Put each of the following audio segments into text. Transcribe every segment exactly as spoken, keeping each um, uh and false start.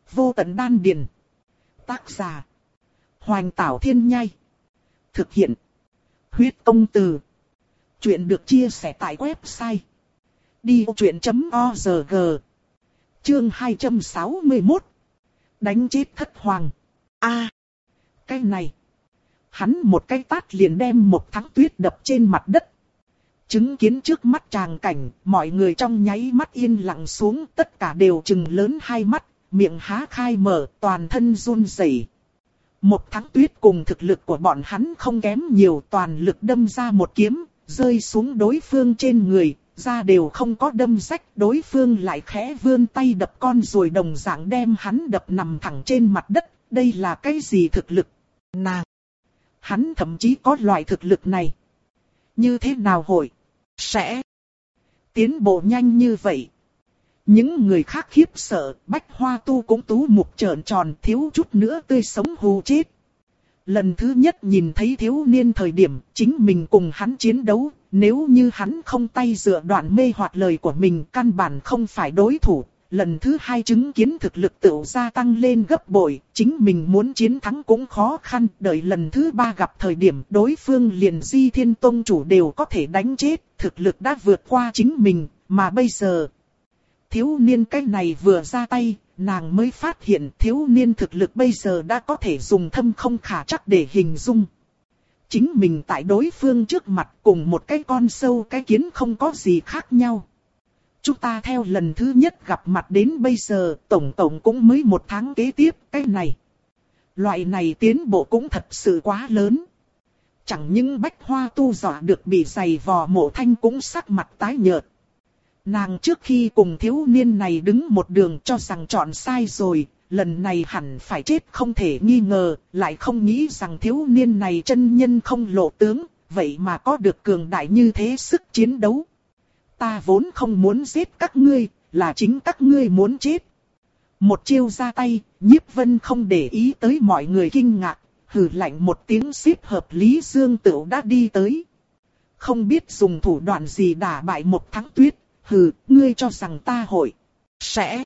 Vô tận đan điền. Tác giả. Hoành Tảo Thiên Nhai. Thực hiện. Huyết Công Từ. Chuyện được chia sẻ tại website đi vô chuyện chấm org. Chương hai trăm sáu mươi mốt. Đánh chết thất hoàng. A, à, cái này. Hắn một cái tát liền đem một Thắng Tuyết đập trên mặt đất. Chứng kiến trước mắt tràng cảnh, mọi người trong nháy mắt yên lặng xuống, tất cả đều trừng lớn hai mắt, miệng há khai mở, toàn thân run rẩy. Một Thắng Tuyết cùng thực lực của bọn hắn không kém nhiều, toàn lực đâm ra một kiếm, rơi xuống đối phương trên người, da đều không có đâm rách, đối phương lại khẽ vươn tay đập con ruồi đồng dạng đem hắn đập nằm thẳng trên mặt đất. Đây là cái gì thực lực? Nàng! Hắn thậm chí có loại thực lực này. Như thế nào hội? Sẽ tiến bộ nhanh như vậy. Những người khác khiếp sợ, Bách Hoa Tu cũng tú mục trợn tròn, thiếu chút nữa tươi sống hù chết. Lần thứ nhất nhìn thấy thiếu niên thời điểm, chính mình cùng hắn chiến đấu, nếu như hắn không tay dựa đoạn mê hoặc lời của mình, căn bản không phải đối thủ. Lần thứ hai chứng kiến thực lực tự gia tăng lên gấp bội, chính mình muốn chiến thắng cũng khó khăn. Đợi lần thứ ba gặp thời điểm đối phương liền Di Thiên Tông chủ đều có thể đánh chết, thực lực đã vượt qua chính mình, mà bây giờ... Thiếu niên cái này vừa ra tay, nàng mới phát hiện thiếu niên thực lực bây giờ đã có thể dùng thâm không khả trắc để hình dung. Chính mình tại đối phương trước mặt cùng một cái con sâu cái kiến không có gì khác nhau. Chúng ta theo lần thứ nhất gặp mặt đến bây giờ, tổng tổng cũng mới một tháng kế tiếp, cái này. Loại này tiến bộ cũng thật sự quá lớn. Chẳng những Bách Hoa Tu dọa được bị giày vò, Mộ Thanh cũng sắc mặt tái nhợt. Nàng trước khi cùng thiếu niên này đứng một đường cho rằng chọn sai rồi, lần này hẳn phải chết không thể nghi ngờ, lại không nghĩ rằng thiếu niên này chân nhân không lộ tướng, vậy mà có được cường đại như thế sức chiến đấu. Ta vốn không muốn giết các ngươi, là chính các ngươi muốn chết. Một chiêu ra tay, Nhiếp Vân không để ý tới mọi người kinh ngạc, hừ lạnh một tiếng xếp hợp Lý Dương Tửu đã đi tới. Không biết dùng thủ đoạn gì đả bại một Thắng Tuyết, hừ, ngươi cho rằng ta hội sẽ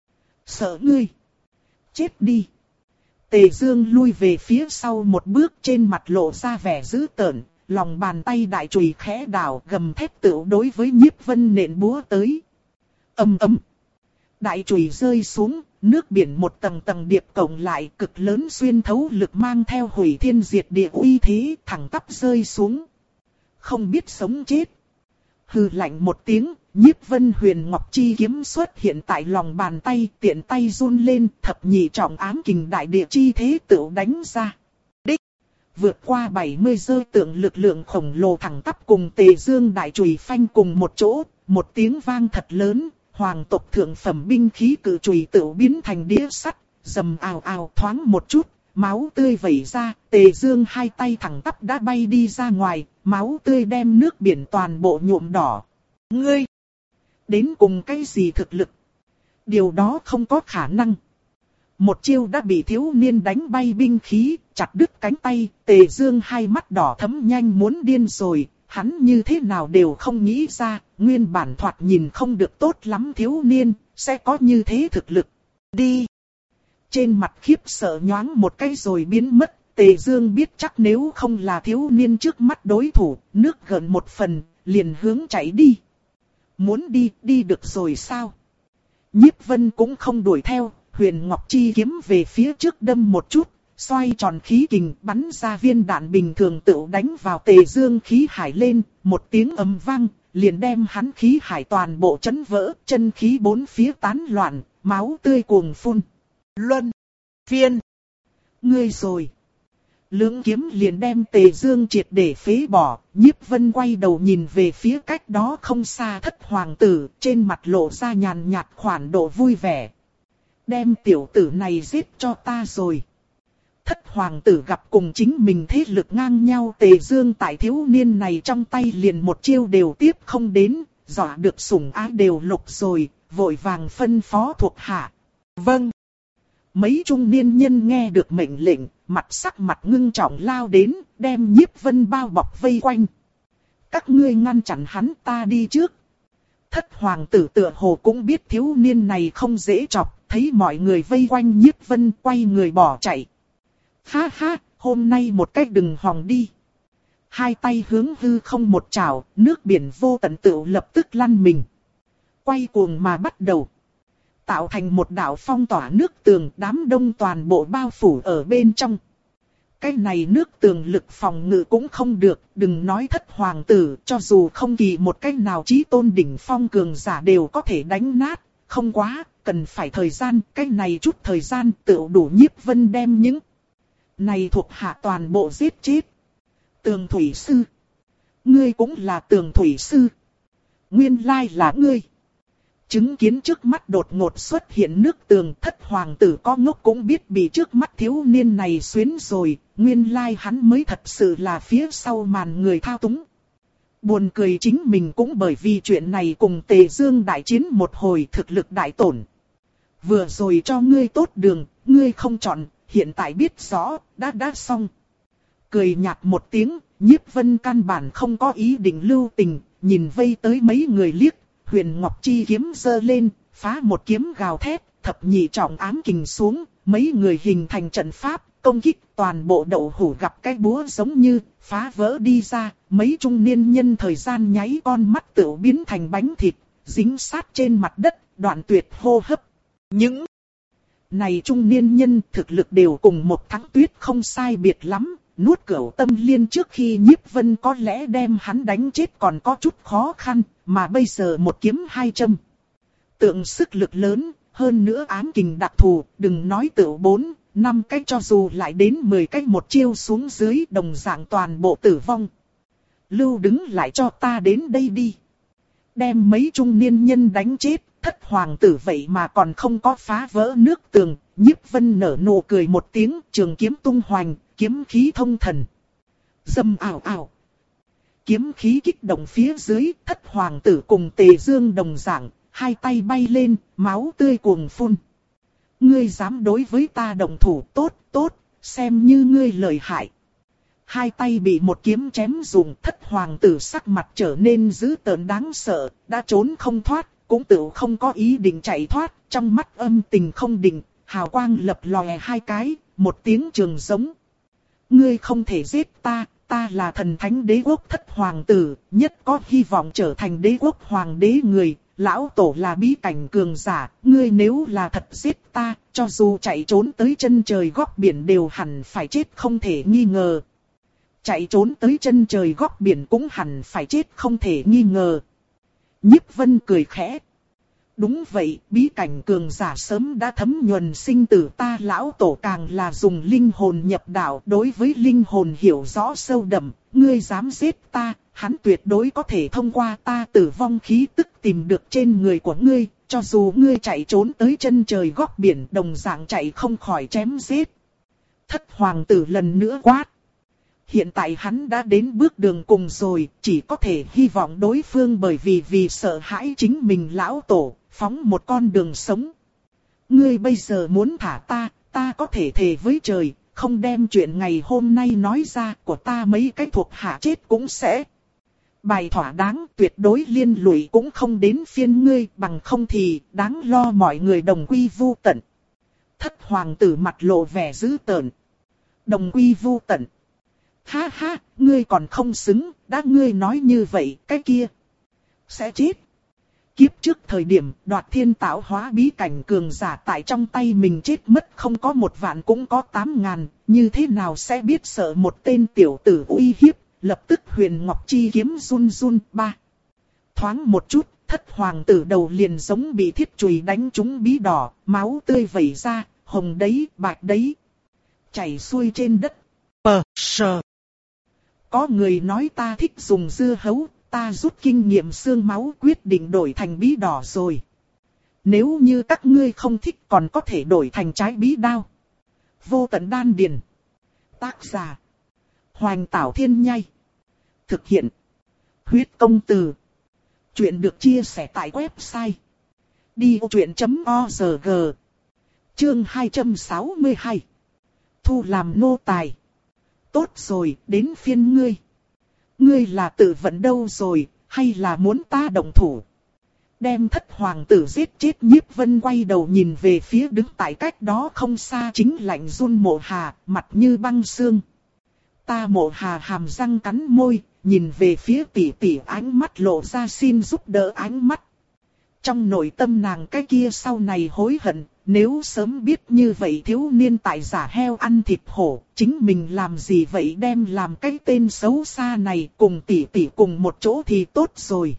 sợ ngươi. Chết đi. Tề Dương lui về phía sau một bước, trên mặt lộ ra vẻ dữ tợn. Lòng bàn tay đại chùy khẽ đảo, gầm thép tựu đối với Nhiếp Vân nện búa tới. Ầm ầm. Đại chùy rơi xuống, nước biển một tầng tầng điệp cộng lại, cực lớn xuyên thấu lực mang theo hủy thiên diệt địa uy thế, thẳng tắp rơi xuống. Không biết sống chết. Hừ lạnh một tiếng, Nhiếp Vân Huyền Ngọc Chi kiếm xuất hiện tại lòng bàn tay, tiện tay run lên, thập nhị trọng ám kình đại địa chi thế tựu đánh ra. Vượt qua bảy mươi giơ tượng lực lượng khổng lồ thẳng tắp cùng Tề Dương đại chùy phanh cùng một chỗ, một tiếng vang thật lớn, hoàng tộc thượng phẩm binh khí cự chùy tựu biến thành đĩa sắt, rầm ào ào thoáng một chút, máu tươi vẩy ra, Tề Dương hai tay thẳng tắp đã bay đi ra ngoài, máu tươi đem nước biển toàn bộ nhuộm đỏ. Ngươi! Đến cùng cái gì thực lực? Điều đó không có khả năng. Một chiêu đã bị thiếu niên đánh bay binh khí, chặt đứt cánh tay, Tề Dương hai mắt đỏ thẫm nhanh muốn điên rồi, hắn như thế nào đều không nghĩ ra, nguyên bản thoạt nhìn không được tốt lắm thiếu niên, sẽ có như thế thực lực. Đi! Trên mặt khiếp sợ nhoáng một cái rồi biến mất, Tề Dương biết chắc nếu không là thiếu niên trước mắt đối thủ, nước gần một phần, liền hướng chạy đi. Muốn đi, đi được rồi sao? Nhiếp Vân cũng không đuổi theo. Huyền Ngọc Chi kiếm về phía trước đâm một chút, xoay tròn khí kình bắn ra viên đạn bình thường tựu đánh vào Tề Dương khí hải lên, một tiếng ầm vang, liền đem hắn khí hải toàn bộ chấn vỡ, chân khí bốn phía tán loạn, máu tươi cuồng phun. Luân! Phiên! Ngươi rồi! Lưỡng kiếm liền đem Tề Dương triệt để phế bỏ, Nhiếp Vân quay đầu nhìn về phía cách đó không xa Thất Hoàng tử, trên mặt lộ ra nhàn nhạt khoản độ vui vẻ. Đem tiểu tử này giết cho ta rồi. Thất Hoàng tử gặp cùng chính mình thế lực ngang nhau, Tề Dương tại thiếu niên này trong tay liền một chiêu đều tiếp không đến, dọa được sủng ái đều lục rồi, vội vàng phân phó thuộc hạ. Vâng. Mấy trung niên nhân nghe được mệnh lệnh, mặt sắc mặt ngưng trọng lao đến, đem Nhiếp Vân bao bọc vây quanh. Các ngươi ngăn chặn hắn, ta đi trước. Thất Hoàng tử tựa hồ cũng biết thiếu niên này không dễ chọc, thấy mọi người vây quanh Nhiếp Vân quay người bỏ chạy. Ha ha, hôm nay một cách đừng hòng đi. Hai tay hướng hư không một chảo, nước biển vô tận tựu lập tức lăn mình. Quay cuồng mà bắt đầu. Tạo thành một đạo phong tỏa nước tường, đám đông toàn bộ bao phủ ở bên trong. Cái này nước tường lực phòng ngự cũng không được, đừng nói thất hoàng tử, cho dù không kỳ một cách nào chí tôn đỉnh phong cường giả đều có thể đánh nát, không quá, cần phải thời gian, cái này chút thời gian tựu đủ Nhiếp Vân đem những này thuộc hạ toàn bộ giết chết. Tường thủy sư, ngươi cũng là tường thủy sư, nguyên lai là ngươi. Chứng kiến trước mắt đột ngột xuất hiện nước tường, thất hoàng tử có ngốc cũng biết bị trước mắt thiếu niên này xuyến rồi, nguyên lai hắn mới thật sự là phía sau màn người thao túng. Buồn cười chính mình cũng bởi vì chuyện này cùng Tề Dương đại chiến một hồi thực lực đại tổn. Vừa rồi cho ngươi tốt đường, ngươi không chọn, hiện tại biết rõ, đã đã xong. Cười nhạt một tiếng, Nhiếp Vân căn bản không có ý định lưu tình, nhìn vây tới mấy người liếc. Huyền Ngọc Chi kiếm giơ lên, phá một kiếm gào thét, thập nhị trọng ám kình xuống, mấy người hình thành trận pháp, công kích toàn bộ đậu hủ gặp cái búa giống như, phá vỡ đi ra, mấy trung niên nhân thời gian nháy con mắt tựu biến thành bánh thịt, dính sát trên mặt đất, đoạn tuyệt hô hấp. Những này trung niên nhân thực lực đều cùng một thắng tuyết không sai biệt lắm, nuốt cửu tâm liên trước khi Nhiếp Vân có lẽ đem hắn đánh chết còn có chút khó khăn, mà bây giờ một kiếm hai châm. Tượng sức lực lớn, hơn nữa ám kình đặc thù, đừng nói tựu bốn, năm cách cho dù lại đến mười cách một chiêu xuống dưới đồng dạng toàn bộ tử vong. Lưu đứng lại cho ta đến đây đi. Đem mấy trung niên nhân đánh chết, thất hoàng tử vậy mà còn không có phá vỡ nước tường. Nhiếp Vân nở nụ cười một tiếng, trường kiếm tung hoành, kiếm khí thông thần. Dầm ảo ảo. Kiếm khí kích động phía dưới, thất hoàng tử cùng Tề Dương đồng dạng, hai tay bay lên, máu tươi cuồng phun. Ngươi dám đối với ta động thủ, tốt, tốt, xem như ngươi lợi hại. Hai tay bị một kiếm chém dùng, thất hoàng tử sắc mặt trở nên dữ tợn đáng sợ, đã trốn không thoát, cũng tự không có ý định chạy thoát, trong mắt âm tình không định, hào quang lập lòe hai cái, một tiếng trường giống. Ngươi không thể giết ta, ta là thần thánh đế quốc thất hoàng tử, nhất có hy vọng trở thành đế quốc hoàng đế người, lão tổ là bí cảnh cường giả, ngươi nếu là thật giết ta, cho dù chạy trốn tới chân trời góc biển đều hẳn phải chết không thể nghi ngờ. Chạy trốn tới chân trời góc biển cũng hẳn phải chết không thể nghi ngờ. Nhiếp Vân cười khẽ. Đúng vậy, bí cảnh cường giả sớm đã thấm nhuần sinh tử, ta lão tổ càng là dùng linh hồn nhập đạo, đối với linh hồn hiểu rõ sâu đậm, ngươi dám giết ta, hắn tuyệt đối có thể thông qua ta tử vong khí tức tìm được trên người của ngươi, cho dù ngươi chạy trốn tới chân trời góc biển đồng dạng chạy không khỏi chém giết. Thất hoàng tử lần nữa quát. Hiện tại hắn đã đến bước đường cùng rồi, chỉ có thể hy vọng đối phương bởi vì vì sợ hãi chính mình lão tổ, phóng một con đường sống. Ngươi bây giờ muốn thả ta, ta có thể thề với trời, không đem chuyện ngày hôm nay nói ra, của ta mấy cái thuộc hạ chết cũng sẽ. Bài thỏa đáng, tuyệt đối liên lụy cũng không đến phiên ngươi, bằng không thì đáng lo mọi người đồng quy vu tận. Thất hoàng tử mặt lộ vẻ dữ tợn. Đồng quy vu tận. Ha ha, ngươi còn không xứng, đã ngươi nói như vậy, cái kia sẽ chết. Kiếp trước thời điểm đoạt thiên tạo hóa bí cảnh cường giả tại trong tay mình chết mất không có một vạn cũng có tám ngàn, như thế nào sẽ biết sợ một tên tiểu tử uy hiếp, lập tức Huyền Ngọc Chi kiếm run run ba. Thoáng một chút, thất hoàng tử đầu liền giống bị thiết chùy đánh trúng bí đỏ, máu tươi vẩy ra, hồng đấy, bạch đấy, chảy xuôi trên đất. Pờ, sờ. Có người nói ta thích dùng dưa hấu, ta rút kinh nghiệm xương máu quyết định đổi thành bí đỏ rồi. Nếu như các ngươi không thích còn có thể đổi thành trái bí đao. Vô tận đan điền. Tác giả. Hoành Tảo Thiên Nhai. Thực hiện. Huyết công từ. Chuyện được chia sẻ tại website. đi ô chuyện chấm org. Chương hai trăm sáu mươi hai. Thu làm nô tài. Tốt rồi, đến phiên ngươi. Ngươi là tự vận đâu rồi, hay là muốn ta động thủ? đem thất hoàng tử giết chết. Nhiếp Vân quay đầu nhìn về phía đứng tại cách đó không xa chính lạnh run Mộ Hà, mặt như băng xương. Ta Mộ Hà hàm răng cắn môi, nhìn về phía tỷ tỷ, ánh mắt lộ ra xin giúp đỡ ánh mắt. Trong nội tâm nàng cái kia sau này hối hận, nếu sớm biết như vậy thiếu niên tại giả heo ăn thịt hổ, chính mình làm gì vậy, đem làm cái tên xấu xa này cùng tỷ tỷ cùng một chỗ thì tốt rồi.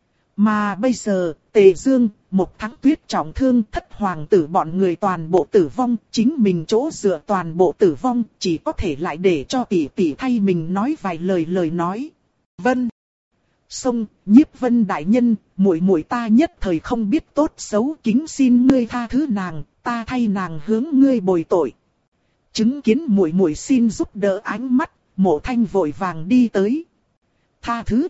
Mà bây giờ, Tề Dương, một tháng tuyết trọng thương, thất hoàng tử bọn người toàn bộ tử vong, chính mình chỗ dựa toàn bộ tử vong, chỉ có thể lại để cho tỷ tỷ thay mình nói vài lời lời nói. Vân. Sông, Nhiếp Vân đại nhân, muội muội ta nhất thời không biết tốt xấu, kính xin ngươi tha thứ nàng, ta thay nàng hướng ngươi bồi tội. Chứng kiến muội muội xin giúp đỡ ánh mắt, Mộ Thanh vội vàng đi tới. Tha thứ.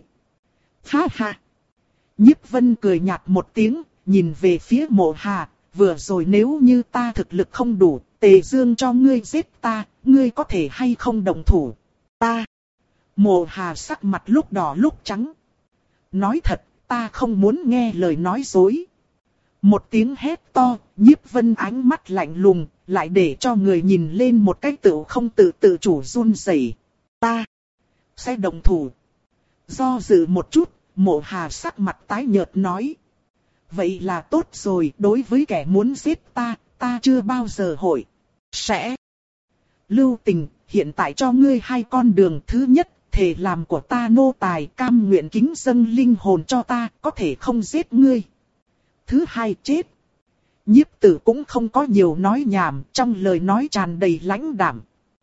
Ha ha. Nhiếp Vân cười nhạt một tiếng, nhìn về phía Mộ Hà, vừa rồi nếu như ta thực lực không đủ, Tề Dương cho ngươi giết ta, ngươi có thể hay không đồng thủ? Ta. Mộ Hà sắc mặt lúc đỏ lúc trắng. Nói thật, ta không muốn nghe lời nói dối. Một tiếng hét to, Nhiếp Vân ánh mắt lạnh lùng, lại để cho người nhìn lên một cách tự không tự tự chủ run rẩy. Ta sẽ đồng thủ. Do dự một chút, Mộ Hà sắc mặt tái nhợt nói. Vậy là tốt rồi, đối với kẻ muốn giết ta, ta chưa bao giờ hội. Sẽ. Lưu Tình, hiện tại cho ngươi hai con đường. Thứ nhất, thề làm của ta nô tài, cam nguyện kính dâng linh hồn cho ta, có thể không giết ngươi. Thứ hai, chết. Nhiếp Tử cũng không có nhiều nói nhảm, trong lời nói tràn đầy lãnh đạm.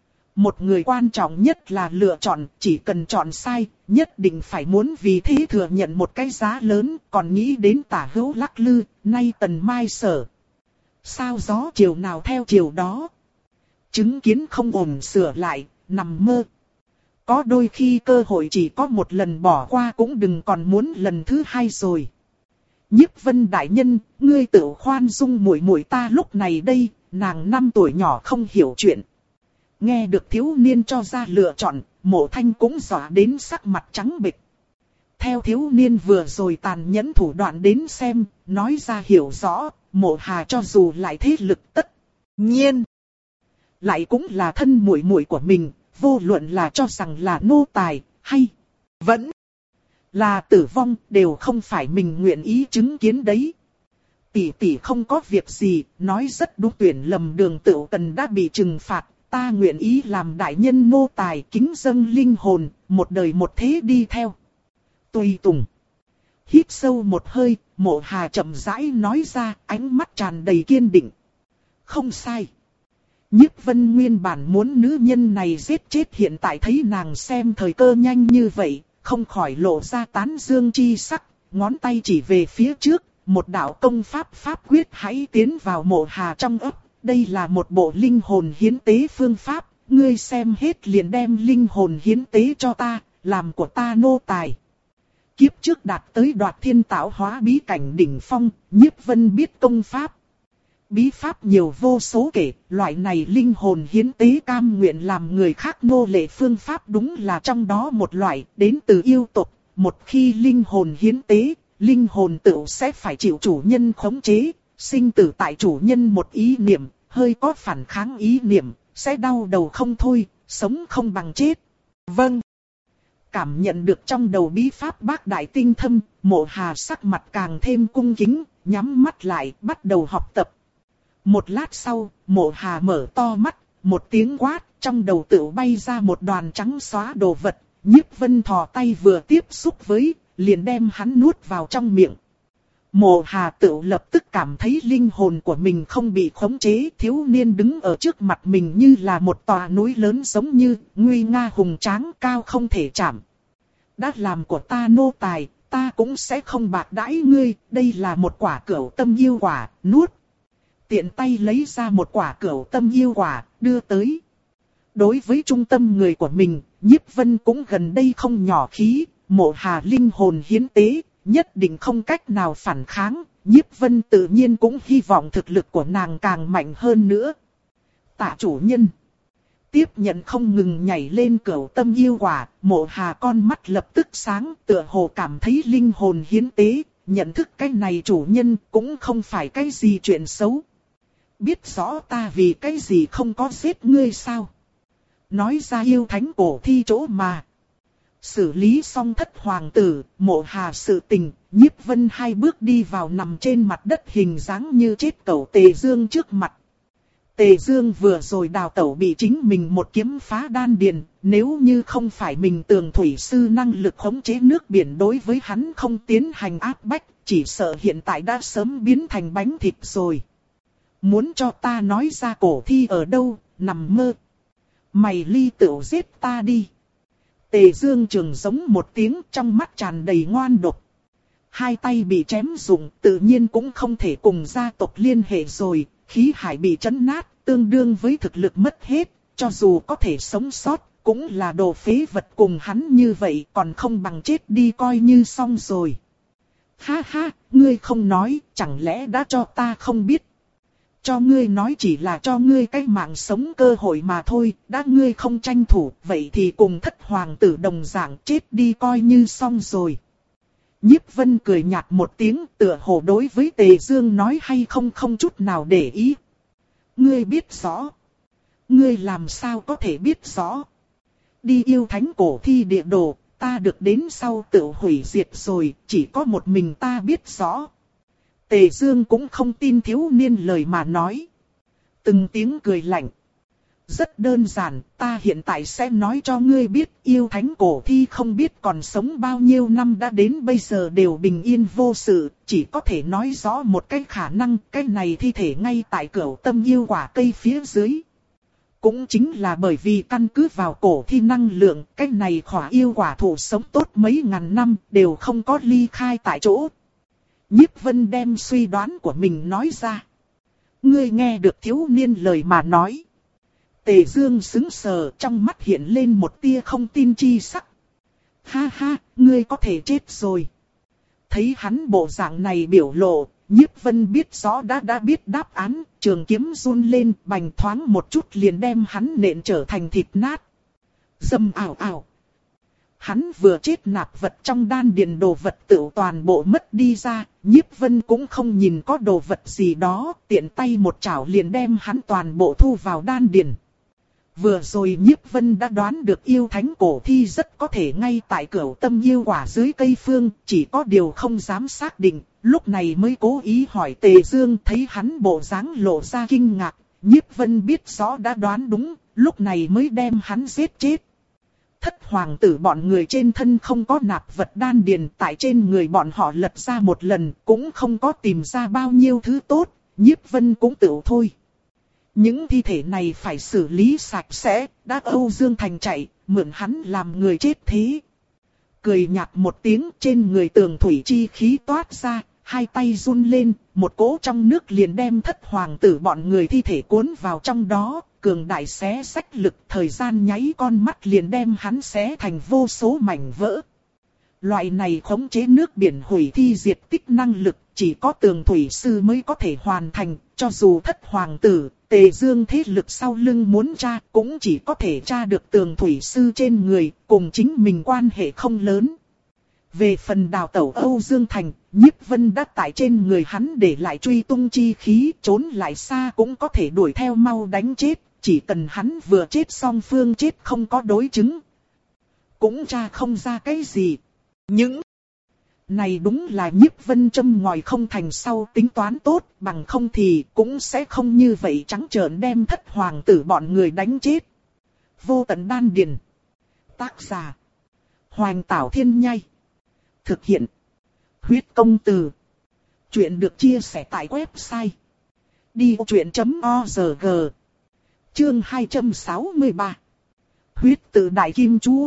Một người quan trọng nhất là lựa chọn, chỉ cần chọn sai, nhất định phải muốn vì thế thừa nhận một cái giá lớn, còn nghĩ đến tả hữu lắc lư, nay tần mai sở. Sao gió chiều nào theo chiều đó. Chứng kiến không ổn sửa lại, nằm mơ. Có đôi khi cơ hội chỉ có một lần bỏ qua cũng đừng còn muốn lần thứ hai rồi. Nhiếp Vân đại nhân, ngươi tự khoan dung muội muội ta lúc này đây, nàng năm tuổi nhỏ không hiểu chuyện. Nghe được thiếu niên cho ra lựa chọn, Mộ Thanh cũng dọa đến sắc mặt trắng bệch. Theo thiếu niên vừa rồi tàn nhẫn thủ đoạn đến xem, nói ra hiểu rõ, Mộ Hà cho dù lại thế lực tất nhiên, lại cũng là thân muội muội của mình, vô luận là cho rằng là nô tài, hay vẫn là tử vong, đều không phải mình nguyện ý chứng kiến đấy. Tỷ tỷ không có việc gì, nói rất đúng, tuyển lầm đường tựu cần đã bị trừng phạt. Ta nguyện ý làm đại nhân nô tài, kính dâng linh hồn, một đời một thế đi theo. Tùy tùng. Hít sâu một hơi, Mộ Hà chậm rãi nói ra, ánh mắt tràn đầy kiên định. Không sai. Nhiếp Vân nguyên bản muốn nữ nhân này giết chết, hiện tại thấy nàng xem thời cơ nhanh như vậy, không khỏi lộ ra tán dương chi sắc, ngón tay chỉ về phía trước, một đạo công pháp pháp quyết hãy tiến vào Mộ Hà trong ấp. Đây là một bộ linh hồn hiến tế phương pháp, ngươi xem hết liền đem linh hồn hiến tế cho ta, làm của ta nô tài. Kiếp trước đạt tới đoạt thiên tạo hóa bí cảnh đỉnh phong, Nhiếp Vân biết công pháp. Bí pháp nhiều vô số kể, loại này linh hồn hiến tế cam nguyện làm người khác nô lệ phương pháp đúng là trong đó một loại, đến từ yêu tộc. Một khi linh hồn hiến tế, linh hồn tự sẽ phải chịu chủ nhân khống chế. Sinh tử tại chủ nhân một ý niệm, hơi có phản kháng ý niệm, sẽ đau đầu không thôi, sống không bằng chết. Vâng. Cảm nhận được trong đầu bí pháp bác đại tinh thâm, Mộ Hà sắc mặt càng thêm cung kính, nhắm mắt lại, bắt đầu học tập. Một lát sau, Mộ Hà mở to mắt, một tiếng quát, trong đầu tự bay ra một đoàn trắng xóa đồ vật, Nhiếp Vân thò tay vừa tiếp xúc với, liền đem hắn nuốt vào trong miệng. Mộ Hà tự lập tức cảm thấy linh hồn của mình không bị khống chế, thiếu niên đứng ở trước mặt mình như là một tòa núi lớn giống như nguy nga hùng tráng cao không thể chạm. Đã làm của ta nô tài, ta cũng sẽ không bạc đãi ngươi, đây là một quả cửu tâm yêu quả, nuốt. Tiện tay lấy ra một quả cửu tâm yêu quả, đưa tới. Đối với trung tâm người của mình, Nhiếp Vân cũng gần đây không nhỏ khí, Mộ Hà linh hồn hiến tế. Nhất định không cách nào phản kháng, Nhiếp Vân tự nhiên cũng hy vọng thực lực của nàng càng mạnh hơn nữa. Tạ chủ nhân. Tiếp nhận không ngừng nhảy lên cửu tâm yêu quả, Mộ Hà con mắt lập tức sáng, tựa hồ cảm thấy linh hồn hiến tế, nhận thức cái này chủ nhân cũng không phải cái gì chuyện xấu. Biết rõ ta vì cái gì không có giết ngươi sao? Nói ra yêu thánh cổ thi chỗ mà. Xử lý xong thất hoàng tử, Mộ Hà sự tình, Nhiếp Vân hai bước đi vào nằm trên mặt đất hình dáng như chết cẩu Tề Dương trước mặt. Tề Dương vừa rồi đào tẩu bị chính mình một kiếm phá đan điền, nếu như không phải mình tường thủy sư năng lực khống chế nước biển đối với hắn không tiến hành áp bách, chỉ sợ hiện tại đã sớm biến thành bánh thịt rồi. Muốn cho ta nói ra cổ thi ở đâu, nằm mơ. Mày ly tựu giết ta đi. Tề Dương trường giống một tiếng trong mắt tràn đầy ngoan độc. Hai tay bị chém rụng tự nhiên cũng không thể cùng gia tộc liên hệ rồi, khí hải bị chấn nát, tương đương với thực lực mất hết, cho dù có thể sống sót, cũng là đồ phế vật cùng hắn như vậy còn không bằng chết đi coi như xong rồi. Ha ha, ngươi không nói, chẳng lẽ đã cho ta không biết. Cho ngươi nói chỉ là cho ngươi cái mạng sống cơ hội mà thôi, đã ngươi không tranh thủ, vậy thì cùng thất hoàng tử đồng dạng chết đi coi như xong rồi. Nhiếp Vân cười nhạt một tiếng tựa hồ đối với Tề Dương nói hay không không chút nào để ý. Ngươi biết rõ. Ngươi làm sao có thể biết rõ. Đi yêu thánh cổ thi địa đồ, ta được đến sau tự hủy diệt rồi, chỉ có một mình ta biết rõ. Tề Dương cũng không tin thiếu niên lời mà nói. Từng tiếng cười lạnh. Rất đơn giản, ta hiện tại sẽ nói cho ngươi biết yêu thánh cổ thi không biết còn sống bao nhiêu năm đã đến bây giờ đều bình yên vô sự, chỉ có thể nói rõ một cái khả năng, cái này thi thể ngay tại cửu tâm yêu quả cây phía dưới. Cũng chính là bởi vì căn cứ vào cổ thi năng lượng, cái này khỏa yêu quả thụ sống tốt mấy ngàn năm đều không có ly khai tại chỗ. Nhiếp Vân đem suy đoán của mình nói ra. Ngươi nghe được thiếu niên lời mà nói. Tề Dương sững sờ trong mắt hiện lên một tia không tin chi sắc. Ha ha, ngươi có thể chết rồi. Thấy hắn bộ dạng này biểu lộ, Nhiếp Vân biết rõ đã đã biết đáp án, trường kiếm run lên bành thoáng một chút liền đem hắn nện trở thành thịt nát. Dâm ảo ảo. Hắn vừa chết nạp vật trong đan điền đồ vật tự toàn bộ mất đi ra, Nhiếp Vân cũng không nhìn có đồ vật gì đó, tiện tay một chảo liền đem hắn toàn bộ thu vào đan điền. Vừa rồi Nhiếp Vân đã đoán được yêu thánh cổ thi rất có thể ngay tại cửu tâm yêu quả dưới cây phương, chỉ có điều không dám xác định, lúc này mới cố ý hỏi Tề Dương thấy hắn bộ dáng lộ ra kinh ngạc, Nhiếp Vân biết rõ đã đoán đúng, lúc này mới đem hắn giết chết. Thất hoàng tử bọn người trên thân không có nạp vật đan điền, tại trên người bọn họ lật ra một lần, cũng không có tìm ra bao nhiêu thứ tốt, Nhiếp Vân cũng tự thôi. Những thi thể này phải xử lý sạch sẽ, đã Âu Dương Thành chạy, mượn hắn làm người chết thế. Cười nhạt một tiếng trên người tường thủy chi khí toát ra, hai tay run lên, một cỗ trong nước liền đem thất hoàng tử bọn người thi thể cuốn vào trong đó, cường đại xé xách lực thời gian nháy con mắt liền đem hắn xé thành vô số mảnh vỡ. Loại này khống chế nước biển hủy thi diệt tích năng lực chỉ có tường thủy sư mới có thể hoàn thành, cho dù thất hoàng tử, Tề Dương thế lực sau lưng muốn tra cũng chỉ có thể tra được tường thủy sư trên người, cùng chính mình quan hệ không lớn. Về phần đào tẩu Âu Dương Thành, Nhiếp Vân đã tại trên người hắn để lại truy tung chi khí, trốn lại xa cũng có thể đuổi theo mau đánh chết, chỉ cần hắn vừa chết song phương chết không có đối chứng. Cũng tra không ra cái gì. Những này đúng là Nhiếp Vân châm ngòi không thành sau tính toán tốt, bằng không thì cũng sẽ không như vậy trắng trợn đem thất hoàng tử bọn người đánh chết. Vô tận đan điền. Tác giả Hoành Tảo Thiên Nhai. Thực hiện Huyết Công Từ. Chuyện được chia sẻ tại website đi vô chuyện chấm org. Chương hai trăm sáu mươi ba. Huyết tự đại kim chú.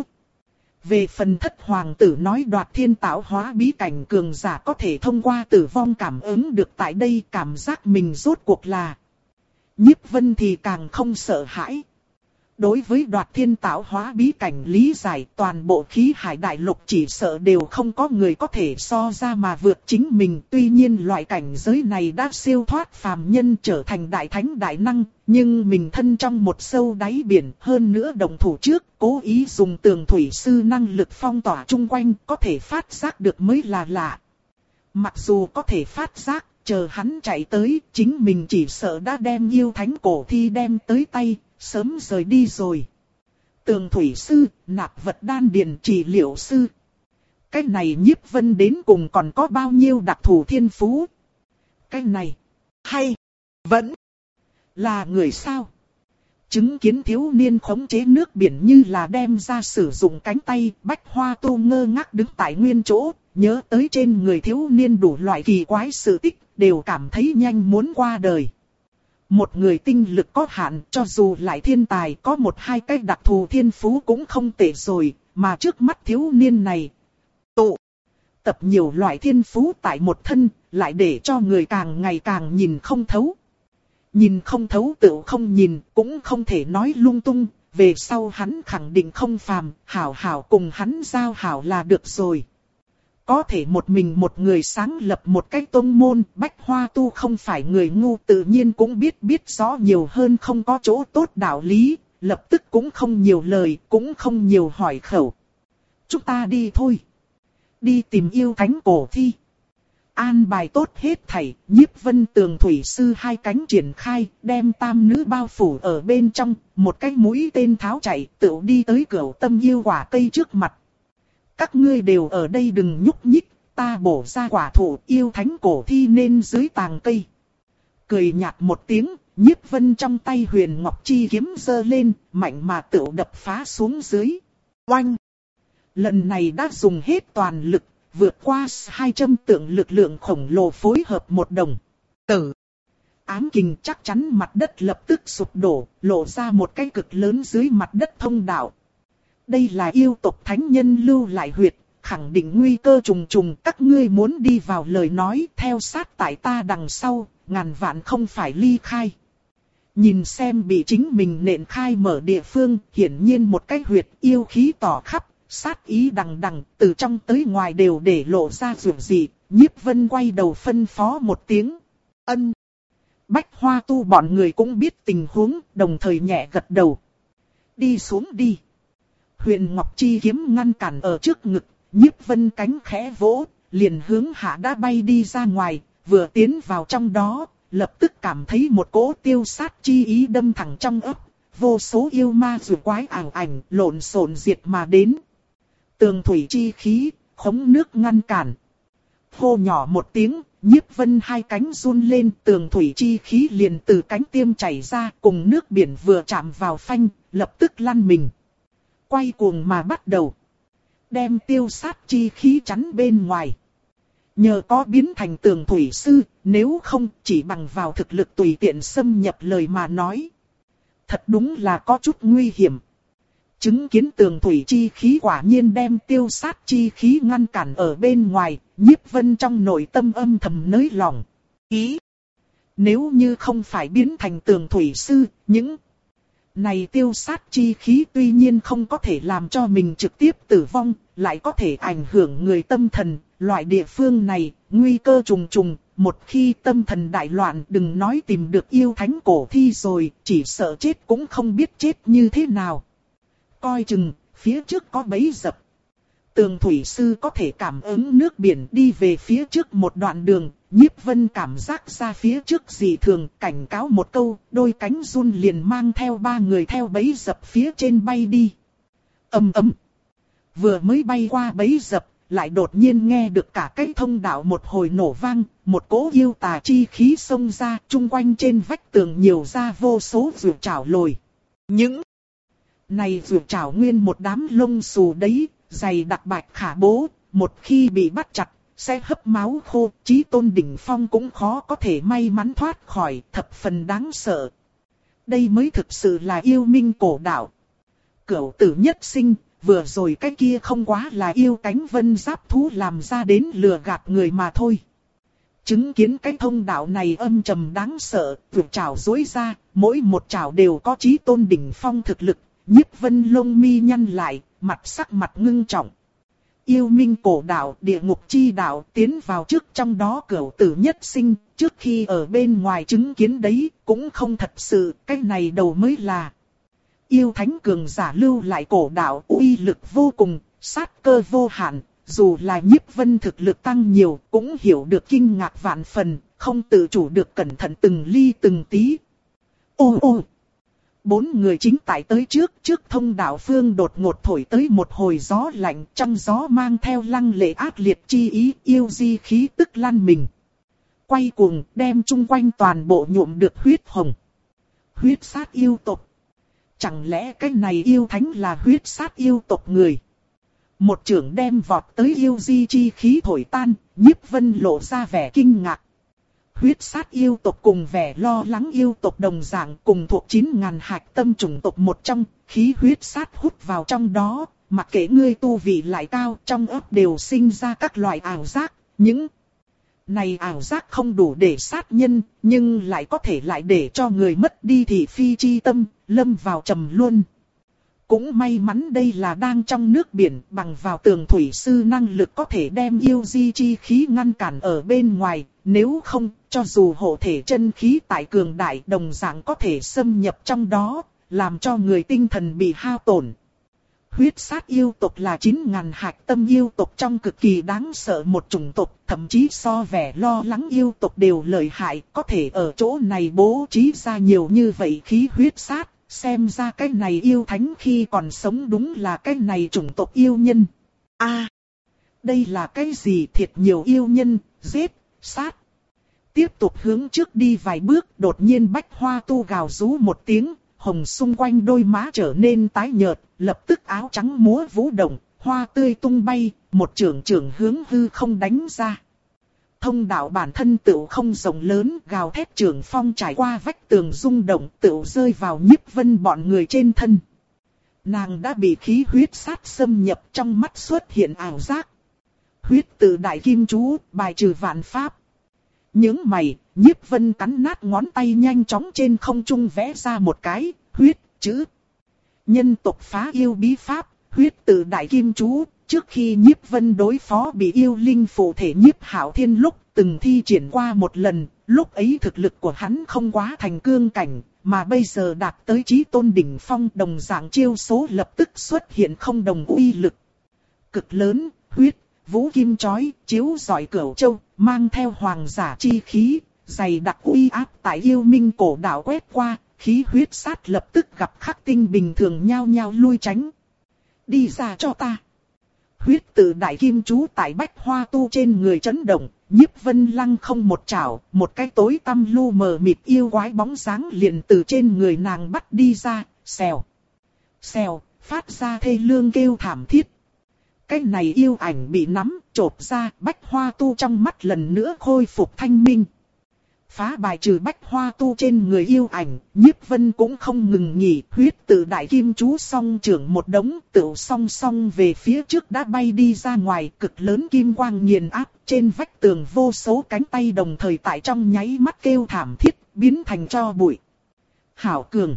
Về phần thất hoàng tử nói đoạt thiên tạo hóa bí cảnh cường giả có thể thông qua tử vong cảm ứng được tại đây, cảm giác mình rốt cuộc là. Nhiếp Vân thì càng không sợ hãi. Đối với đoạt thiên tạo hóa bí cảnh lý giải, toàn bộ khí hải đại lục chỉ sợ đều không có người có thể so ra mà vượt chính mình. Tuy nhiên loại cảnh giới này đã siêu thoát phàm nhân trở thành đại thánh đại năng, nhưng mình thân trong một sâu đáy biển, hơn nữa đồng thủ trước, cố ý dùng tường thủy sư năng lực phong tỏa chung quanh, có thể phát giác được mới là lạ. Mặc dù có thể phát giác, chờ hắn chạy tới, chính mình chỉ sợ đã đem yêu thánh cổ thi đem tới tay, sớm rời đi rồi. Tường thủy sư, nạp vật đan điền trị liệu sư. Cái này Nhiếp Vân đến cùng còn có bao nhiêu đặc thù thiên phú? Cái này, hay, vẫn là người sao? Chứng kiến thiếu niên khống chế nước biển như là đem ra sử dụng cánh tay, Bách Hoa Tu ngơ ngác đứng tại nguyên chỗ, nhớ tới trên người thiếu niên đủ loại kỳ quái sự tích, đều cảm thấy nhanh muốn qua đời. Một người tinh lực có hạn, cho dù lại thiên tài có một hai cái đặc thù thiên phú cũng không tệ rồi, mà trước mắt thiếu niên này, tụ tập nhiều loại thiên phú tại một thân, lại để cho người càng ngày càng nhìn không thấu. Nhìn không thấu tự không nhìn, cũng không thể nói lung tung, về sau hắn khẳng định không phàm, hảo hảo cùng hắn giao hảo là được rồi. Có thể một mình một người sáng lập một cái tông môn, Bách Hoa Tu không phải người ngu, tự nhiên cũng biết biết rõ nhiều hơn không có chỗ tốt đạo lý, lập tức cũng không nhiều lời, cũng không nhiều hỏi khẩu. Chúng ta đi thôi. Đi tìm yêu thánh cổ thi. An bài tốt hết thảy, Nhiếp Vân Tường thủy sư hai cánh triển khai, đem tam nữ bao phủ ở bên trong, một cái mũi tên tháo chạy, tự đi tới Cửu Tâm yêu quả cây trước mặt. Các ngươi đều ở đây đừng nhúc nhích, ta bổ ra quả thụ, yêu thánh cổ thi nên dưới tàng cây. Cười nhạt một tiếng, Nhiếp Vân trong tay huyền ngọc chi kiếm giơ lên, mạnh mà tự đập phá xuống dưới. Oanh! Lần này đã dùng hết toàn lực, vượt qua hai trăm tượng lực lượng khổng lồ phối hợp một đồng. Tử! Ám kình chắc chắn mặt đất lập tức sụp đổ, lộ ra một cái cực lớn dưới mặt đất thông đạo. Đây là yêu tộc thánh nhân lưu lại huyệt, khẳng định nguy cơ trùng trùng, các ngươi muốn đi vào lời nói theo sát tại ta đằng sau, ngàn vạn không phải ly khai. Nhìn xem bị chính mình nện khai mở địa phương, hiển nhiên một cái huyệt yêu khí tỏ khắp, sát ý đằng đằng, từ trong tới ngoài đều để lộ ra rủi dị. Nhiếp Vân quay đầu phân phó một tiếng. Ân. Bách Hoa Tu bọn người cũng biết tình huống, đồng thời nhẹ gật đầu. Đi xuống đi. Huyền Ngọc Chi kiếm ngăn cản ở trước ngực, Nhiếp Vân cánh khẽ vỗ, liền hướng hạ đã bay đi ra ngoài, vừa tiến vào trong đó, lập tức cảm thấy một cỗ tiêu sát chi ý đâm thẳng trong ấp, vô số yêu ma rùa quái ảo ảnh lộn xộn diệt mà đến. Tường thủy chi khí, khống nước ngăn cản. Hô nhỏ một tiếng, Nhiếp Vân hai cánh run lên, tường thủy chi khí liền từ cánh tiêm chảy ra, cùng nước biển vừa chạm vào phanh, lập tức lăn mình. Quay cuồng mà bắt đầu. Đem tiêu sát chi khí chắn bên ngoài. Nhờ có biến thành tường thủy sư, nếu không chỉ bằng vào thực lực tùy tiện xâm nhập lời mà nói. Thật đúng là có chút nguy hiểm. Chứng kiến tường thủy chi khí quả nhiên đem tiêu sát chi khí ngăn cản ở bên ngoài, Nhiếp Vân trong nội tâm âm thầm nới lòng. Ý! Nếu như không phải biến thành tường thủy sư, những này tiêu sát chi khí tuy nhiên không có thể làm cho mình trực tiếp tử vong, lại có thể ảnh hưởng người tâm thần. Loại địa phương này, nguy cơ trùng trùng, một khi tâm thần đại loạn đừng nói tìm được yêu thánh cổ thi rồi, chỉ sợ chết cũng không biết chết như thế nào. Coi chừng, phía trước có bẫy dập. Tường thủy sư có thể cảm ứng nước biển đi về phía trước một đoạn đường, Nhiếp Vân cảm giác ra phía trước dị thường, cảnh cáo một câu, đôi cánh run liền mang theo ba người theo bẫy dập phía trên bay đi. Ầm ầm. Vừa mới bay qua bẫy dập, lại đột nhiên nghe được cả cái thông đạo một hồi nổ vang, một cỗ yêu tà chi khí xông ra, chung quanh trên vách tường nhiều ra vô số rùa chảo lồi. Những này rùa chảo nguyên một đám lông xù đấy, dày đặc bạch khả bố, một khi bị bắt chặt, sẽ hấp máu khô, Chí Tôn đỉnh phong cũng khó có thể may mắn thoát khỏi, thập phần đáng sợ. Đây mới thực sự là yêu minh cổ đạo. Cửu tử nhất sinh, vừa rồi cái kia không quá là yêu cánh vân giáp thú làm ra đến lừa gạt người mà thôi. Chứng kiến cái thông đạo này âm trầm đáng sợ, vượt trảo dối ra, mỗi một trảo đều có Chí Tôn đỉnh phong thực lực, Nhiếp Vân lông mi nhăn lại, mặt sắc mặt ngưng trọng. Yêu minh cổ đạo, địa ngục chi đạo tiến vào trước trong đó cửu tử nhất sinh, trước khi ở bên ngoài chứng kiến đấy, cũng không thật sự, cái này đầu mới là. Yêu thánh cường giả lưu lại cổ đạo uy lực vô cùng, sát cơ vô hạn, dù là Nhiếp Vân thực lực tăng nhiều, cũng hiểu được kinh ngạc vạn phần, không tự chủ được cẩn thận từng ly từng tí. Ô ô! Bốn người chính tại tới trước, trước thông đạo phương đột ngột thổi tới một hồi gió lạnh, trong gió mang theo lăng lệ ác liệt chi ý, yêu di khí tức lan mình. Quay cuồng, đem chung quanh toàn bộ nhuộm được huyết hồng. Huyết sát yêu tộc. Chẳng lẽ cái này yêu thánh là huyết sát yêu tộc người? Một chưởng đem vọt tới yêu di chi khí thổi tan, Nhiếp Vân lộ ra vẻ kinh ngạc. Huyết sát yêu tộc cùng vẻ lo lắng yêu tộc đồng dạng cùng thuộc chín ngàn hạch tâm chủng tộc một trong, khí huyết sát hút vào trong đó, mặc kệ ngươi tu vị lại cao, trong óc đều sinh ra các loại ảo giác, những này ảo giác không đủ để sát nhân, nhưng lại có thể lại để cho người mất đi thị phi chi tâm, lâm vào trầm luân. Cũng may mắn đây là đang trong nước biển, bằng vào tường thủy sư năng lực có thể đem yêu di chi khí ngăn cản ở bên ngoài, nếu không, cho dù hộ thể chân khí tại cường đại đồng dạng có thể xâm nhập trong đó, làm cho người tinh thần bị hao tổn. Huyết sát yêu tộc là chín ngàn hạch tâm yêu tộc trong cực kỳ đáng sợ một chủng tộc, thậm chí so vẻ lo lắng yêu tộc đều lợi hại, có thể ở chỗ này bố trí ra nhiều như vậy khí huyết sát. Xem ra cái này yêu thánh khi còn sống đúng là cái này chủng tộc yêu nhân. A, à, đây là cái gì thiệt nhiều yêu nhân, giết, sát. Tiếp tục hướng trước đi vài bước, đột nhiên Bách Hoa Tu gào rú một tiếng, hồng xung quanh đôi má trở nên tái nhợt, lập tức áo trắng múa vũ động, hoa tươi tung bay, một chưởng chưởng hướng hư không đánh ra. Thông đạo bản thân tựu không rộng lớn, gào thét trường phong trải qua vách tường rung động, tựu rơi vào Nhiếp Vân bọn người trên thân. Nàng đã bị khí huyết sát xâm nhập, trong mắt xuất hiện ảo giác. Huyết tự đại kim chú, bài trừ vạn pháp. Những mày, Nhiếp Vân cắn nát ngón tay nhanh chóng trên không trung vẽ ra một cái, huyết, chữ. Nhân tộc phá yêu bí pháp, huyết tự đại kim chú. Trước khi Nhiếp Vân đối phó bị yêu linh phụ thể Nhiếp Hạo Thiên lúc từng thi triển qua một lần, lúc ấy thực lực của hắn không quá thành cương cảnh, mà bây giờ đạt tới chí tôn đỉnh phong, đồng dạng chiêu số lập tức xuất hiện không đồng uy lực. Cực lớn, huyết, vũ kim chói, chiếu rọi cửu châu, mang theo hoàng giả chi khí, dày đặc uy áp tại yêu minh cổ đạo quét qua, khí huyết sát lập tức gặp khắc tinh bình thường nhao nhao lui tránh. Đi ra cho ta! Huyết tự đại kim chú tại Bách Hoa Tu trên người chấn động, Nhiếp Vân lăng không một chảo, một cái tối tăm lu mờ mịt yêu quái bóng dáng liền từ trên người nàng bắt đi ra, xèo, xèo, phát ra thê lương kêu thảm thiết. Cái này yêu ảnh bị nắm, chộp ra, Bách Hoa Tu trong mắt lần nữa khôi phục thanh minh. Phá bài trừ Bách Hoa Tu trên người yêu ảnh, Nhiếp Vân cũng không ngừng nghỉ, huyết tự đại kim chú song trưởng một đống, tựu song song về phía trước đã bay đi ra ngoài, cực lớn kim quang nghiền áp, trên vách tường vô số cánh tay đồng thời tại trong nháy mắt kêu thảm thiết, biến thành tro bụi. Hảo Cường,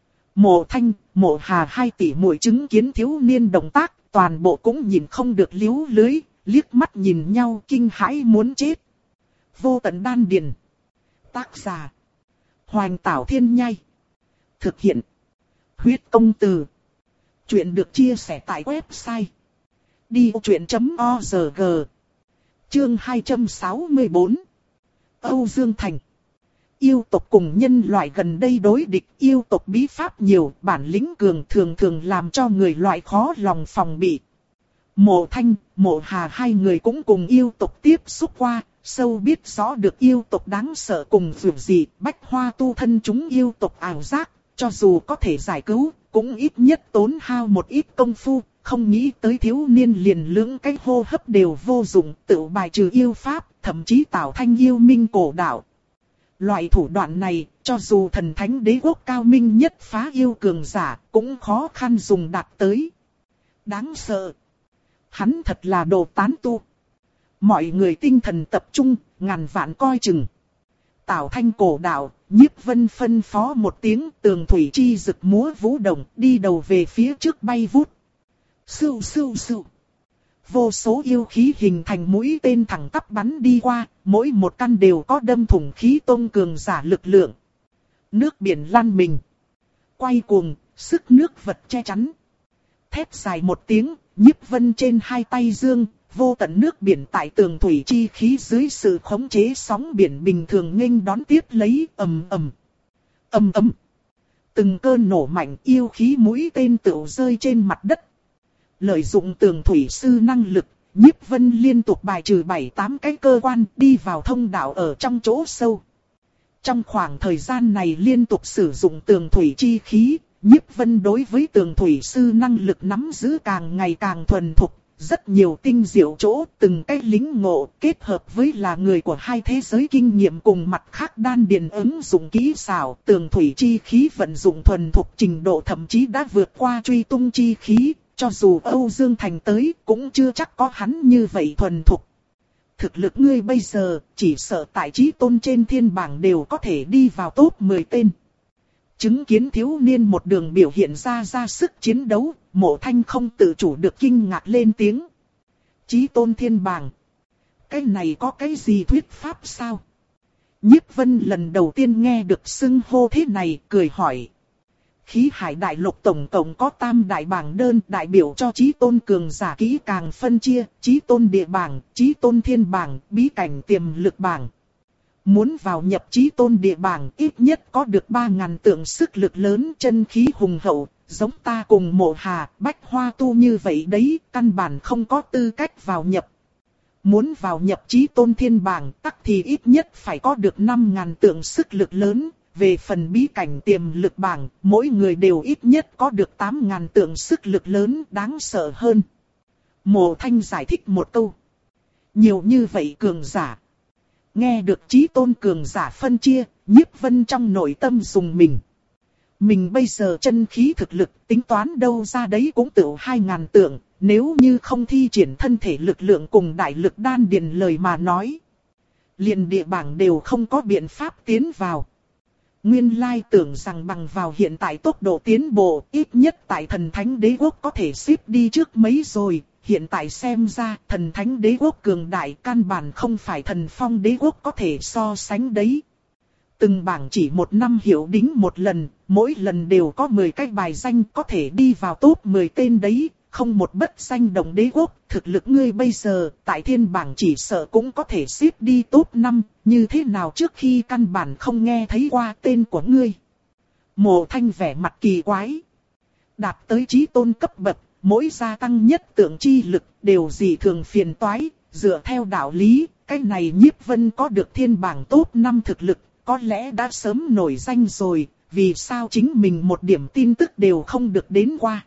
Mộ Thanh, Mộ Hà hai tỷ muội chứng kiến thiếu niên động tác, toàn bộ cũng nhìn không được liếu lưới, liếc mắt nhìn nhau kinh hãi muốn chết. Vô tận đan điền. Tác giả Hoành Tảo Thiên Nhai. Thực hiện Huyết Công Từ. Chuyện được chia sẻ tại website đi o chuyện chấm org. Chương hai trăm sáu mươi bốn. Âu Dương Thành. Yêu tộc cùng nhân loại gần đây đối địch, yêu tộc bí pháp nhiều, bản lĩnh cường thường thường làm cho người loại khó lòng phòng bị. Mộ Thanh, Mộ Hà hai người cũng cùng yêu tộc tiếp xúc qua, sâu biết rõ được yêu tộc đáng sợ cùng vượt gì. Bách Hoa Tu thân chúng yêu tộc ảo giác, cho dù có thể giải cứu, cũng ít nhất tốn hao một ít công phu, không nghĩ tới thiếu niên liền lưỡng cái hô hấp đều vô dụng, tự bài trừ yêu pháp, thậm chí tạo thành yêu minh cổ đạo. Loại thủ đoạn này, cho dù thần thánh đế quốc cao minh nhất phá yêu cường giả, cũng khó khăn dùng đạt tới. Đáng sợ. Hắn thật là đồ tán tu. Mọi người tinh thần tập trung, ngàn vạn coi chừng. Tảo thanh cổ đạo, Nhiếp Vân phân phó một tiếng, tường thủy chi rực múa vũ động, đi đầu về phía trước bay vút. Sưu sưu sưu. Vô số yêu khí hình thành mũi tên thẳng tắp bắn đi qua, mỗi một căn đều có đâm thủng khí tôn cường giả lực lượng. Nước biển lăn mình. Quay cuồng, sức nước vật che chắn. Thét dài một tiếng, Nhiếp Vân trên hai tay dương, vô tận nước biển tại tường thủy chi khí dưới sự khống chế sóng biển bình thường nghênh đón tiếp lấy ầm ầm. Ầm ầm. Từng cơn nổ mạnh yêu khí mũi tên tựu rơi trên mặt đất. Lợi dụng tường thủy sư năng lực, Nhiếp Vân liên tục bài trừ bảy tám cái cơ quan đi vào thông đạo ở trong chỗ sâu. Trong khoảng thời gian này liên tục sử dụng tường thủy chi khí, Nhiếp Vân đối với tường thủy sư năng lực nắm giữ càng ngày càng thuần thục, rất nhiều tinh diệu chỗ, từng cái lính ngộ kết hợp với là người của hai thế giới kinh nghiệm cùng mặt khác đan điền ứng dụng kỹ xảo, tường thủy chi khí vận dụng thuần thục trình độ thậm chí đã vượt qua truy tung chi khí, cho dù Âu Dương Thành tới cũng chưa chắc có hắn như vậy thuần thục. Thực lực ngươi bây giờ, chỉ sợ tại chí tôn trên thiên bảng đều có thể đi vào top mười tên. Chứng kiến thiếu niên một đường biểu hiện ra ra sức chiến đấu, Mộ Thanh không tự chủ được kinh ngạc lên tiếng. Chí tôn thiên bảng. Cái này có cái gì thuyết pháp sao? Nhiếp Vân lần đầu tiên nghe được xưng hô thế này, cười hỏi. Khí hải đại lục tổng cộng có tam đại bảng đơn đại biểu cho chí tôn cường giả kỹ càng phân chia, chí tôn địa bảng, chí tôn thiên bảng, bí cảnh tiềm lực bảng. Muốn vào nhập chí tôn địa bảng ít nhất có được ba ngàn tượng sức lực lớn chân khí hùng hậu, giống ta cùng Mộ Hà, Bách Hoa Tu như vậy đấy, căn bản không có tư cách vào nhập. Muốn vào nhập chí tôn thiên bảng tắc thì ít nhất phải có được năm ngàn tượng sức lực lớn. Về phần bí cảnh tiềm lực bảng, mỗi người đều ít nhất có được tám ngàn tượng sức lực lớn đáng sợ hơn. Mộ Thanh giải thích một câu. Nhiều như vậy cường giả. Nghe được chí tôn cường giả phân chia, Nhiếp Vân trong nội tâm dùng mình. Mình bây giờ chân khí thực lực tính toán đâu ra đấy cũng tự hai ngàn tượng, nếu như không thi triển thân thể lực lượng cùng đại lực đan điền lời mà nói. Liền địa bảng đều không có biện pháp tiến vào. Nguyên lai tưởng rằng bằng vào hiện tại tốc độ tiến bộ, ít nhất tại thần thánh đế quốc có thể xếp đi trước mấy rồi, hiện tại xem ra thần thánh đế quốc cường đại căn bản không phải thần phong đế quốc có thể so sánh đấy. Từng bảng chỉ một năm hiệu đính một lần, mỗi lần đều có mười cái bài danh có thể đi vào top mười tên đấy, không một bất danh động đế quốc, thực lực ngươi bây giờ tại thiên bảng chỉ sợ cũng có thể xếp đi top năm, như thế nào trước khi căn bản không nghe thấy qua tên của ngươi. Mộ Thanh vẻ mặt kỳ quái. Đạt tới chí tôn cấp bậc, mỗi gia tăng nhất tượng chi lực đều dị thường phiền toái, dựa theo đạo lý, cái này Nhiếp Vân có được thiên bảng top năm thực lực, có lẽ đã sớm nổi danh rồi, vì sao chính mình một điểm tin tức đều không được đến qua.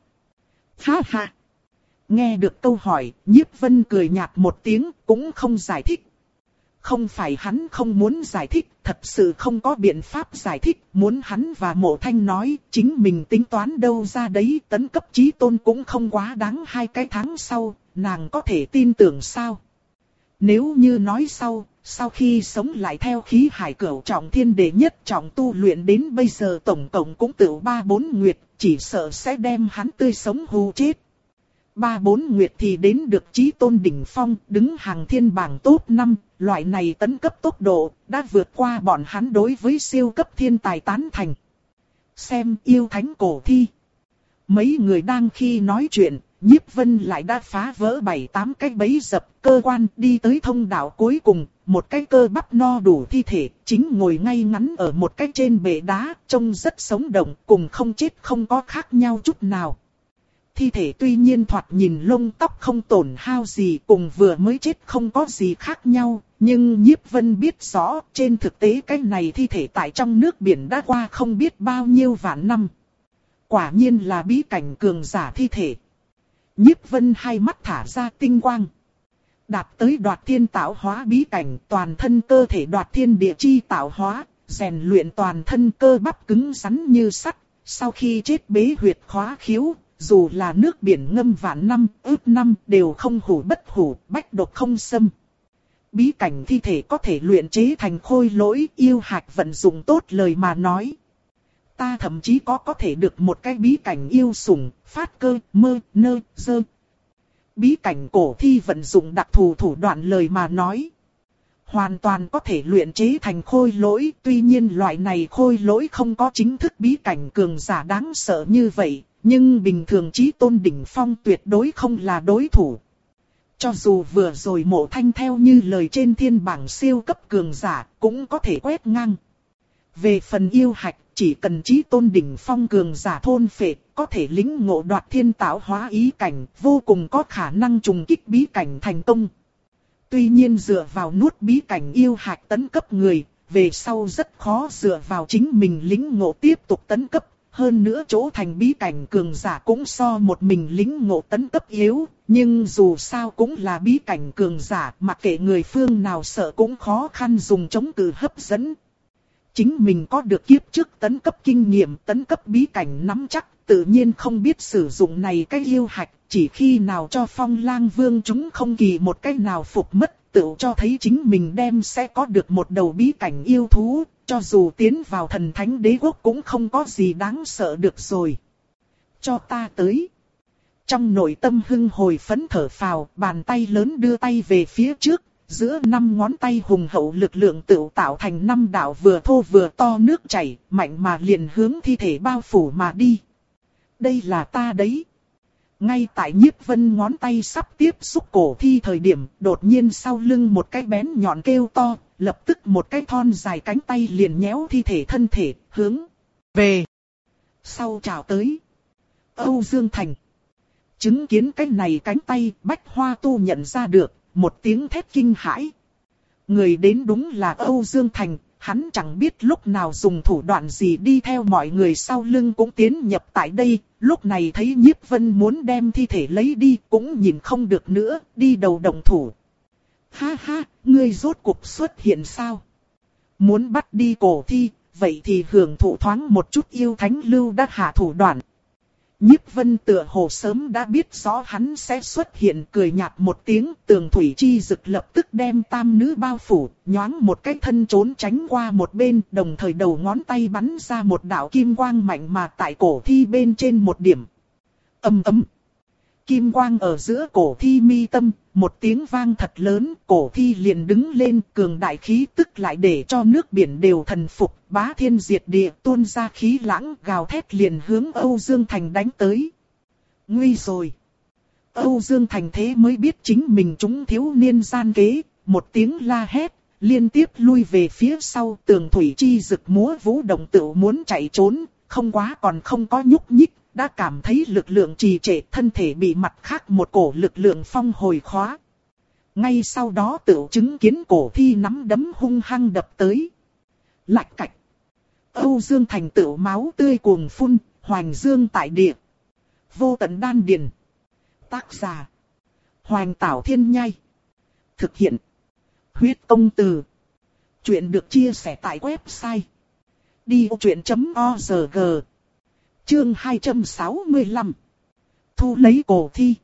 Ha ha! Nghe được câu hỏi, Nhiếp Vân cười nhạt một tiếng, cũng không giải thích. Không phải hắn không muốn giải thích, thật sự không có biện pháp giải thích, muốn hắn và Mộ Thanh nói, chính mình tính toán đâu ra đấy, tấn cấp chí tôn cũng không quá đáng hai cái tháng sau, nàng có thể tin tưởng sao? Nếu như nói sau, sau khi sống lại theo khí hải cửu trọng thiên đệ nhất trọng tu luyện đến bây giờ tổng cộng cũng tự ba bốn nguyệt, chỉ sợ sẽ đem hắn tươi sống hù chết. Ba bốn nguyệt thì đến được chí tôn đỉnh phong, đứng hàng thiên bảng top năm, loại này tấn cấp tốc độ, đã vượt qua bọn hắn đối với siêu cấp thiên tài tán thành. Xem yêu thánh cổ thi. Mấy người đang khi nói chuyện, Nhiếp Vân lại đã phá vỡ bảy tám cái bẫy dập cơ quan đi tới thông đạo cuối cùng, một cái cơ bắp no đủ thi thể, chính ngồi ngay ngắn ở một cái trên bệ đá, trông rất sống động, cùng không chết không có khác nhau chút nào. Thi thể tuy nhiên thoạt nhìn lông tóc không tổn hao gì cùng vừa mới chết không có gì khác nhau, nhưng Nhiếp Vân biết rõ trên thực tế cái này thi thể tại trong nước biển đã qua không biết bao nhiêu vạn năm. Quả nhiên là bí cảnh cường giả thi thể. Nhiếp Vân hai mắt thả ra tinh quang. Đạt tới đoạt thiên tạo hóa bí cảnh, toàn thân cơ thể đoạt thiên địa chi tạo hóa, rèn luyện toàn thân cơ bắp cứng rắn như sắt, sau khi chết bế huyệt khóa khiếu. Dù là nước biển ngâm vạn năm, ước năm đều không hủ bất hủ, bách độc không xâm. Bí cảnh thi thể có thể luyện chế thành khôi lỗi, yêu hạch vận dụng tốt lời mà nói. Ta thậm chí có có thể được một cái bí cảnh yêu sủng, phát cơ, mơ, nơ, dơ. Bí cảnh cổ thi vận dụng đặc thù thủ đoạn lời mà nói. Hoàn toàn có thể luyện chế thành khôi lỗi, tuy nhiên loại này khôi lỗi không có chính thức bí cảnh cường giả đáng sợ như vậy. Nhưng bình thường chí tôn đỉnh phong tuyệt đối không là đối thủ. cho dù vừa rồi Mộ Thanh theo như lời trên thiên bảng siêu cấp cường giả, cũng có thể quét ngang. Về phần yêu hạch, chỉ cần chí tôn đỉnh phong cường giả thôn phệ, có thể lĩnh ngộ đoạt thiên tạo hóa ý cảnh, vô cùng có khả năng trùng kích bí cảnh thành công. Tuy nhiên dựa vào nuốt bí cảnh yêu hạch tấn cấp người, về sau rất khó dựa vào chính mình lĩnh ngộ tiếp tục tấn cấp. Hơn nữa chỗ thành bí cảnh cường giả cũng so một mình lĩnh ngộ tấn cấp yếu, nhưng dù sao cũng là bí cảnh cường giả, mặc kệ người phương nào sợ cũng khó khăn dùng chống cự hấp dẫn. Chính mình có được kiếp trước tấn cấp kinh nghiệm, tấn cấp bí cảnh nắm chắc, tự nhiên không biết sử dụng này cái yêu hạch, chỉ khi nào cho Phong Lang Vương chúng không kỳ một cái nào phục mất, tự cho thấy chính mình đem sẽ có được một đầu bí cảnh yêu thú, cho dù tiến vào thần thánh đế quốc cũng không có gì đáng sợ được rồi. Cho ta tới. Trong nội tâm hưng hồi phấn thở phào, bàn tay lớn đưa tay về phía trước, giữa năm ngón tay hùng hậu lực lượng tự tạo thành năm đạo vừa thô vừa to nước chảy, mạnh mà liền hướng thi thể bao phủ mà đi. Đây là ta đấy. Ngay tại Nhiếp Vân ngón tay sắp tiếp xúc cổ thi thời điểm, đột nhiên sau lưng một cái bén nhọn kêu to, lập tức một cái thon dài cánh tay liền nhéo thi thể thân thể, hướng về sau chào tới. Âu Dương Thành. Chứng kiến cái này cánh tay, Bách Hoa Tu nhận ra được, một tiếng thét kinh hãi. Người đến đúng là Âu Dương Thành, hắn chẳng biết lúc nào dùng thủ đoạn gì đi theo mọi người sau lưng cũng tiến nhập tại đây, lúc này thấy Nhiếp Vân muốn đem thi thể lấy đi cũng nhìn không được nữa, đi đầu động thủ. Ha ha, ngươi rốt cuộc xuất hiện sao? Muốn bắt đi cổ thi, vậy thì hưởng thụ thoáng một chút yêu thánh lưu đã hạ thủ đoạn. Nhiếp Vân tựa hồ sớm đã biết rõ hắn sẽ xuất hiện, cười nhạt một tiếng, Tường Thủy Chi Dực lập tức đem tam nữ bao phủ, nhoáng một cái thân trốn tránh qua một bên, đồng thời đầu ngón tay bắn ra một đạo kim quang mạnh mà tại cổ thi bên trên một điểm. Ầm ầm. Kim quang ở giữa cổ thi mi tâm, một tiếng vang thật lớn, cổ thi liền đứng lên, cường đại khí tức lại để cho nước biển đều thần phục, bá thiên diệt địa, tuôn ra khí lãng, gào thét liền hướng Âu Dương Thành đánh tới. Nguy rồi! Âu Dương Thành thế mới biết chính mình trúng thiếu niên gian kế, một tiếng la hét, liên tiếp lui về phía sau, Tường Thủy Chi Dực múa vũ động tựu muốn chạy trốn, không quá còn không có nhúc nhích. Đã cảm thấy lực lượng trì trệ, thân thể bị mặt khác một cổ lực lượng phong hồi khóa. Ngay sau đó tự chứng kiến cổ thi nắm đấm hung hăng đập tới. Lạch cạch. Âu Dương Thành tựu máu tươi cuồng phun, hoành dương tại địa. Vô tận đan điền. Tác giả. Hoành Tảo Thiên Nhai. Thực hiện. Huyết Công Từ. Chuyện được chia sẻ tại website. đi ô chuyện chấm o rờ giê. Chương hai trăm sáu mươi lăm. Thu lấy cổ thi.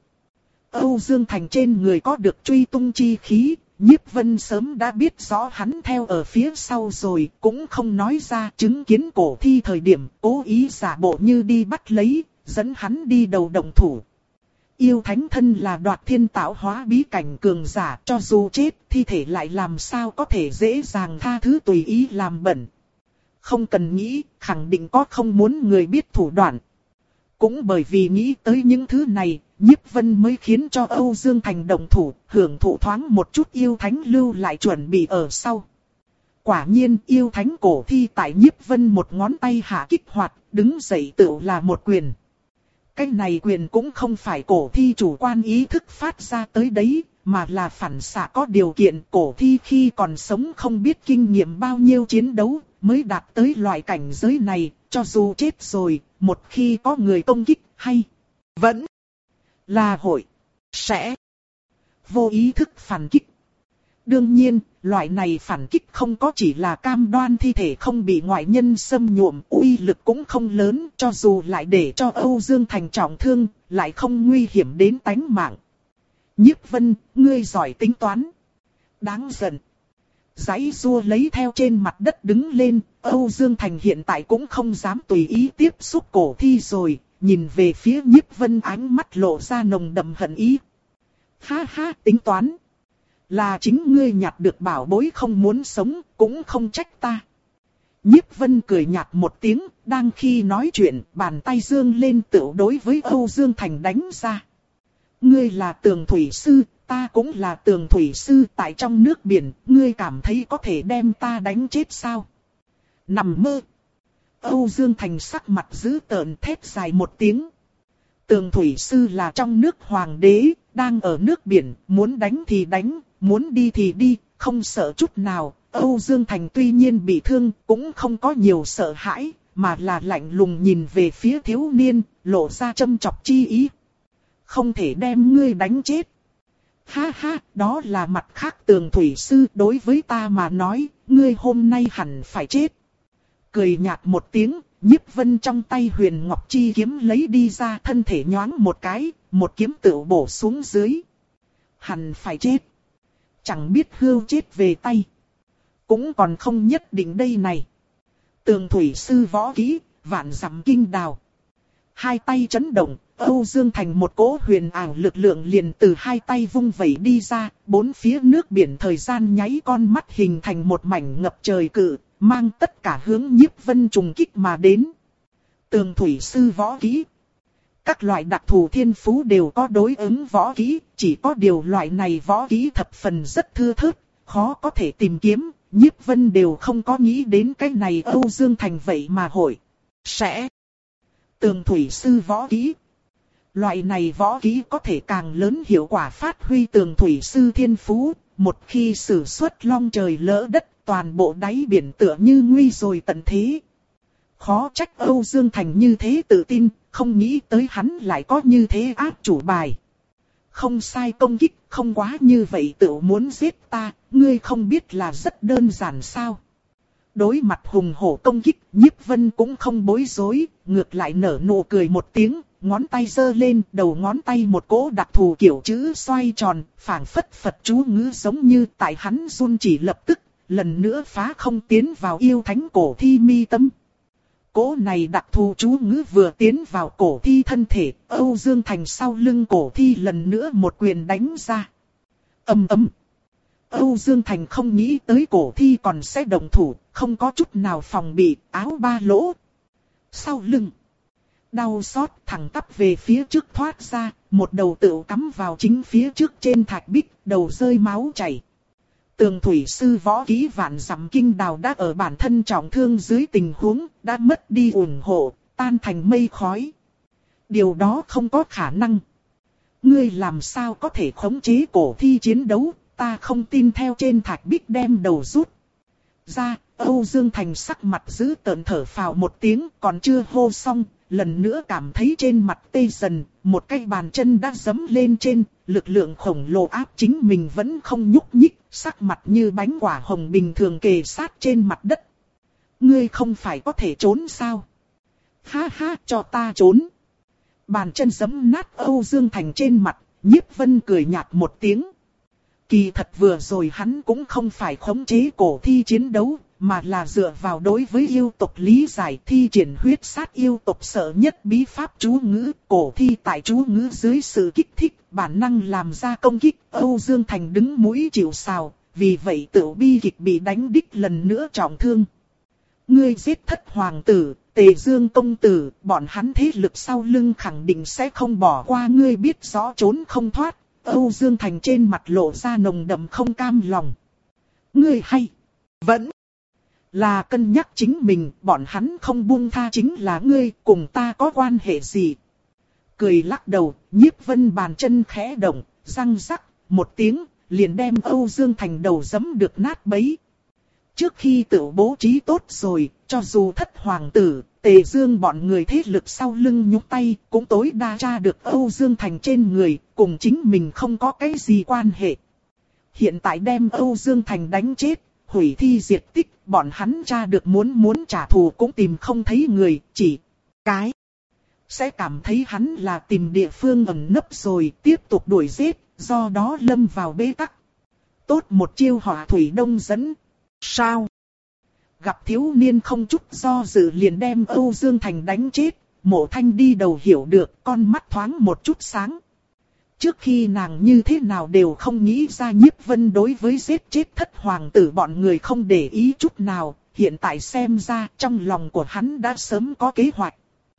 Âu Dương Thành trên người có được truy tung chi khí, Nhiếp Vân sớm đã biết rõ hắn theo ở phía sau rồi, cũng không nói ra, chứng kiến cổ thi thời điểm, cố ý giả bộ như đi bắt lấy, dẫn hắn đi đầu động thủ. Yêu thánh thân là đoạt thiên tạo hóa bí cảnh cường giả, cho dù chết, thi thể lại làm sao có thể dễ dàng tha thứ tùy ý làm bẩn. Không cần nghĩ, khẳng định có không muốn người biết thủ đoạn. Cũng bởi vì nghĩ tới những thứ này, Nhiếp Vân mới khiến cho Âu Dương Thành động thủ, hưởng thụ thoáng một chút yêu thánh lưu lại chuẩn bị ở sau. Quả nhiên yêu thánh cổ thi tại Nhiếp Vân một ngón tay hạ kích hoạt, đứng dậy tự là một quyền. Cái này quyền cũng không phải cổ thi chủ quan ý thức phát ra tới đấy, mà là phản xạ có điều kiện. Cổ thi khi còn sống không biết kinh nghiệm bao nhiêu chiến đấu, mới đạt tới loại cảnh giới này, cho dù chết rồi, một khi có người công kích hay vẫn là hội sẽ vô ý thức phản kích. Đương nhiên, loại này phản kích không có chỉ là cam đoan thi thể không bị ngoại nhân xâm nhuộm, uy lực cũng không lớn, cho dù lại để cho Âu Dương Thành trọng thương, lại không nguy hiểm đến tánh mạng. Nhiếp Vân, ngươi giỏi tính toán. Đáng giận. Giãy rua lấy theo trên mặt đất đứng lên, Âu Dương Thành hiện tại cũng không dám tùy ý tiếp xúc cổ thi rồi, nhìn về phía Nhiếp Vân ánh mắt lộ ra nồng đậm hận ý. Ha ha, tính toán. Là chính ngươi nhặt được bảo bối không muốn sống, cũng không trách ta. Nhiếp Vân cười nhạt một tiếng, đang khi nói chuyện, bàn tay dương lên tựu đối với Âu Dương Thành đánh ra. Ngươi là Tường Thủy Sư, ta cũng là tường thủy sư tại trong nước biển, ngươi cảm thấy có thể đem ta đánh chết sao? Nằm mơ. Âu Dương Thành sắc mặt dữ tợn thét dài một tiếng. Tường thủy sư là trong nước hoàng đế, đang ở nước biển, muốn đánh thì đánh, muốn đi thì đi, không sợ chút nào. Âu Dương Thành tuy nhiên bị thương, cũng không có nhiều sợ hãi, mà là lạnh lùng nhìn về phía thiếu niên, lộ ra châm chọc chi ý. Không thể đem ngươi đánh chết. Ha ha, đó là mặt khác tường thủy sư, đối với ta mà nói, ngươi hôm nay hẳn phải chết. Cười nhạt một tiếng, Nhiếp Vân trong tay huyền ngọc chi kiếm lấy đi ra, thân thể nhoáng một cái, một kiếm tựu bổ xuống dưới. Hẳn phải chết. Chẳng biết hưu chết về tay. Cũng còn không nhất định đây này. Tường thủy sư võ kỹ, vạn dặm kinh đào. Hai tay chấn động, Âu Dương Thành một cỗ huyền ảo lực lượng liền từ hai tay vung vẩy đi ra, bốn phía nước biển thời gian nháy con mắt hình thành một mảnh ngập trời cự, mang tất cả hướng Nhiếp Vân trùng kích mà đến. Tường thủy sư võ kỹ. Các loại đặc thù thiên phú đều có đối ứng võ kỹ, chỉ có điều loại này võ kỹ thập phần rất thưa thớt, khó có thể tìm kiếm, Nhiếp Vân đều không có nghĩ đến cái này. Âu Dương Thành vậy mà hội sẽ tường thủy sư võ kỹ. Loại này võ kỹ có thể càng lớn hiệu quả phát huy tường thủy sư thiên phú, một khi sử xuất long trời lỡ đất, toàn bộ đáy biển tựa như nguy rồi tận thế. Khó trách Âu Dương Thành như thế tự tin, không nghĩ tới hắn lại có như thế áp chủ bài. Không sai, công kích, không quá như vậy tự muốn giết ta, ngươi không biết là rất đơn giản sao? Đối mặt hùng hổ công kích, Nhiếp Vân cũng không bối rối, ngược lại nở nụ cười một tiếng, ngón tay giơ lên, đầu ngón tay một cỗ đặc thù kiểu chữ xoay tròn, phảng phất Phật chú ngữ giống như tại hắn run chỉ lập tức, lần nữa phá không tiến vào yêu thánh cổ thi mi tâm. Cỗ này đặc thù chú ngữ vừa tiến vào cổ thi thân thể, Âu Dương Thành sau lưng cổ thi lần nữa một quyền đánh ra. Ầm ầm. Âu Dương Thành không nghĩ tới cổ thi còn sẽ động thủ, không có chút nào phòng bị, áo ba lỗ. Sau lưng. Đau xót thẳng tắp về phía trước thoát ra, một đầu tựu cắm vào chính phía trước trên thạch bích, đầu rơi máu chảy. Tường thủy sư võ kỹ vạn dặm kinh đào đã ở bản thân trọng thương dưới tình huống, đã mất đi ủng hộ, tan thành mây khói. Điều đó không có khả năng. Ngươi làm sao có thể khống chế cổ thi chiến đấu, ta không tin. Theo trên thạch bích đem đầu rút ra, Âu Dương Thành sắc mặt giữ tợn thở phào một tiếng, còn chưa hô xong, lần nữa cảm thấy trên mặt tê dần, một cái bàn chân đã giẫm lên trên, lực lượng khổng lồ áp chính mình vẫn không nhúc nhích, sắc mặt như bánh quả hồng bình thường kề sát trên mặt đất. Ngươi không phải có thể trốn sao? Ha ha, cho ta trốn. Bàn chân giẫm nát Âu Dương Thành trên mặt, Nhiếp Vân cười nhạt một tiếng. Kỳ thật vừa rồi hắn cũng không phải khống chế cổ thi chiến đấu, mà là dựa vào đối với yêu tộc lý giải, thi triển huyết sát yêu tộc sợ nhất bí pháp chú ngữ. Cổ thi tại chú ngữ dưới sự kích thích, bản năng làm ra công kích. Âu Dương Thành đứng mũi chịu sào, vì vậy tự bi kịch bị đánh đích lần nữa trọng thương. Ngươi giết thất hoàng tử, Tề Dương công tử, bọn hắn thế lực sau lưng khẳng định sẽ không bỏ qua ngươi, biết rõ trốn không thoát. Âu Dương Thành trên mặt lộ ra nồng đậm không cam lòng. Ngươi hay vẫn là cân nhắc chính mình, bọn hắn không buông tha chính là ngươi, cùng ta có quan hệ gì? Cười lắc đầu, Nhiếp Vân bàn chân khẽ động, răng rắc, một tiếng, liền đem Âu Dương Thành đầu giẫm được nát bấy. Trước khi tự bố trí tốt rồi, cho dù thất hoàng tử, Tề Dương bọn người thế lực sau lưng nhúc tay, cũng tối đa tra được Âu Dương Thành trên người, cùng chính mình không có cái gì quan hệ. Hiện tại đem Âu Dương Thành đánh chết, hủy thi diệt tích, bọn hắn tra được muốn muốn trả thù cũng tìm không thấy người, chỉ cái sẽ cảm thấy hắn là tìm địa phương ẩn nấp rồi tiếp tục đuổi giết, do đó lâm vào bế tắc. Tốt một chiêu hỏa thủy đông dẫn. Sao? Gặp thiếu niên không chút do dự liền đem Âu Dương Thành đánh chết, Mộ Thanh đi đầu hiểu được, con mắt thoáng một chút sáng. Trước khi nàng như thế nào đều không nghĩ ra Nhiếp Vân đối với giết chết thất hoàng tử bọn người không để ý chút nào, hiện tại xem ra trong lòng của hắn đã sớm có kế hoạch.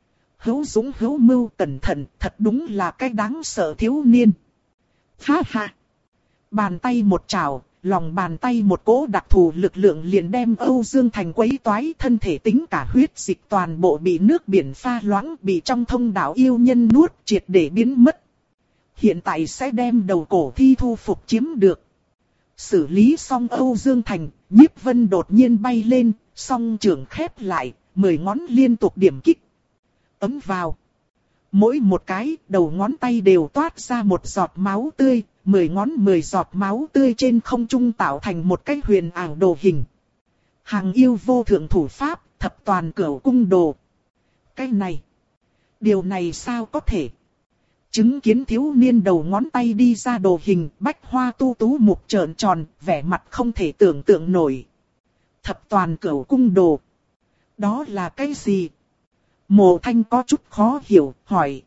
Hữu dũng hữu mưu, cẩn thận, thật đúng là cái đáng sợ thiếu niên. Ha ha! Bàn tay một chảo, lòng bàn tay một cỗ đặc thù lực lượng liền đem Âu Dương Thành quấy toái, thân thể tính cả huyết dịch toàn bộ bị nước biển pha loãng, bị trong thông đạo yêu nhân nuốt triệt để biến mất. Hiện tại sẽ đem đầu cổ thi thu phục chiếm được. Xử lý xong Âu Dương Thành, Nhiếp Vân đột nhiên bay lên, song trường khép lại, mười ngón liên tục điểm kích. Ấm vào. Mỗi một cái, đầu ngón tay đều toát ra một giọt máu tươi, mười ngón mười giọt máu tươi trên không trung tạo thành một cái huyền ảo đồ hình. Hàng yêu vô thượng thủ pháp, thập toàn cửu cung đồ. Cái này, điều này sao có thể? Chứng kiến thiếu niên đầu ngón tay đi ra đồ hình, Bách Hoa Tu Tú mục trợn tròn, vẻ mặt không thể tưởng tượng nổi. Thập toàn cửu cung đồ. Đó là cái gì? Mộ Thanh có chút khó hiểu, hỏi.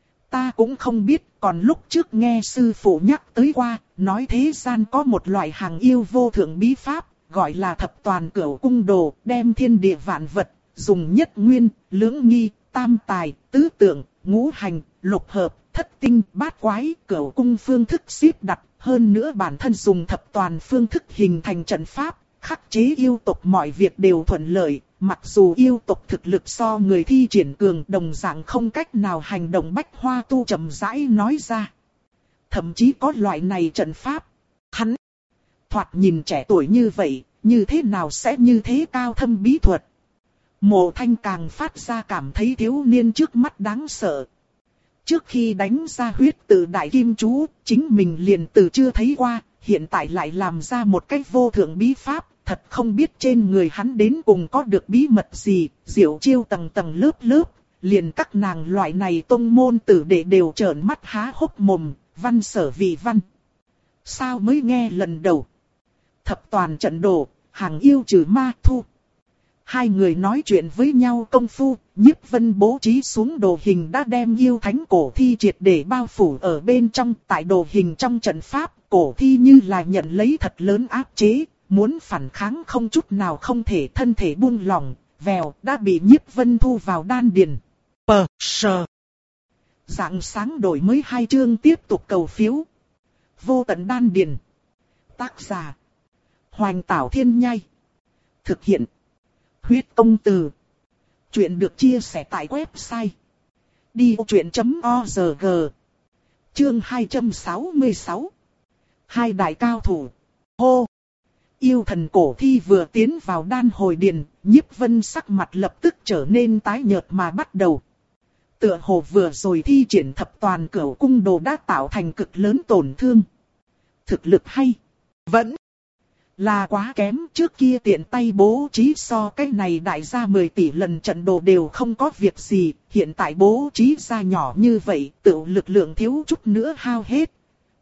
Ta cũng không biết, còn lúc trước nghe sư phụ nhắc tới qua, nói thế gian có một loại hàng yêu vô thượng bí pháp, gọi là thập toàn cửu cung đồ, đem thiên địa vạn vật, dùng nhất nguyên, lưỡng nghi, tam tài, tứ tượng, ngũ hành, lục hợp, thất tinh, bát quái, cửu cung phương thức xếp đặt, hơn nữa bản thân dùng thập toàn phương thức hình thành trận pháp, khắc chế yêu tộc mọi việc đều thuận lợi. Mặc dù yêu tộc thực lực so người thi triển cường, đồng dạng không cách nào hành động. Bách Hoa Tu chậm rãi nói ra. Thậm chí có loại này trận pháp. Hắn thoạt nhìn trẻ tuổi như vậy, như thế nào sẽ như thế cao thâm bí thuật? Mộ Thanh càng phát ra cảm thấy thiếu niên trước mắt đáng sợ. Trước khi đánh ra huyết tự đại kim chú, chính mình liền từ chưa thấy qua, hiện tại lại làm ra một cách vô thượng bí pháp. Thật không biết trên người hắn đến cùng có được bí mật gì, diệu chiêu tầng tầng lớp lớp, liền các nàng loại này tông môn tử đệ đều trợn mắt há hốc mồm, văn sở vì văn. Sao mới nghe lần đầu? Thập toàn trận đồ, hàng yêu trừ ma thu. Hai người nói chuyện với nhau công phu, Nhiếp Vân bố trí xuống đồ hình đã đem yêu thánh cổ thi triệt để bao phủ ở bên trong. Tại đồ hình trong trận pháp, cổ thi như là nhận lấy thật lớn áp chế. Muốn phản kháng không chút nào không thể, thân thể buông lỏng, vèo đã bị Nhiếp Vân thu vào đan điền. Pờ, sờ. Rạng sáng đổi mới hai chương tiếp tục cầu phiếu. Vô tận đan điền. Tác giả. Hoành Tảo Thiên Nhai. Thực hiện. Huyết Công Từ. Chuyện được chia sẻ tại website. đi ô chuyện chấm o rờ giê. Chương hai trăm sáu mươi sáu. Hai đại cao thủ. Hô. Yêu thần cổ thi vừa tiến vào đan hồi điền, Nhiếp Vân sắc mặt lập tức trở nên tái nhợt mà bắt đầu. Tựa hồ vừa rồi thi triển thập toàn cửu cung đồ đã tạo thành cực lớn tổn thương. Thực lực hay? Vẫn là quá kém, trước kia tiện tay bố trí so cái này đại gia mười tỷ lần trận đồ đều không có việc gì, hiện tại bố trí ra nhỏ như vậy, tự lực lượng thiếu chút nữa hao hết.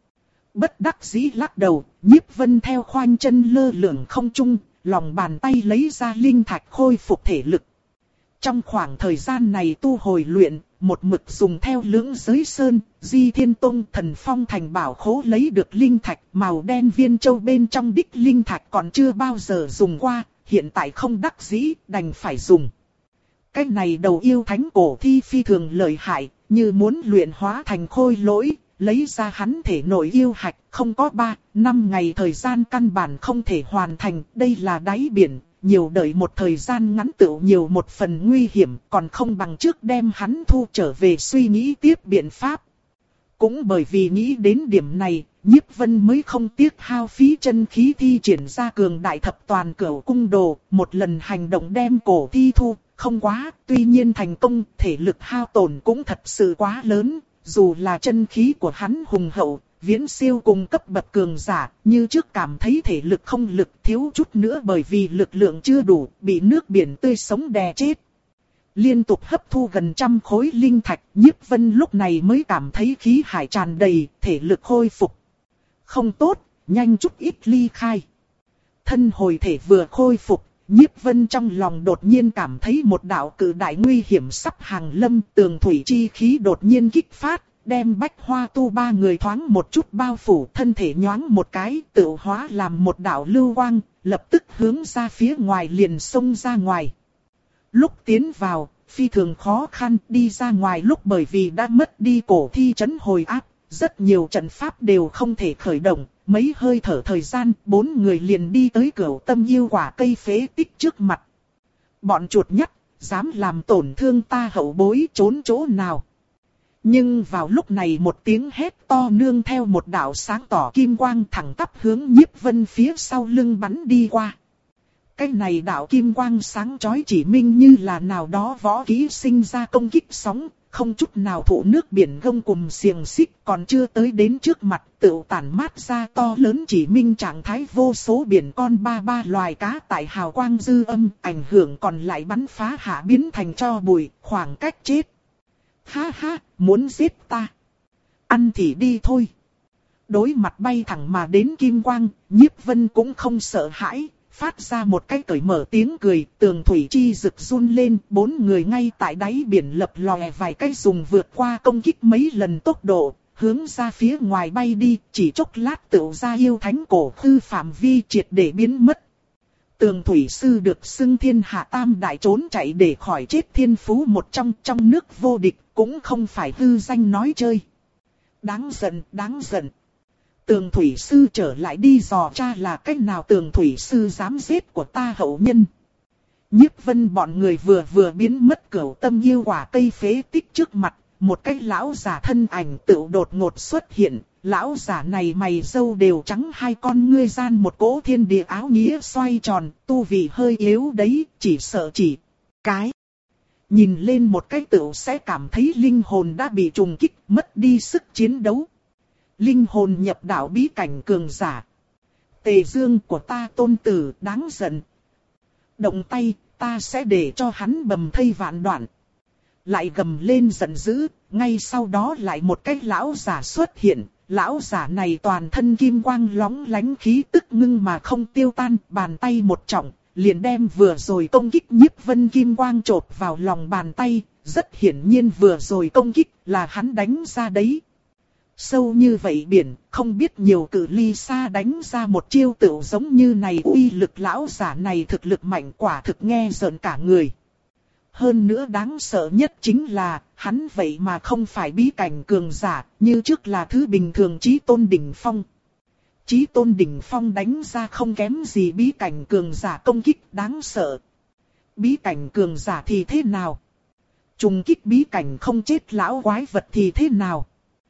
Bất đắc dĩ lắc đầu, Nhiếp Vân theo khoanh chân lơ lửng không trung, lòng bàn tay lấy ra linh thạch khôi phục thể lực. Trong khoảng thời gian này tu hồi luyện, một mực dùng theo lưỡng giới sơn, Di Thiên Tông Thần Phong thành bảo khố lấy được linh thạch màu đen viên châu bên trong đích linh thạch còn chưa bao giờ dùng qua, hiện tại không đắc dĩ, đành phải dùng. Cái này đầu yêu thánh cổ thi phi thường lợi hại, như muốn luyện hóa thành khôi lỗi. Lấy ra hắn thể nội yêu hạch, không có ba, năm ngày thời gian căn bản không thể hoàn thành, đây là đáy biển, nhiều đợi một thời gian ngắn tựu nhiều một phần nguy hiểm, còn không bằng trước đem hắn thu trở về suy nghĩ tiếp biện pháp. Cũng bởi vì nghĩ đến điểm này, Nhiếp Vân mới không tiếc hao phí chân khí thi triển ra cường đại thập toàn cửu cung đồ, một lần hành động đem cổ thi thu, không quá, tuy nhiên thành công, thể lực hao tổn cũng thật sự quá lớn. Dù là chân khí của hắn hùng hậu, viễn siêu cùng cấp bậc cường giả, như trước cảm thấy thể lực không lực thiếu chút nữa bởi vì lực lượng chưa đủ, bị nước biển tươi sống đè chết. Liên tục hấp thu gần trăm khối linh thạch, Nhiếp Vân lúc này mới cảm thấy khí hải tràn đầy, thể lực khôi phục. Không tốt, nhanh chút ít ly khai. Thân hồi thể vừa khôi phục, Nhiếp Vân trong lòng đột nhiên cảm thấy một đạo cự đại nguy hiểm sắp hàng lâm, tường thủy chi khí đột nhiên kích phát, đem Bách Hoa Tu ba người thoáng một chút bao phủ, thân thể nhoáng một cái, tự hóa làm một đạo lưu quang, lập tức hướng ra phía ngoài liền xông ra ngoài. Lúc tiến vào, phi thường khó khăn, đi ra ngoài lúc bởi vì đã mất đi cổ thi trấn hồi áp, rất nhiều trận pháp đều không thể khởi động. Mấy hơi thở thời gian, bốn người liền đi tới Cửu Tâm Yêu Quả cây phế tích trước mặt. Bọn chuột nhắt, dám làm tổn thương ta hậu bối, trốn chỗ nào? Nhưng vào lúc này một tiếng hét to nương theo một đạo sáng tỏ kim quang thẳng tắp hướng Nhiếp Vân phía sau lưng bắn đi qua. Cái này đạo kim quang sáng chói chỉ minh như là nào đó võ kỹ sinh ra công kích sóng, không chút nào thụ nước biển gông cùm xiềng xích, còn chưa tới đến trước mặt tự tản mát ra to lớn chỉ minh trạng thái vô số biển con ba ba loài cá tại hào quang dư âm, ảnh hưởng còn lại bắn phá hạ biến thành tro bụi, khoảng cách chết. Ha ha, muốn giết ta? Ăn thì đi thôi. Đối mặt bay thẳng mà đến kim quang, Nhiếp Vân cũng không sợ hãi, phát ra một cái cởi mở tiếng cười, tường thủy chi rực run lên, bốn người ngay tại đáy biển lập lòe vài cái dùng vượt qua công kích mấy lần tốc độ, hướng ra phía ngoài bay đi, chỉ chốc lát tựu ra yêu thánh cổ hư phạm vi triệt để biến mất. Tường thủy sư được xưng thiên hạ tam đại trốn chạy để khỏi chết thiên phú một trong trong nước vô địch, cũng không phải hư danh nói chơi. Đáng giận, đáng giận. Tường thủy sư trở lại đi dò tra là cách nào tường thủy sư dám giết của ta hậu nhân. Nhiếp Vân bọn người vừa vừa biến mất Cửu Tâm Yêu Quả cây phế tích trước mặt, một cái lão giả thân ảnh tự đột ngột xuất hiện. Lão giả này mày râu đều trắng, hai con ngươi gian một cỗ thiên địa áo nghĩa xoay tròn, tu vị hơi yếu đấy, chỉ sợ chỉ cái. Nhìn lên một cái tựu sẽ cảm thấy linh hồn đã bị trùng kích, mất đi sức chiến đấu. Linh hồn nhập đạo bí cảnh cường giả. Tề Dương của ta tôn tử đáng giận. Động tay, ta sẽ để cho hắn bầm thây vạn đoạn. Lại gầm lên giận dữ, ngay sau đó lại một cái lão giả xuất hiện. Lão giả này toàn thân kim quang lóng lánh khí tức ngưng mà không tiêu tan, bàn tay một trọng, liền đem vừa rồi công kích Nhiếp Vân kim quang chộp vào lòng bàn tay, rất hiển nhiên vừa rồi công kích là hắn đánh ra đấy. Sâu như vậy biển, không biết nhiều cự ly xa đánh ra một chiêu tựu giống như này, uy lực lão giả này thực lực mạnh quả thực nghe rợn cả người. Hơn nữa đáng sợ nhất chính là, hắn vậy mà không phải bí cảnh cường giả, như trước là thứ bình thường chí tôn đỉnh phong. Chí tôn đỉnh phong đánh ra không kém gì bí cảnh cường giả công kích đáng sợ. Bí cảnh cường giả thì thế nào? Trùng kích bí cảnh không chết lão quái vật thì thế nào?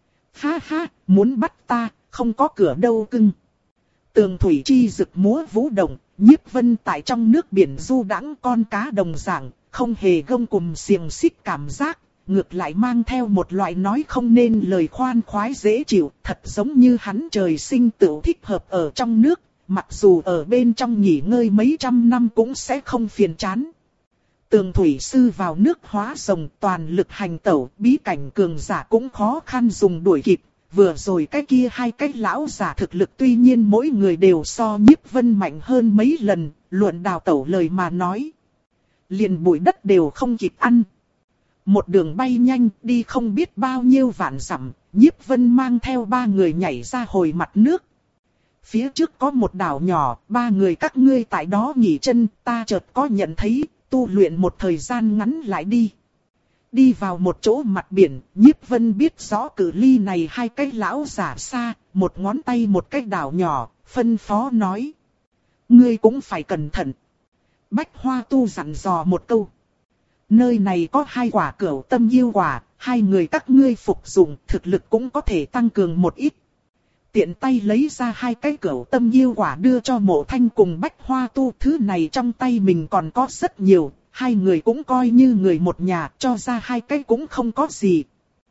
Ha ha, muốn bắt ta, không có cửa đâu cưng. Tường thủy chi rực múa vũ động, Nhiếp Vân tại trong nước biển du đãng con cá đồng dạng, không hề gông cùm xiềng xích cảm giác, ngược lại mang theo một loại nói không nên lời khoan khoái dễ chịu, thật giống như hắn trời sinh tự thích hợp ở trong nước, mặc dù ở bên trong nghỉ ngơi mấy trăm năm cũng sẽ không phiền chán. Tường thủy sư vào nước hóa rồng toàn lực hành tẩu, bí cảnh cường giả cũng khó khăn dùng đuổi kịp. Vừa rồi cái kia hai cái lão giả thực lực tuy nhiên mỗi người đều so Nhiếp Vân mạnh hơn mấy lần, luận đào tẩu lời mà nói. Liền bụi đất đều không kịp ăn. Một đường bay nhanh đi không biết bao nhiêu vạn dặm, Nhiếp Vân mang theo ba người nhảy ra hồi mặt nước. Phía trước có một đảo nhỏ, ba người các ngươi tại đó nghỉ chân, ta chợt có nhận thấy, tu luyện một thời gian ngắn lại đi. Đi vào một chỗ mặt biển, Nhiếp Vân biết rõ cự ly này hai cái lão giả xa, một ngón tay một cái đảo nhỏ, phân phó nói. Ngươi cũng phải cẩn thận. Bách Hoa Tu dặn dò một câu. Nơi này có hai quả Cửu Tâm Yêu Quả, hai người các ngươi phục dụng thực lực cũng có thể tăng cường một ít. Tiện tay lấy ra hai cái Cửu Tâm Yêu Quả đưa cho Mộ Thanh cùng Bách Hoa Tu, thứ này trong tay mình còn có rất nhiều. Hai người cũng coi như người một nhà, cho ra hai cái cũng không có gì.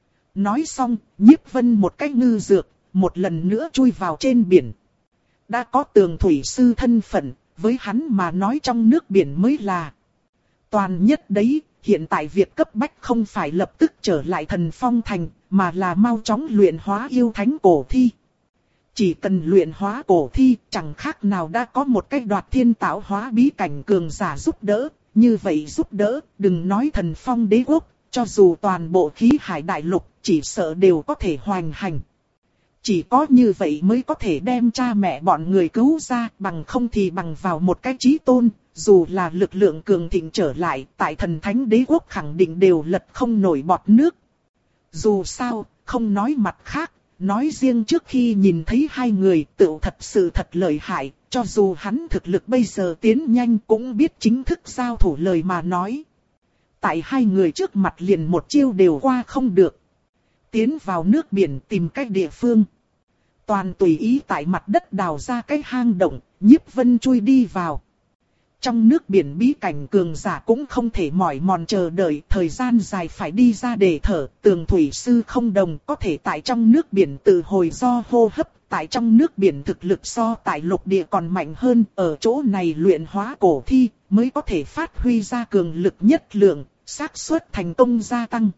Nói xong, Nhiếp Vân một cái ngư dược, một lần nữa chui vào trên biển. Đã có tường thủy sư thân phận, với hắn mà nói trong nước biển mới là toàn nhất đấy. Hiện tại việc cấp bách không phải lập tức trở lại Thần Phong Thành, mà là mau chóng luyện hóa yêu thánh cổ thi. Chỉ cần luyện hóa cổ thi, chẳng khác nào đã có một cái đoạt thiên tạo hóa bí cảnh cường giả giúp đỡ. Như vậy giúp đỡ, đừng nói Thần Phong đế quốc, cho dù toàn bộ khí hải đại lục, chỉ sợ đều có thể hoành hành. Chỉ có như vậy mới có thể đem cha mẹ bọn người cứu ra, bằng không thì bằng vào một cái chí tôn, dù là lực lượng cường thịnh trở lại, tại Thần Thánh đế quốc khẳng định đều lật không nổi bọt nước. Dù sao, không nói mặt khác, nói riêng trước khi nhìn thấy hai người tựu thật sự thật lợi hại, cho dù hắn thực lực bây giờ tiến nhanh cũng biết chính thức giao thủ lời mà nói. Tại hai người trước mặt liền một chiêu đều qua không được. Tiến vào nước biển tìm cách địa phương. Toàn tùy ý tại mặt đất đào ra cái hang động, Nhiếp Vân chui đi vào. Trong nước biển bí cảnh cường giả cũng không thể mỏi mòn chờ đợi thời gian dài phải đi ra để thở. Tường thủy sư không đồng có thể tại trong nước biển tự hồi do hô hấp. Tại trong nước biển thực lực so tại lục địa còn mạnh hơn. Ở chỗ này luyện hóa cổ thi mới có thể phát huy ra cường lực nhất lượng, xác suất thành công gia tăng.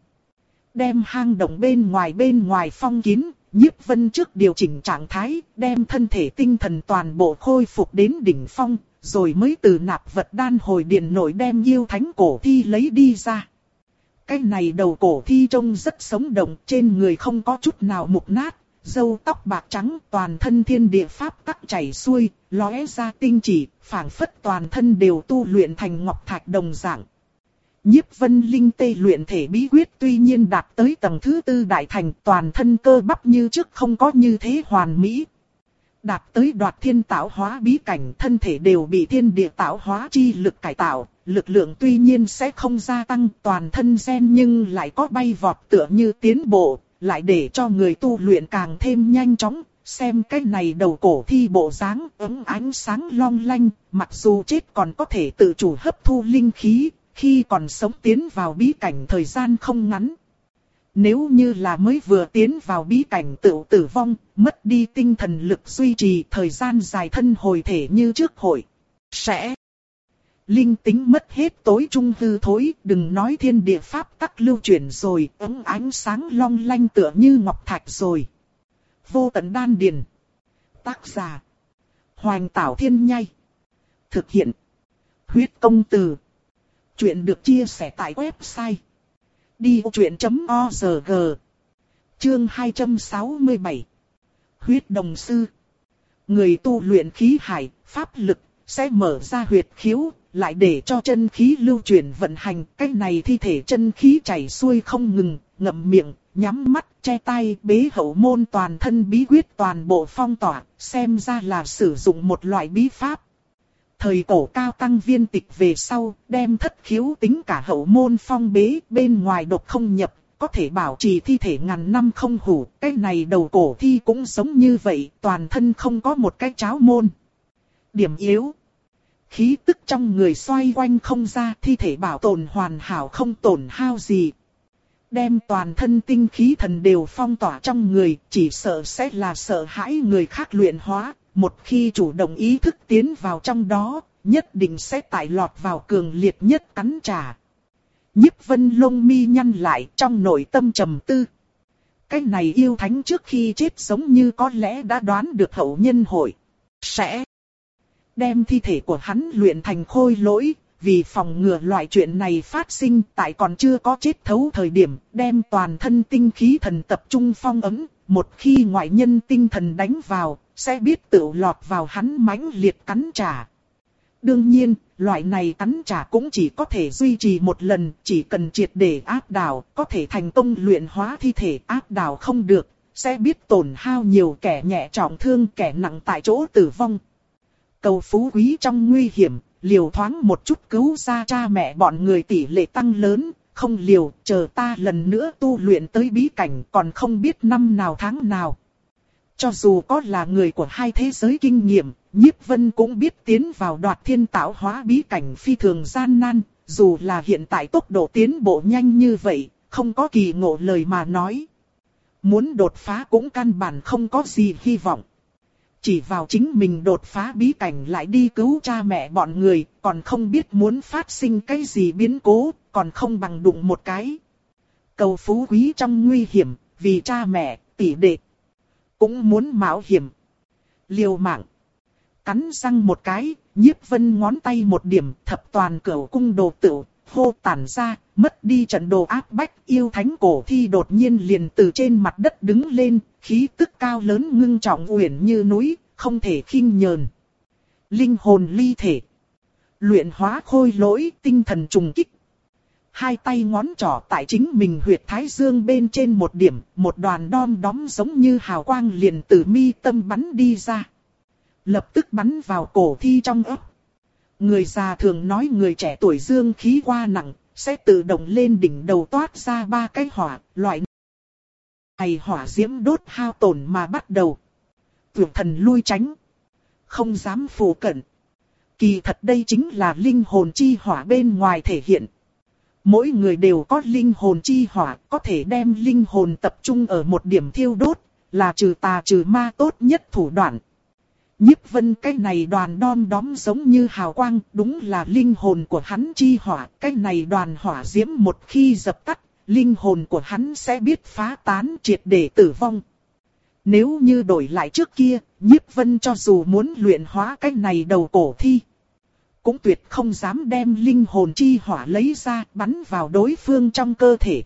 Đem hang động bên ngoài bên ngoài phong kín. Nhiếp Vân trước điều chỉnh trạng thái, đem thân thể tinh thần toàn bộ khôi phục đến đỉnh phong, rồi mới từ nạp vật đan hồi điện nội đem yêu thánh cổ thi lấy đi ra. Cái này đầu cổ thi trông rất sống động, trên người không có chút nào mục nát, râu tóc bạc trắng, toàn thân thiên địa pháp tắc chảy xuôi, lóe ra tinh chỉ, phảng phất toàn thân đều tu luyện thành ngọc thạch đồng dạng. Nhiếp Vân Linh tê luyện thể bí quyết tuy nhiên đạt tới tầng thứ tư đại thành, toàn thân cơ bắp như trước không có như thế hoàn mỹ. Đạt tới đoạt thiên tạo hóa bí cảnh, thân thể đều bị thiên địa tạo hóa chi lực cải tạo, lực lượng tuy nhiên sẽ không gia tăng toàn thân gen nhưng lại có bay vọt tựa như tiến bộ, lại để cho người tu luyện càng thêm nhanh chóng. Xem cái này đầu cổ thi bộ dáng ấm ánh sáng long lanh, mặc dù chết còn có thể tự chủ hấp thu linh khí. Khi còn sống tiến vào bí cảnh thời gian không ngắn. Nếu như là mới vừa tiến vào bí cảnh tự tử vong, mất đi tinh thần lực duy trì thời gian dài thân hồi thể như trước hội. Sẽ linh tính mất hết tối trung hư thối, đừng nói thiên địa pháp tắc lưu chuyển rồi, ấm ánh sáng long lanh tựa như ngọc thạch rồi. Vô tận đan điền. Tác giả Hoành Tảo Thiên Nhai. Thực hiện Huyết Công Từ. Chuyện được chia sẻ tại website đi ô chuyện chấm org. Chương hai trăm sáu mươi bảy. Huyết Đồng Sư. Người tu luyện khí hải, pháp lực, sẽ mở ra huyệt khiếu, lại để cho chân khí lưu chuyển vận hành. Cái này thi thể chân khí chảy xuôi không ngừng, ngậm miệng, nhắm mắt, che tay, bế hậu môn toàn thân bí quyết toàn bộ phong tỏa, xem ra là sử dụng một loại bí pháp. Thời cổ cao tăng viên tịch về sau, đem thất khiếu tính cả hậu môn phong bế, bên ngoài độc không nhập, có thể bảo trì thi thể ngàn năm không hủ. Cái này đầu cổ thi cũng giống như vậy, toàn thân không có một cái cháo môn. Điểm yếu. Khí tức trong người xoay quanh không ra, thi thể bảo tồn hoàn hảo không tổn hao gì. Đem toàn thân tinh khí thần đều phong tỏa trong người, chỉ sợ sẽ là sợ hãi người khác luyện hóa. Một khi chủ động ý thức tiến vào trong đó, nhất định sẽ tải lọt vào cường liệt nhất cắn trả. Nhiếp Vân lông mi nhăn lại trong nội tâm trầm tư. Cái này yêu thánh trước khi chết giống như có lẽ đã đoán được hậu nhân hội sẽ đem thi thể của hắn luyện thành khôi lỗi, vì phòng ngừa loại chuyện này phát sinh tại còn chưa có chết thấu thời điểm, đem toàn thân tinh khí thần tập trung phong ấm, một khi ngoại nhân tinh thần đánh vào, sẽ biết tự lọt vào hắn mãnh liệt cắn trả. Đương nhiên, loại này cắn trả cũng chỉ có thể duy trì một lần, chỉ cần triệt để áp đảo, có thể thành công luyện hóa thi thể. Áp đảo không được, sẽ biết tổn hao nhiều, kẻ nhẹ trọng thương, kẻ nặng tại chỗ tử vong. Cầu phú quý trong nguy hiểm, liều thoáng một chút cứu ra cha mẹ bọn người tỷ lệ tăng lớn, không liều, chờ ta lần nữa tu luyện tới bí cảnh còn không biết năm nào tháng nào. Cho dù có là người của hai thế giới kinh nghiệm, Nhiếp Vân cũng biết tiến vào đoạt thiên tạo hóa bí cảnh phi thường gian nan, dù là hiện tại tốc độ tiến bộ nhanh như vậy, không có kỳ ngộ lời mà nói. Muốn đột phá cũng căn bản không có gì hy vọng. Chỉ vào chính mình đột phá bí cảnh lại đi cứu cha mẹ bọn người, còn không biết muốn phát sinh cái gì biến cố, còn không bằng đụng một cái. Cầu phú quý trong nguy hiểm, vì cha mẹ, tỷ đệ, cũng muốn mạo hiểm. Liều mạng. Cắn răng một cái, Nhiếp Vân ngón tay một điểm, thập toàn cửu cung đồ tựu, hô tản ra, mất đi trận đồ áp bách. Yêu thánh cổ thi đột nhiên liền từ trên mặt đất đứng lên, khí tức cao lớn ngưng trọng uyển như núi, không thể khinh nhờn. Linh hồn ly thể. Luyện hóa khôi lỗi, tinh thần trùng kích. Hai tay ngón trỏ tại chính mình huyệt thái dương bên trên một điểm, một đoàn đom đóm giống như hào quang liền từ mi tâm bắn đi ra. Lập tức bắn vào cổ thi trong ấp. Người già thường nói người trẻ tuổi dương khí qua nặng, sẽ tự động lên đỉnh đầu toát ra ba cái hỏa, loại này hỏa diễm đốt hao tổn mà bắt đầu. Vượt thần lui tránh, không dám phụ cận. Kỳ thật đây chính là linh hồn chi hỏa bên ngoài thể hiện. Mỗi người đều có linh hồn chi hỏa, có thể đem linh hồn tập trung ở một điểm thiêu đốt, là trừ tà trừ ma tốt nhất thủ đoạn. Nhiếp Vân cái này đoàn đom đóm giống như hào quang, đúng là linh hồn của hắn chi hỏa. Cái này đoàn hỏa diễm một khi dập tắt, linh hồn của hắn sẽ biết phá tán triệt để tử vong. Nếu như đổi lại trước kia, Nhiếp Vân cho dù muốn luyện hóa cái này đầu cổ thi, cũng tuyệt không dám đem linh hồn chi hỏa lấy ra bắn vào đối phương trong cơ thể.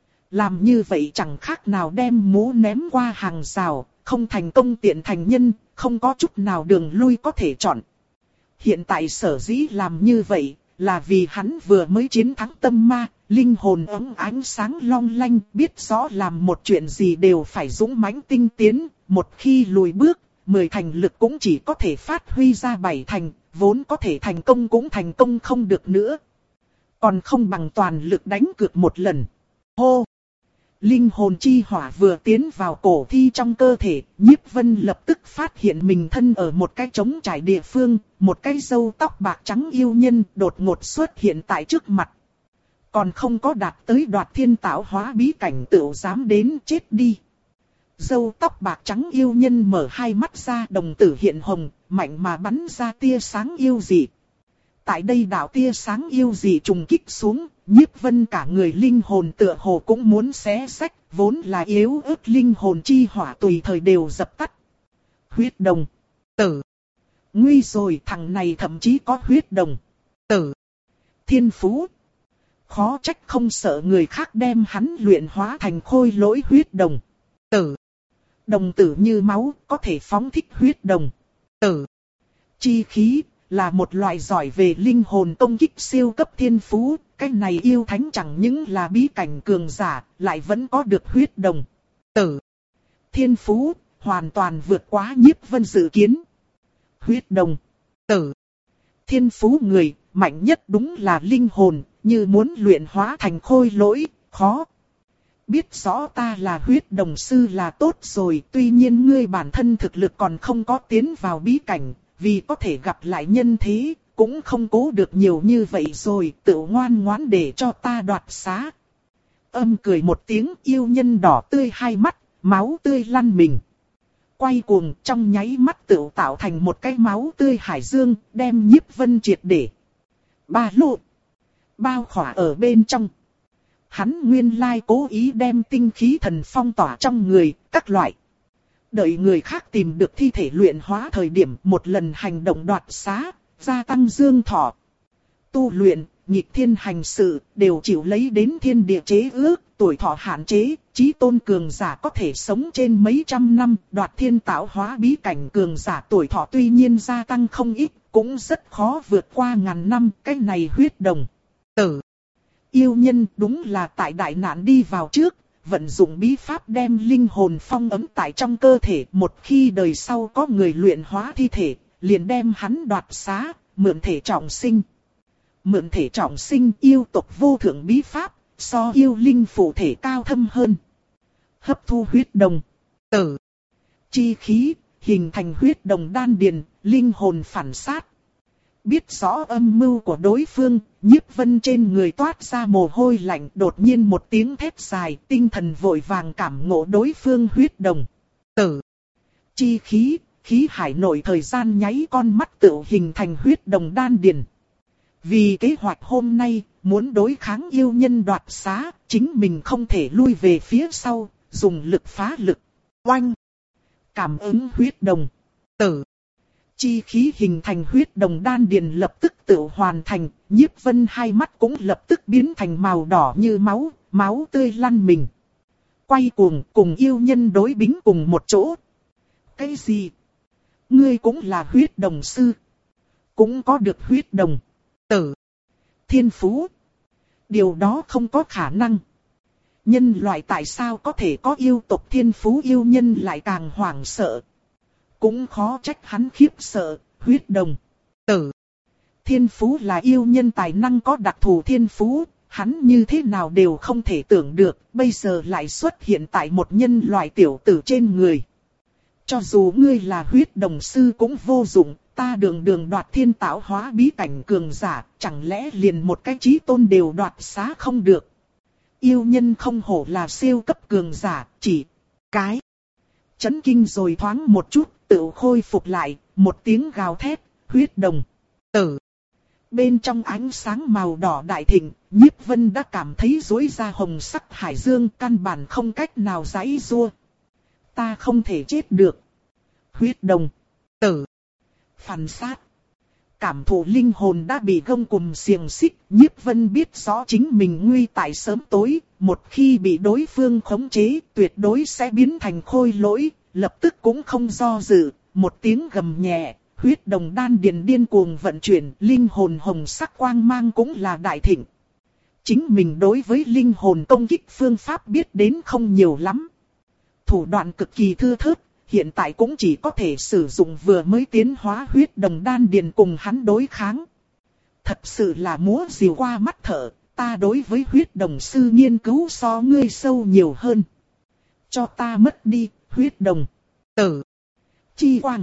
Làm như vậy chẳng khác nào đem mũ ném qua hàng rào, không thành công tiện thành nhân, không có chút nào đường lui có thể chọn. Hiện tại sở dĩ làm như vậy, là vì hắn vừa mới chiến thắng tâm ma, linh hồn ấm ánh sáng long lanh, biết rõ làm một chuyện gì đều phải dũng mãnh tinh tiến, một khi lùi bước, mười thành lực cũng chỉ có thể phát huy ra bảy thành, vốn có thể thành công cũng thành công không được nữa. Còn không bằng toàn lực đánh cược một lần. Hô! Linh hồn chi hỏa vừa tiến vào cổ thi trong cơ thể, Nhiếp Vân lập tức phát hiện mình thân ở một cái trống trải địa phương, một cái râu tóc bạc trắng yêu nhân đột ngột xuất hiện tại trước mặt. Còn không có đạt tới đoạt thiên tạo hóa bí cảnh tựu dám đến chết đi. Râu tóc bạc trắng yêu nhân mở hai mắt ra, đồng tử hiện hồng, mạnh mà bắn ra tia sáng yêu dị. Tại đây đạo tia sáng yêu dị trùng kích xuống, Nhiếp Vân cả người linh hồn tựa hồ cũng muốn xé rách, vốn là yếu ớt linh hồn chi hỏa tùy thời đều dập tắt. Huyết đồng tử. Nguy rồi, thằng này thậm chí có huyết đồng tử thiên phú. Khó trách không sợ người khác đem hắn luyện hóa thành khôi lỗi huyết đồng tử. Đồng tử như máu, có thể phóng thích huyết đồng tử chi khí, là một loại giỏi về linh hồn công kích siêu cấp thiên phú. Cái này yêu thánh chẳng những là bí cảnh cường giả, lại vẫn có được huyết đồng tử thiên phú, hoàn toàn vượt quá Nhiếp Vân dự kiến. Huyết đồng tử thiên phú người, mạnh nhất đúng là linh hồn, như muốn luyện hóa thành khôi lỗi, khó. Biết rõ ta là huyết đồng sư là tốt rồi, tuy nhiên ngươi bản thân thực lực còn không có tiến vào bí cảnh, vì có thể gặp lại nhân thế, cũng không cố được nhiều như vậy rồi, tự ngoan ngoãn để cho ta đoạt xá. Âm cười một tiếng, yêu nhân đỏ tươi hai mắt, máu tươi lăn mình. Quay cuồng trong nháy mắt tự tạo thành một cái máu tươi hải dương, đem Nhiếp Vân triệt để ba lô bao khỏa ở bên trong. Hắn nguyên lai cố ý đem tinh khí thần phong tỏa trong người, các loại. Đợi người khác tìm được thi thể luyện hóa thời điểm một lần hành động đoạt xá, gia tăng dương thọ. Tu luyện, nghịch thiên hành sự, đều chịu lấy đến thiên địa chế ước, tuổi thọ hạn chế, chí tôn cường giả có thể sống trên mấy trăm năm, đoạt thiên tạo hóa bí cảnh cường giả tuổi thọ tuy nhiên gia tăng không ít, cũng rất khó vượt qua ngàn năm, cái này huyết đồng tử yêu nhân đúng là tại đại nạn đi vào trước, vận dụng bí pháp đem linh hồn phong ấm tại trong cơ thể, một khi đời sau có người luyện hóa thi thể, liền đem hắn đoạt xá, mượn thể trọng sinh. Mượn thể trọng sinh yêu tộc vô thượng bí pháp, so yêu linh phụ thể cao thâm hơn. Hấp thu huyết đồng tử chi khí, hình thành huyết đồng đan điền, linh hồn phản sát. Biết rõ âm mưu của đối phương, Nhiếp Vân trên người toát ra mồ hôi lạnh, đột nhiên một tiếng thét dài, tinh thần vội vàng cảm ngộ đối phương huyết đồng tử chi khí, khí hải nội thời gian nháy con mắt tự hình thành huyết đồng đan điền. Vì kế hoạch hôm nay, muốn đối kháng yêu nhân đoạt xá, chính mình không thể lui về phía sau, dùng lực phá lực. Oanh! Cảm ứng huyết đồng tử chi khí hình thành huyết đồng đan điền lập tức tự hoàn thành, Nhiếp Vân hai mắt cũng lập tức biến thành màu đỏ như máu, máu tươi lăn mình. Quay cuồng cùng yêu nhân đối bính cùng một chỗ. Cái gì? Ngươi cũng là huyết đồng sư. Cũng có được huyết đồng tử thiên phú. Điều đó không có khả năng. Nhân loại tại sao có thể có yêu tộc thiên phú, yêu nhân lại càng hoảng sợ. Cũng khó trách hắn khiếp sợ, huyết đồng tử. Thiên phú là yêu nhân tài năng có đặc thù thiên phú, hắn như thế nào đều không thể tưởng được, bây giờ lại xuất hiện tại một nhân loại tiểu tử trên người. Cho dù ngươi là huyết đồng sư cũng vô dụng, ta đường đường đoạt thiên tạo hóa bí cảnh cường giả, chẳng lẽ liền một cái chí tôn đều đoạt xá không được. Yêu nhân không hổ là siêu cấp cường giả, chỉ cái chấn kinh rồi thoáng một chút, tự khôi phục lại, một tiếng gào thét, huyết đồng tử. Bên trong ánh sáng màu đỏ đại thịnh, Nhiếp Vân đã cảm thấy rối ra hồng sắc hải dương, căn bản không cách nào giãy giụa. Ta không thể chết được. Huyết đồng tử. Phản sát. Cảm thụ linh hồn đã bị gông cùm xiềng xích, Nhiếp Vân biết rõ chính mình nguy tại sớm tối, một khi bị đối phương khống chế, tuyệt đối sẽ biến thành khôi lỗi, lập tức cũng không do dự, một tiếng gầm nhẹ, huyết đồng đan điền điên cuồng vận chuyển, linh hồn hồng sắc quang mang cũng là đại thịnh. Chính mình đối với linh hồn công kích phương pháp biết đến không nhiều lắm. Thủ đoạn cực kỳ thưa thớt, hiện tại cũng chỉ có thể sử dụng vừa mới tiến hóa huyết đồng đan điền cùng hắn đối kháng. Thật sự là múa rìu qua mắt thợ, ta đối với huyết đồng sư nghiên cứu so ngươi sâu nhiều hơn. Cho ta mất đi, huyết đồng tử. Chi quang.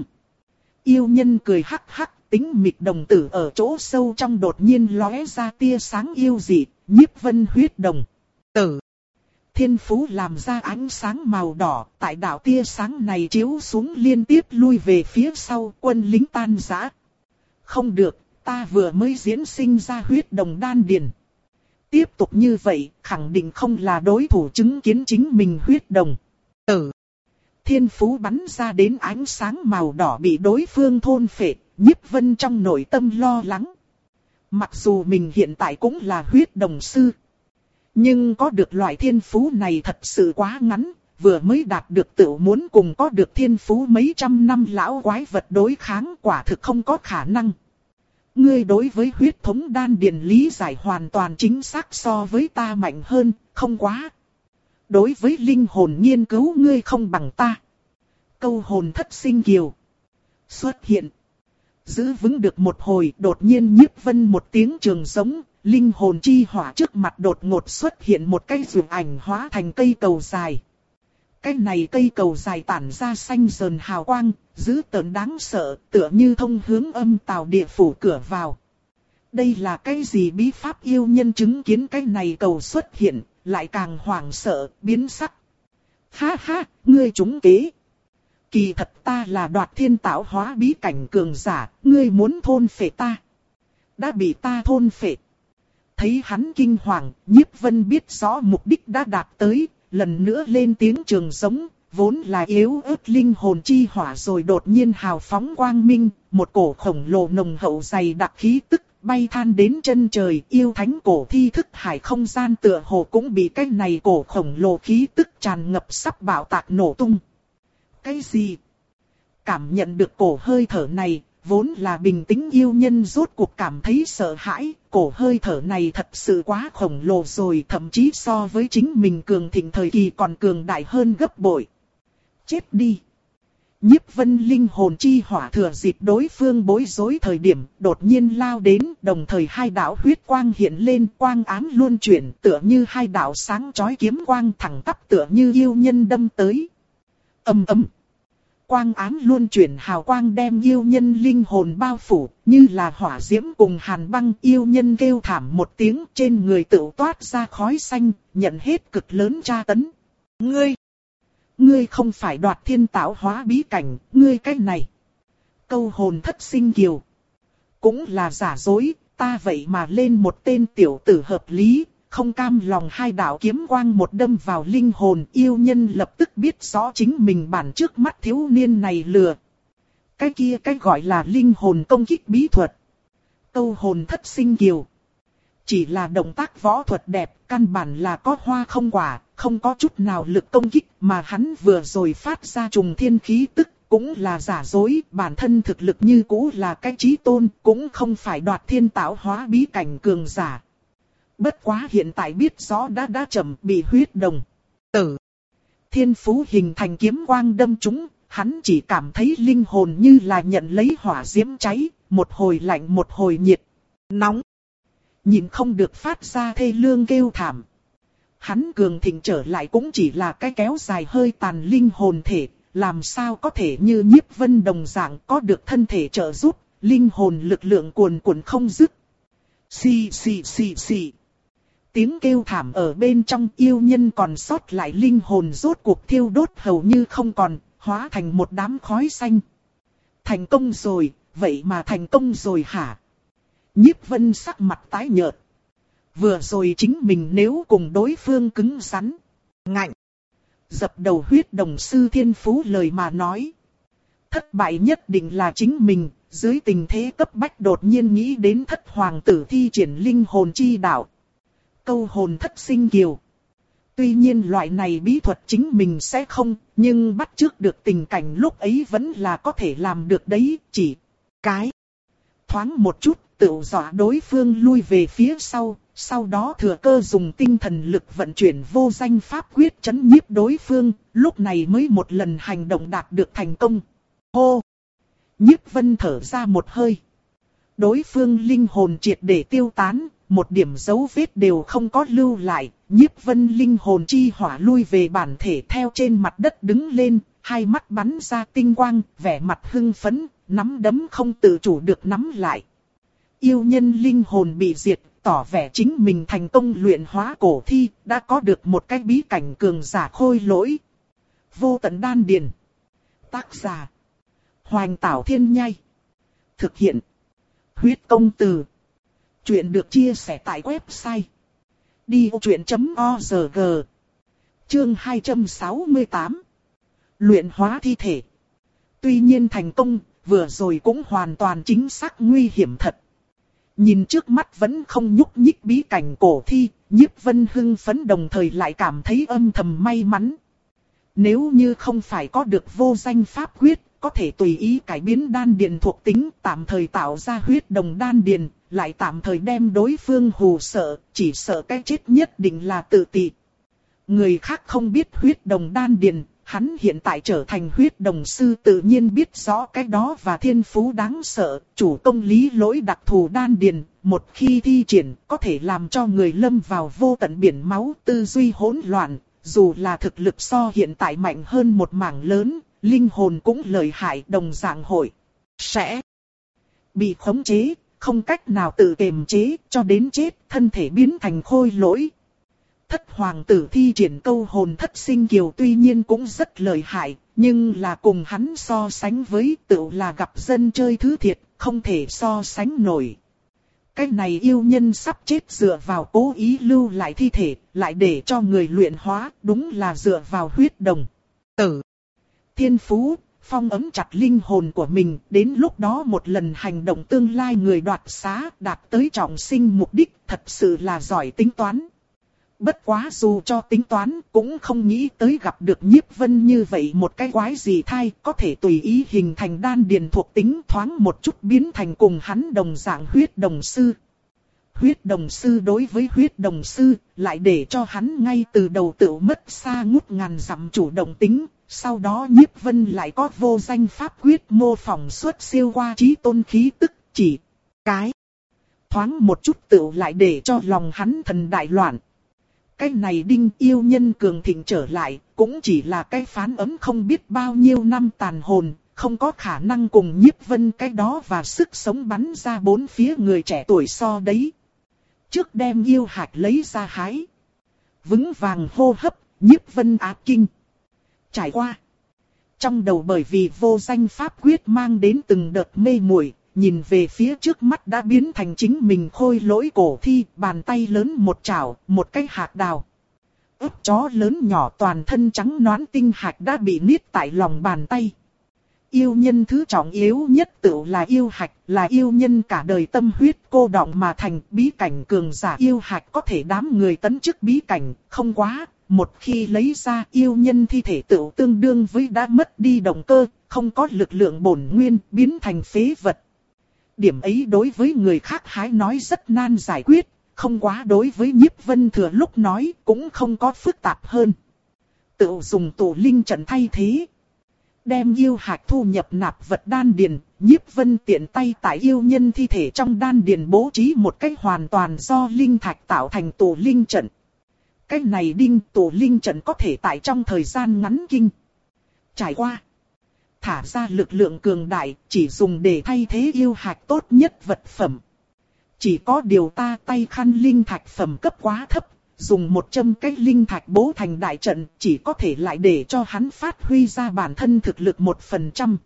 Yêu nhân cười hắc hắc, tính mịt đồng tử ở chỗ sâu trong đột nhiên lóe ra tia sáng yêu dị, Nhiếp Vân huyết đồng tử. Thiên phú làm ra ánh sáng màu đỏ, tại đạo tia sáng này chiếu xuống liên tiếp lui về phía sau, quân lính tan rã. Không được, ta vừa mới diễn sinh ra huyết đồng đan điền. Tiếp tục như vậy, khẳng định không là đối thủ, chứng kiến chính mình huyết đồng tử. Thiên phú bắn ra đến ánh sáng màu đỏ bị đối phương thôn phệ, Nhiếp Vân trong nội tâm lo lắng. Mặc dù mình hiện tại cũng là huyết đồng sư, nhưng có được loại thiên phú này thật sự quá ngắn, vừa mới đạt được tự muốn cùng có được thiên phú mấy trăm năm lão quái vật đối kháng quả thực không có khả năng. Ngươi đối với huyết thống đan điền lý giải hoàn toàn chính xác so với ta mạnh hơn, không quá. Đối với linh hồn nghiên cứu ngươi không bằng ta. Câu hồn thất sinh kiều xuất hiện. Giữ vững được một hồi, đột nhiên Nhiếp Vân một tiếng trường giống, linh hồn chi hỏa trước mặt đột ngột xuất hiện một cây dược ảnh hóa thành cây cầu dài. Cái này cây cầu dài tản ra xanh rờn hào quang, dữ tợn đáng sợ, tựa như thông hướng âm tào địa phủ cửa vào. Đây là cái gì bí pháp? Yêu nhân chứng kiến cái này cầu xuất hiện, lại càng hoảng sợ, biến sắc. Ha ha, ngươi trúng kế. Kỳ thật ta là đoạt thiên tạo hóa bí cảnh cường giả, ngươi muốn thôn phệ ta. Đã bị ta thôn phệ. Thấy hắn kinh hoàng, Nhiếp Vân biết rõ mục đích đã đạt tới, lần nữa lên tiếng trường giống, vốn là yếu ớt linh hồn chi hỏa rồi đột nhiên hào phóng quang minh, một cổ khổng lồ nồng hậu dày đặc khí tức bay than đến chân trời, yêu thánh cổ thi thức hải không gian tựa hồ cũng bị cái này cổ khổng lồ khí tức tràn ngập sắp bạo tạc nổ tung. Cái gì? Cảm nhận được cổ hơi thở này, vốn là bình tĩnh yêu nhân rốt cuộc cảm thấy sợ hãi, cổ hơi thở này thật sự quá khổng lồ rồi, thậm chí so với chính mình cường thịnh thời kỳ còn cường đại hơn gấp bội. Chết đi! Nhiếp Vân linh hồn chi hỏa thừa dịp đối phương bối rối thời điểm, đột nhiên lao đến, đồng thời hai đạo huyết quang hiện lên, quang ám luân chuyển, tựa như hai đạo sáng chói kiếm quang thẳng tắp tựa như yêu nhân đâm tới. Ầm ầm. Quang ám luân chuyển hào quang đem yêu nhân linh hồn bao phủ, như là hỏa diễm cùng hàn băng. Yêu nhân kêu thảm một tiếng, trên người tự toát ra khói xanh, nhận hết cực lớn tra tấn. Ngươi! Ngươi không phải đoạt thiên tạo hóa bí cảnh, ngươi cái này. Câu hồn thất sinh kiều. Cũng là giả dối, ta vậy mà lên một tên tiểu tử hợp lý, không cam lòng hai đạo kiếm quang một đâm vào linh hồn. Yêu nhân lập tức biết rõ chính mình bản trước mắt thiếu niên này lừa. Cái kia cái gọi là linh hồn công kích bí thuật. Câu hồn thất sinh kiều. Chỉ là động tác võ thuật đẹp, căn bản là có hoa không quả, không có chút nào lực công kích mà hắn vừa rồi phát ra trùng thiên khí tức, cũng là giả dối, bản thân thực lực như cũ là cái chí tôn, cũng không phải đoạt thiên tạo hóa bí cảnh cường giả. Bất quá hiện tại biết rõ đã đã chậm, bị huyết đồng tử thiên phú hình thành kiếm quang đâm trúng, hắn chỉ cảm thấy linh hồn như là nhận lấy hỏa diễm cháy, một hồi lạnh một hồi nhiệt, nóng. Nhìn không được phát ra thê lương kêu thảm. Hắn cường thịnh trở lại cũng chỉ là cái kéo dài hơi tàn linh hồn thể, làm sao có thể như Nhiếp Vân đồng dạng có được thân thể trợ giúp, linh hồn lực lượng cuồn cuộn không dứt. Xì xì xì xì. Tiếng kêu thảm ở bên trong, yêu nhân còn sót lại linh hồn rốt cuộc thiêu đốt hầu như không còn, hóa thành một đám khói xanh. Thành công rồi, vậy mà thành công rồi hả? Nhiếp Vân sắc mặt tái nhợt. Vừa rồi chính mình nếu cùng đối phương cứng rắn, ngạnh, dập đầu huyết đồng sư thiên phú lời mà nói. Thất bại nhất định là chính mình, dưới tình thế cấp bách đột nhiên nghĩ đến thất hoàng tử thi triển linh hồn chi đạo. Câu hồn thất sinh kiều. Tuy nhiên loại này bí thuật chính mình sẽ không, nhưng bắt chước được tình cảnh lúc ấy vẫn là có thể làm được đấy, chỉ cái. Thoáng một chút, tự dọa đối phương lui về phía sau, sau đó thừa cơ dùng tinh thần lực vận chuyển vô danh pháp quyết chấn nhiếp đối phương, lúc này mới một lần hành động đạt được thành công. Hô! Nhiếp Vân thở ra một hơi. Đối phương linh hồn triệt để tiêu tán, một điểm dấu vết đều không có lưu lại, Nhiếp Vân linh hồn chi hỏa lui về bản thể theo trên mặt đất đứng lên, hai mắt bắn ra tinh quang, vẻ mặt hưng phấn, nắm đấm không tự chủ được nắm lại. Yêu nhân linh hồn bị diệt, tỏ vẻ chính mình thành công luyện hóa cổ thi, đã có được một cái bí cảnh cường giả khôi lỗi. Vô tận đan điền. Tác giả: Hoành Tảo Thiên Nhai. Thực hiện: Huyết Công Từ. Chuyện được chia sẻ tại website đi vô chuyện chấm org. Chương hai trăm sáu mươi tám. Luyện hóa thi thể. Tuy nhiên thành công, vừa rồi cũng hoàn toàn chính xác nguy hiểm thật. Nhìn trước mắt vẫn không nhúc nhích bí cảnh cổ thi, Nhiếp Vân hưng phấn đồng thời lại cảm thấy âm thầm may mắn. Nếu như không phải có được vô danh pháp quyết, có thể tùy ý cải biến đan điền thuộc tính, tạm thời tạo ra huyết đồng đan điền, lại tạm thời đem đối phương hù sợ, chỉ sợ cái chết nhất định là tự tị. Người khác không biết huyết đồng đan điền, hắn hiện tại trở thành huyết đồng sư tự nhiên biết rõ cái đó và thiên phú đáng sợ, chủ công lý lỗi đặc thù đan điền, một khi thi triển có thể làm cho người lâm vào vô tận biển máu, tư duy hỗn loạn, dù là thực lực so hiện tại mạnh hơn một mảng lớn, linh hồn cũng lợi hại, đồng dạng hội sẽ bị khống chế, không cách nào tự kiềm chế, cho đến chết, thân thể biến thành khôi lỗi. Thất hoàng tử thi triển câu hồn thất sinh kiều tuy nhiên cũng rất lợi hại, nhưng là cùng hắn so sánh với tự là gặp dân chơi thứ thiệt, không thể so sánh nổi. Cái này yêu nhân sắp chết dựa vào cố ý lưu lại thi thể, lại để cho người luyện hóa, đúng là dựa vào huyết đồng tử thiên phú, phong ấm chặt linh hồn của mình, đến lúc đó một lần hành động tương lai người đoạt xá, đạt tới trọng sinh mục đích, thật sự là giỏi tính toán. Bất quá dù cho tính toán, cũng không nghĩ tới gặp được Nhiếp Vân như vậy một cái quái gì thai, có thể tùy ý hình thành đan điền thuộc tính, thoáng một chút biến thành cùng hắn đồng dạng huyết đồng sư. Huyết đồng sư đối với huyết đồng sư, lại để cho hắn ngay từ đầu tự mất xa ngút ngàn dặm chủ động tính, sau đó Nhiếp Vân lại có vô danh pháp quyết mô phỏng xuất siêu qua trí tôn khí tức, chỉ cái thoáng một chút tự lại để cho lòng hắn thần đại loạn. Cái này đinh yêu nhân cường thịnh trở lại, cũng chỉ là cái phán ấm không biết bao nhiêu năm tàn hồn, không có khả năng cùng Nhiếp Vân cái đó và sức sống bắn ra bốn phía người trẻ tuổi so đấy. Trước đem yêu hạch lấy ra hái. Vững vàng hô hấp, Nhiếp Vân áp kinh. Trải qua. Trong đầu bởi vì vô danh pháp quyết mang đến từng đợt mê muội, nhìn về phía trước mắt đã biến thành chính mình khôi lỗi cổ thi, bàn tay lớn một chảo, một cái hạt đào. Ướp chó lớn nhỏ toàn thân trắng nõn tinh hạt đã bị niết tại lòng bàn tay. Yêu nhân thứ trọng yếu nhất tự là yêu hạch, là yêu nhân cả đời tâm huyết cô đọng mà thành bí cảnh cường giả yêu hạch có thể đám người tấn chức bí cảnh, không quá. Một khi lấy ra yêu nhân thi thể tự tương đương với đã mất đi động cơ, không có lực lượng bổn nguyên, biến thành phế vật. Điểm ấy đối với người khác hái nói rất nan giải quyết, không quá đối với Nhiếp Vân Thừa lúc nói cũng không có phức tạp hơn. Tự dùng tụ linh trận thay thế. Đem yêu hạch thu nhập nạp vật đan điền, Nhiếp Vân tiện tay tại yêu nhân thi thể trong đan điền bố trí một cách hoàn toàn do linh thạch tạo thành tụ linh trận. Cái này đinh tụ linh trận có thể tại trong thời gian ngắn kinh trải qua. Thả ra lực lượng cường đại, chỉ dùng để thay thế yêu hạch tốt nhất vật phẩm. Chỉ có điều ta tay khăn linh thạch phẩm cấp quá thấp, dùng một châm cái linh thạch bố thành đại trận, chỉ có thể lại để cho hắn phát huy ra bản thân thực lực một phần trăm.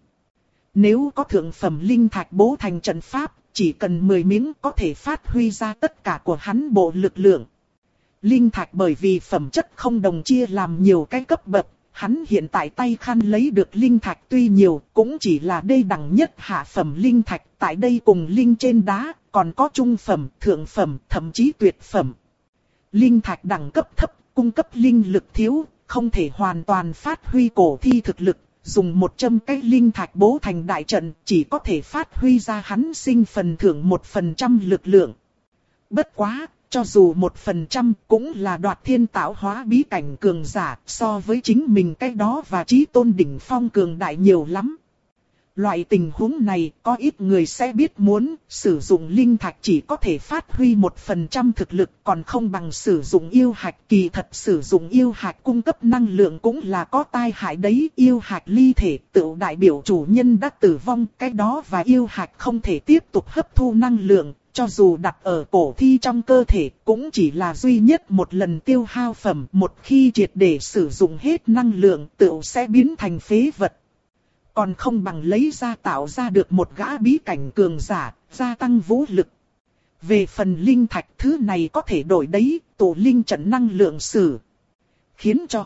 Nếu có thượng phẩm linh thạch bố thành trận pháp, chỉ cần mười miếng có thể phát huy ra tất cả của hắn bộ lực lượng. Linh thạch bởi vì phẩm chất không đồng chia làm nhiều cái cấp bậc, hắn hiện tại tay khăn lấy được linh thạch tuy nhiều, cũng chỉ là đê đẳng nhất hạ phẩm linh thạch, tại đây cùng linh trên đá, còn có trung phẩm, thượng phẩm, thậm chí tuyệt phẩm. Linh thạch đẳng cấp thấp, cung cấp linh lực thiếu, không thể hoàn toàn phát huy cổ thi thực lực, dùng một châm cái linh thạch bố thành đại trận, chỉ có thể phát huy ra hắn sinh phần thưởng một phần trăm lực lượng. Bất quá, cho dù một phần trăm cũng là đoạt thiên tạo hóa bí cảnh cường giả, so với chính mình cái đó và chí tôn đỉnh phong cường đại nhiều lắm. Loại tình huống này có ít người sẽ biết muốn sử dụng linh thạch chỉ có thể phát huy một phần trăm thực lực, còn không bằng sử dụng yêu hạch. Kỳ thật sử dụng yêu hạch cung cấp năng lượng cũng là có tai hại đấy. Yêu hạch ly thể tự đại biểu chủ nhân đã tử vong, cái đó và yêu hạch không thể tiếp tục hấp thu năng lượng. Cho dù đặt ở cổ thi trong cơ thể cũng chỉ là duy nhất một lần tiêu hao phẩm, một khi triệt để sử dụng hết năng lượng tự sẽ biến thành phế vật. Còn không bằng lấy ra tạo ra được một gã bí cảnh cường giả, gia tăng vũ lực. Về phần linh thạch thứ này có thể đổi đấy, tổ linh trận năng lượng sử. Khiến cho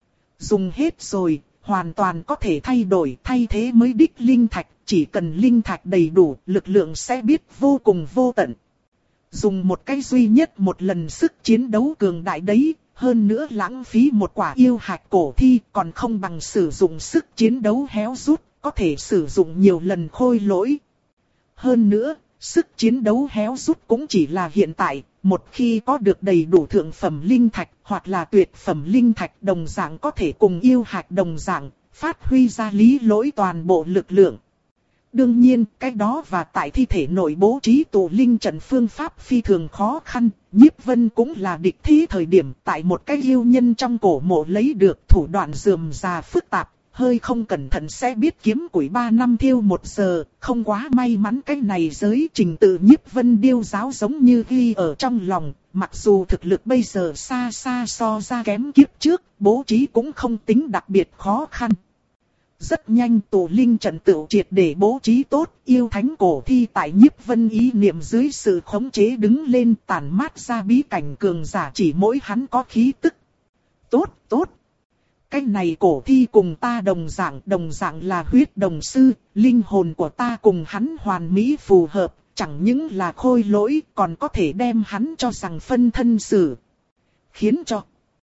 dùng hết rồi, hoàn toàn có thể thay đổi, thay thế mới đích linh thạch. Chỉ cần linh thạch đầy đủ, lực lượng sẽ biết vô cùng vô tận. Dùng một cái duy nhất một lần sức chiến đấu cường đại đấy, hơn nữa lãng phí một quả yêu hạch cổ thi, còn không bằng sử dụng sức chiến đấu héo rút, có thể sử dụng nhiều lần khôi lỗi. Hơn nữa, sức chiến đấu héo rút cũng chỉ là hiện tại, một khi có được đầy đủ thượng phẩm linh thạch hoặc là tuyệt phẩm linh thạch đồng dạng có thể cùng yêu hạch đồng dạng, phát huy ra lý lỗi toàn bộ lực lượng. Đương nhiên, cái đó và tại thi thể nội bố trí tụ linh trận phương pháp phi thường khó khăn, Nhiếp Vân cũng là địch thi thời điểm tại một cái yêu nhân trong cổ mộ lấy được thủ đoạn rườm rà phức tạp, hơi không cẩn thận sẽ biết kiếm củi ba năm thiêu một giờ, không quá may mắn cái này giới trình tự Nhiếp Vân điêu giáo giống như ghi ở trong lòng, mặc dù thực lực bây giờ xa xa so ra kém kiếp trước, bố trí cũng không tính đặc biệt khó khăn. Rất nhanh tụ linh trận tự triệt để bố trí tốt, yêu thánh cổ thi tại Nhiếp Vân ý niệm dưới sự khống chế đứng lên tản mát ra bí cảnh cường giả chỉ mỗi hắn có khí tức. Tốt, tốt. Cái này cổ thi cùng ta đồng dạng, đồng dạng là huyết đồng sư, linh hồn của ta cùng hắn hoàn mỹ phù hợp, chẳng những là khôi lỗi còn có thể đem hắn cho rằng phân thân xử. Khiến cho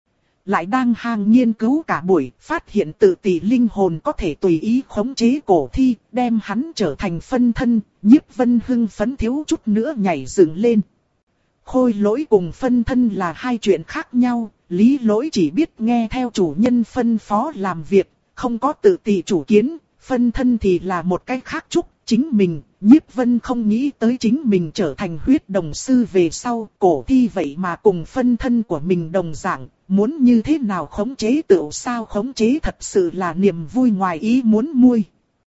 lại đang hang nghiên cứu cả buổi, phát hiện tự tỷ linh hồn có thể tùy ý khống chế cổ thi, đem hắn trở thành phân thân, Nhiếp Vân hưng phấn thiếu chút nữa nhảy dựng lên. Khôi lỗi cùng phân thân là hai chuyện khác nhau, lý lỗi chỉ biết nghe theo chủ nhân phân phó làm việc, không có tự tỷ chủ kiến, phân thân thì là một cái khác chút. Chính mình, Nhiếp Vân không nghĩ tới chính mình trở thành huyết đồng sư về sau, cổ thi vậy mà cùng phân thân của mình đồng dạng, muốn như thế nào khống chế tựu sao khống chế thật sự là niềm vui ngoài ý muốn muôi.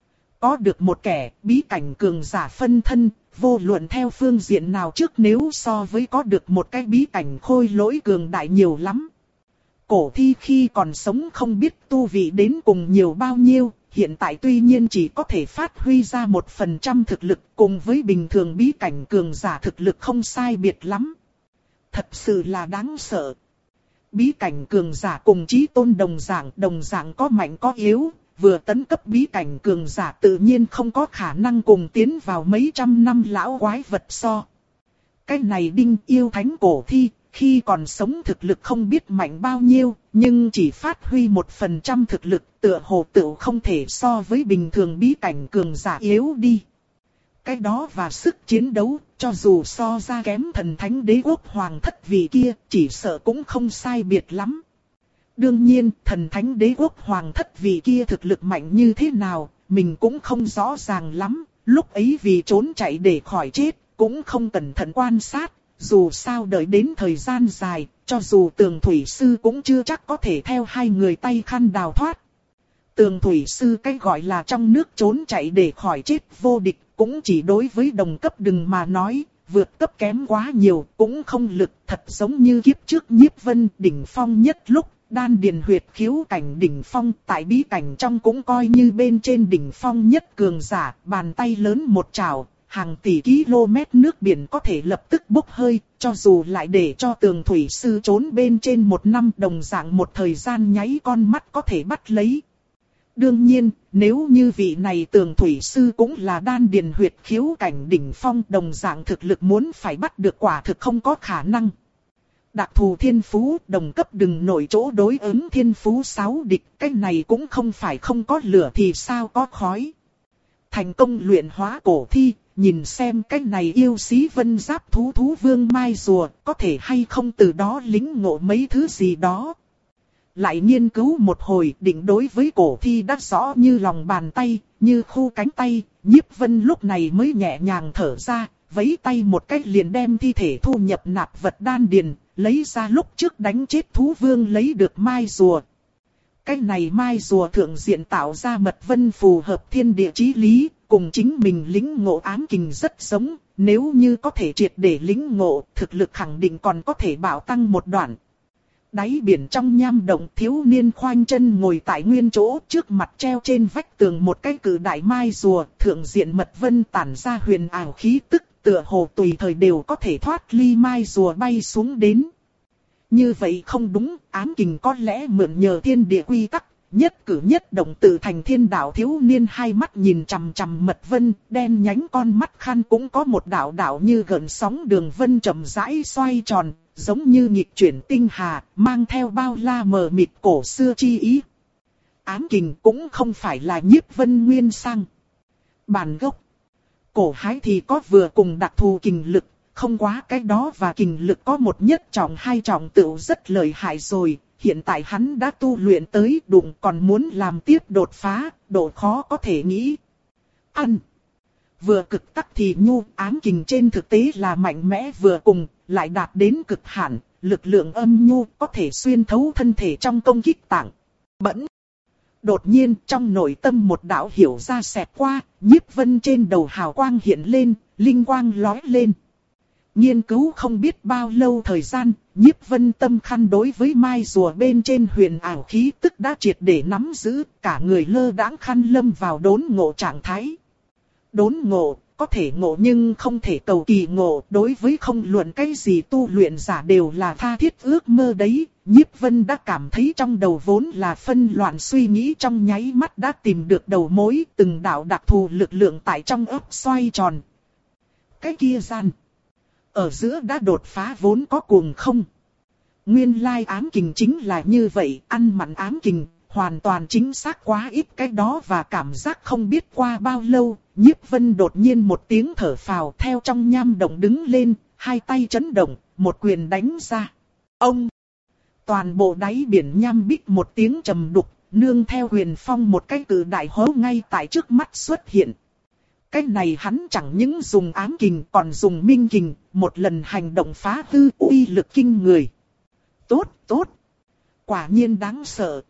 Có được một kẻ bí cảnh cường giả phân thân, vô luận theo phương diện nào trước nếu so với có được một cái bí cảnh khôi lỗi cường đại nhiều lắm. Cổ thi khi còn sống không biết tu vị đến cùng nhiều bao nhiêu. Hiện tại tuy nhiên chỉ có thể phát huy ra một phần trăm thực lực cùng với bình thường bí cảnh cường giả thực lực không sai biệt lắm. Thật sự là đáng sợ. Bí cảnh cường giả cùng chí tôn đồng dạng, đồng dạng có mạnh có yếu, vừa tấn cấp bí cảnh cường giả tự nhiên không có khả năng cùng tiến vào mấy trăm năm lão quái vật so. Cái này đinh yêu thánh cổ thi, khi còn sống thực lực không biết mạnh bao nhiêu, nhưng chỉ phát huy một phần trăm thực lực, tựa hồ tựu không thể so với bình thường bí cảnh cường giả yếu đi. Cái đó và sức chiến đấu, cho dù so ra kém thần thánh đế quốc hoàng thất vị kia, chỉ sợ cũng không sai biệt lắm. Đương nhiên, thần thánh đế quốc hoàng thất vị kia thực lực mạnh như thế nào, mình cũng không rõ ràng lắm. Lúc ấy vì trốn chạy để khỏi chết, cũng không cẩn thận quan sát. Dù sao đợi đến thời gian dài, cho dù tường thủy sư cũng chưa chắc có thể theo hai người tay khăn đào thoát. Tường thủy sư cái gọi là trong nước trốn chạy để khỏi chết vô địch, cũng chỉ đối với đồng cấp đừng mà nói, vượt cấp kém quá nhiều, cũng không lực, thật giống như kiếp trước Nhiếp Vân đỉnh phong nhất lúc, đan điền huyệt khiếu cảnh đỉnh phong, tại bí cảnh trong cũng coi như bên trên đỉnh phong nhất cường giả, bàn tay lớn một trảo, hàng tỷ km nước biển có thể lập tức bốc hơi, cho dù lại để cho tường thủy sư trốn bên trên một năm đồng dạng một thời gian nháy con mắt có thể bắt lấy. Đương nhiên, nếu như vị này tường thủy sư cũng là đan điền huyệt khiếu cảnh đỉnh phong đồng dạng thực lực muốn phải bắt được quả thực không có khả năng. Đặc thù thiên phú đồng cấp đừng nổi chỗ đối ứng thiên phú sáu địch, cái này cũng không phải không có lửa thì sao có khói. Thành công luyện hóa cổ thi, nhìn xem cái này yêu sĩ vân giáp thú thú vương mai rùa có thể hay không từ đó lĩnh ngộ mấy thứ gì đó. Lại nghiên cứu một hồi định đối với cổ thi đã rõ như lòng bàn tay, như khu cánh tay, Nhiếp Vân lúc này mới nhẹ nhàng thở ra, vẫy tay một cách liền đem thi thể thu nhập nạp vật đan điền, lấy ra lúc trước đánh chết thú vương lấy được mai rùa. Cái này mai rùa thượng diện tạo ra mật vân phù hợp thiên địa chí lý, cùng chính mình lĩnh ngộ ám kình rất giống, nếu như có thể triệt để lĩnh ngộ, thực lực khẳng định còn có thể bảo tăng một đoạn. Đáy biển trong nham động thiếu niên khoanh chân ngồi tại nguyên chỗ trước mặt treo trên vách tường một cái cử đại mai rùa, thượng diện mật vân tản ra huyền ảo khí tức, tựa hồ tùy thời đều có thể thoát ly mai rùa bay xuống đến. Như vậy không đúng, ám kình có lẽ mượn nhờ thiên địa quy tắc, nhất cử nhất động tự thành thiên đạo. Thiếu niên hai mắt nhìn chằm chằm mật vân, đen nhánh con mắt khăn cũng có một đạo đạo như gợn sóng đường vân chậm rãi xoay tròn, giống như nghịch chuyển tinh hà, mang theo bao la mờ mịt cổ xưa chi ý. Ám kình cũng không phải là Nhiếp Vân nguyên sang. Bản gốc, cổ hái thì có vừa cùng đặc thù kình lực, không quá cái đó và kình lực có một nhất trọng hai trọng tựu rất lợi hại rồi. Hiện tại hắn đã tu luyện tới đụng còn muốn làm tiếp đột phá, độ khó có thể nghĩ. Ăn. Vừa cực tắc thì nhu, ám kình trên thực tế là mạnh mẽ vừa cùng, lại đạt đến cực hạn, lực lượng âm nhu có thể xuyên thấu thân thể trong công kích tạng. Bẫn. Đột nhiên trong nội tâm một đạo hiểu ra xẹt qua, Nhiếp Vân trên đầu hào quang hiện lên, linh quang lói lên. Nghiên cứu không biết bao lâu thời gian, Nhiếp Vân tâm khăn đối với mai rùa bên trên huyền ảo khí tức đã triệt để nắm giữ, cả người lơ đãng khăn lâm vào đốn ngộ trạng thái. Đốn ngộ, có thể ngộ nhưng không thể cầu kỳ ngộ, đối với không luận cái gì tu luyện giả đều là tha thiết ước mơ đấy. Nhiếp Vân đã cảm thấy trong đầu vốn là phân loạn suy nghĩ trong nháy mắt đã tìm được đầu mối, từng đạo đặc thù lực lượng tại trong óc xoay tròn. Cái kia gian ở giữa đã đột phá vốn có cuồng không. Nguyên lai ám kình chính là như vậy, ăn mặn ám kình, hoàn toàn chính xác quá ít cái đó và cảm giác không biết qua bao lâu, Nhiếp Vân đột nhiên một tiếng thở phào theo trong nham động đứng lên, hai tay chấn động, một quyền đánh ra. Ông! Toàn bộ đáy biển nham bích một tiếng trầm đục, nương theo huyền phong một cái cự đại hố ngay tại trước mắt xuất hiện. Cái này hắn chẳng những dùng ám kình còn dùng minh kình, một lần hành động phá hư uy lực kinh người. Tốt, tốt. Quả nhiên đáng sợ.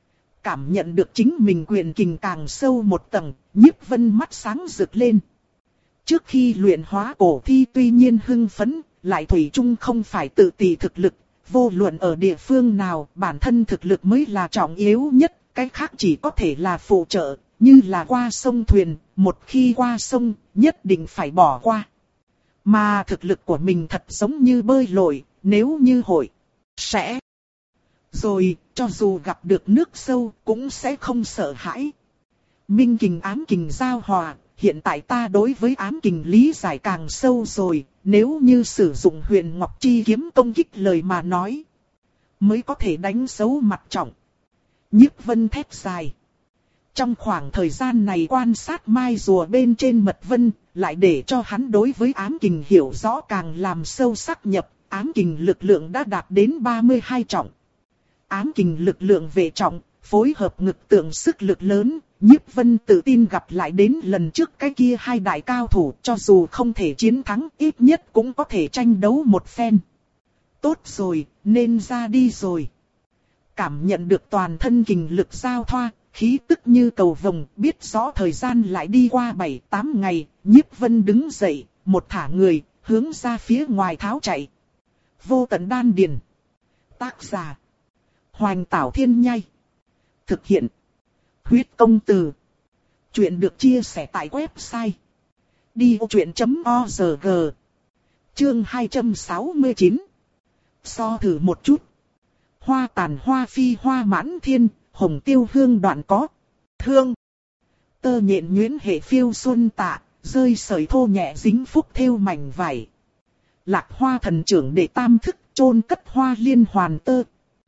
Cảm nhận được chính mình quyền kình càng sâu một tầng, Nhiếp Vân mắt sáng rực lên. Trước khi luyện hóa cổ thi tuy nhiên hưng phấn, lại thủy chung không phải tự tỷ thực lực. Vô luận ở địa phương nào, bản thân thực lực mới là trọng yếu nhất, cái khác chỉ có thể là phụ trợ. Như là qua sông thuyền, một khi qua sông, nhất định phải bỏ qua. Mà thực lực của mình thật giống như bơi lội, nếu như hội, sẽ. Rồi, cho dù gặp được nước sâu, cũng sẽ không sợ hãi. Minh kình ám kình giao hòa, hiện tại ta đối với ám kình lý giải càng sâu rồi, nếu như sử dụng huyền ngọc chi kiếm công kích lời mà nói, mới có thể đánh xấu mặt trọng. Nhiếp Vân thét dài. Trong khoảng thời gian này quan sát mai rùa bên trên mật vân, lại để cho hắn đối với ám kình hiểu rõ càng làm sâu sắc nhập, ám kình lực lượng đã đạt đến ba mươi hai trọng. Ám kình lực lượng về trọng, phối hợp ngực tượng sức lực lớn, Nhiếp Vân tự tin gặp lại đến lần trước cái kia hai đại cao thủ, cho dù không thể chiến thắng, ít nhất cũng có thể tranh đấu một phen. Tốt rồi, nên ra đi rồi. Cảm nhận được toàn thân kình lực giao thoa, khí tức như cầu vồng, biết rõ thời gian lại đi qua bảy tám ngày, Nhiếp Vân đứng dậy, một thả người, hướng ra phía ngoài tháo chạy. Vô tận đan điền. Tác giả: Hoành Tảo Thiên Nhai. Thực hiện: Huyết Công Từ. Chuyện được chia sẻ tại website đi ô chuyện chấm org. Chương hai trăm sáu mươi chín. So thử một chút. Hoa tàn hoa phi hoa mãn thiên, hồng tiêu hương đoạn có. Thương. Tơ nhện nhuyễn hệ phiêu xuân tạ, rơi sợi thô nhẹ dính phúc thêu mảnh vải. Lạc hoa thần trưởng đệ tam thức, chôn cất hoa liên hoàn tơ.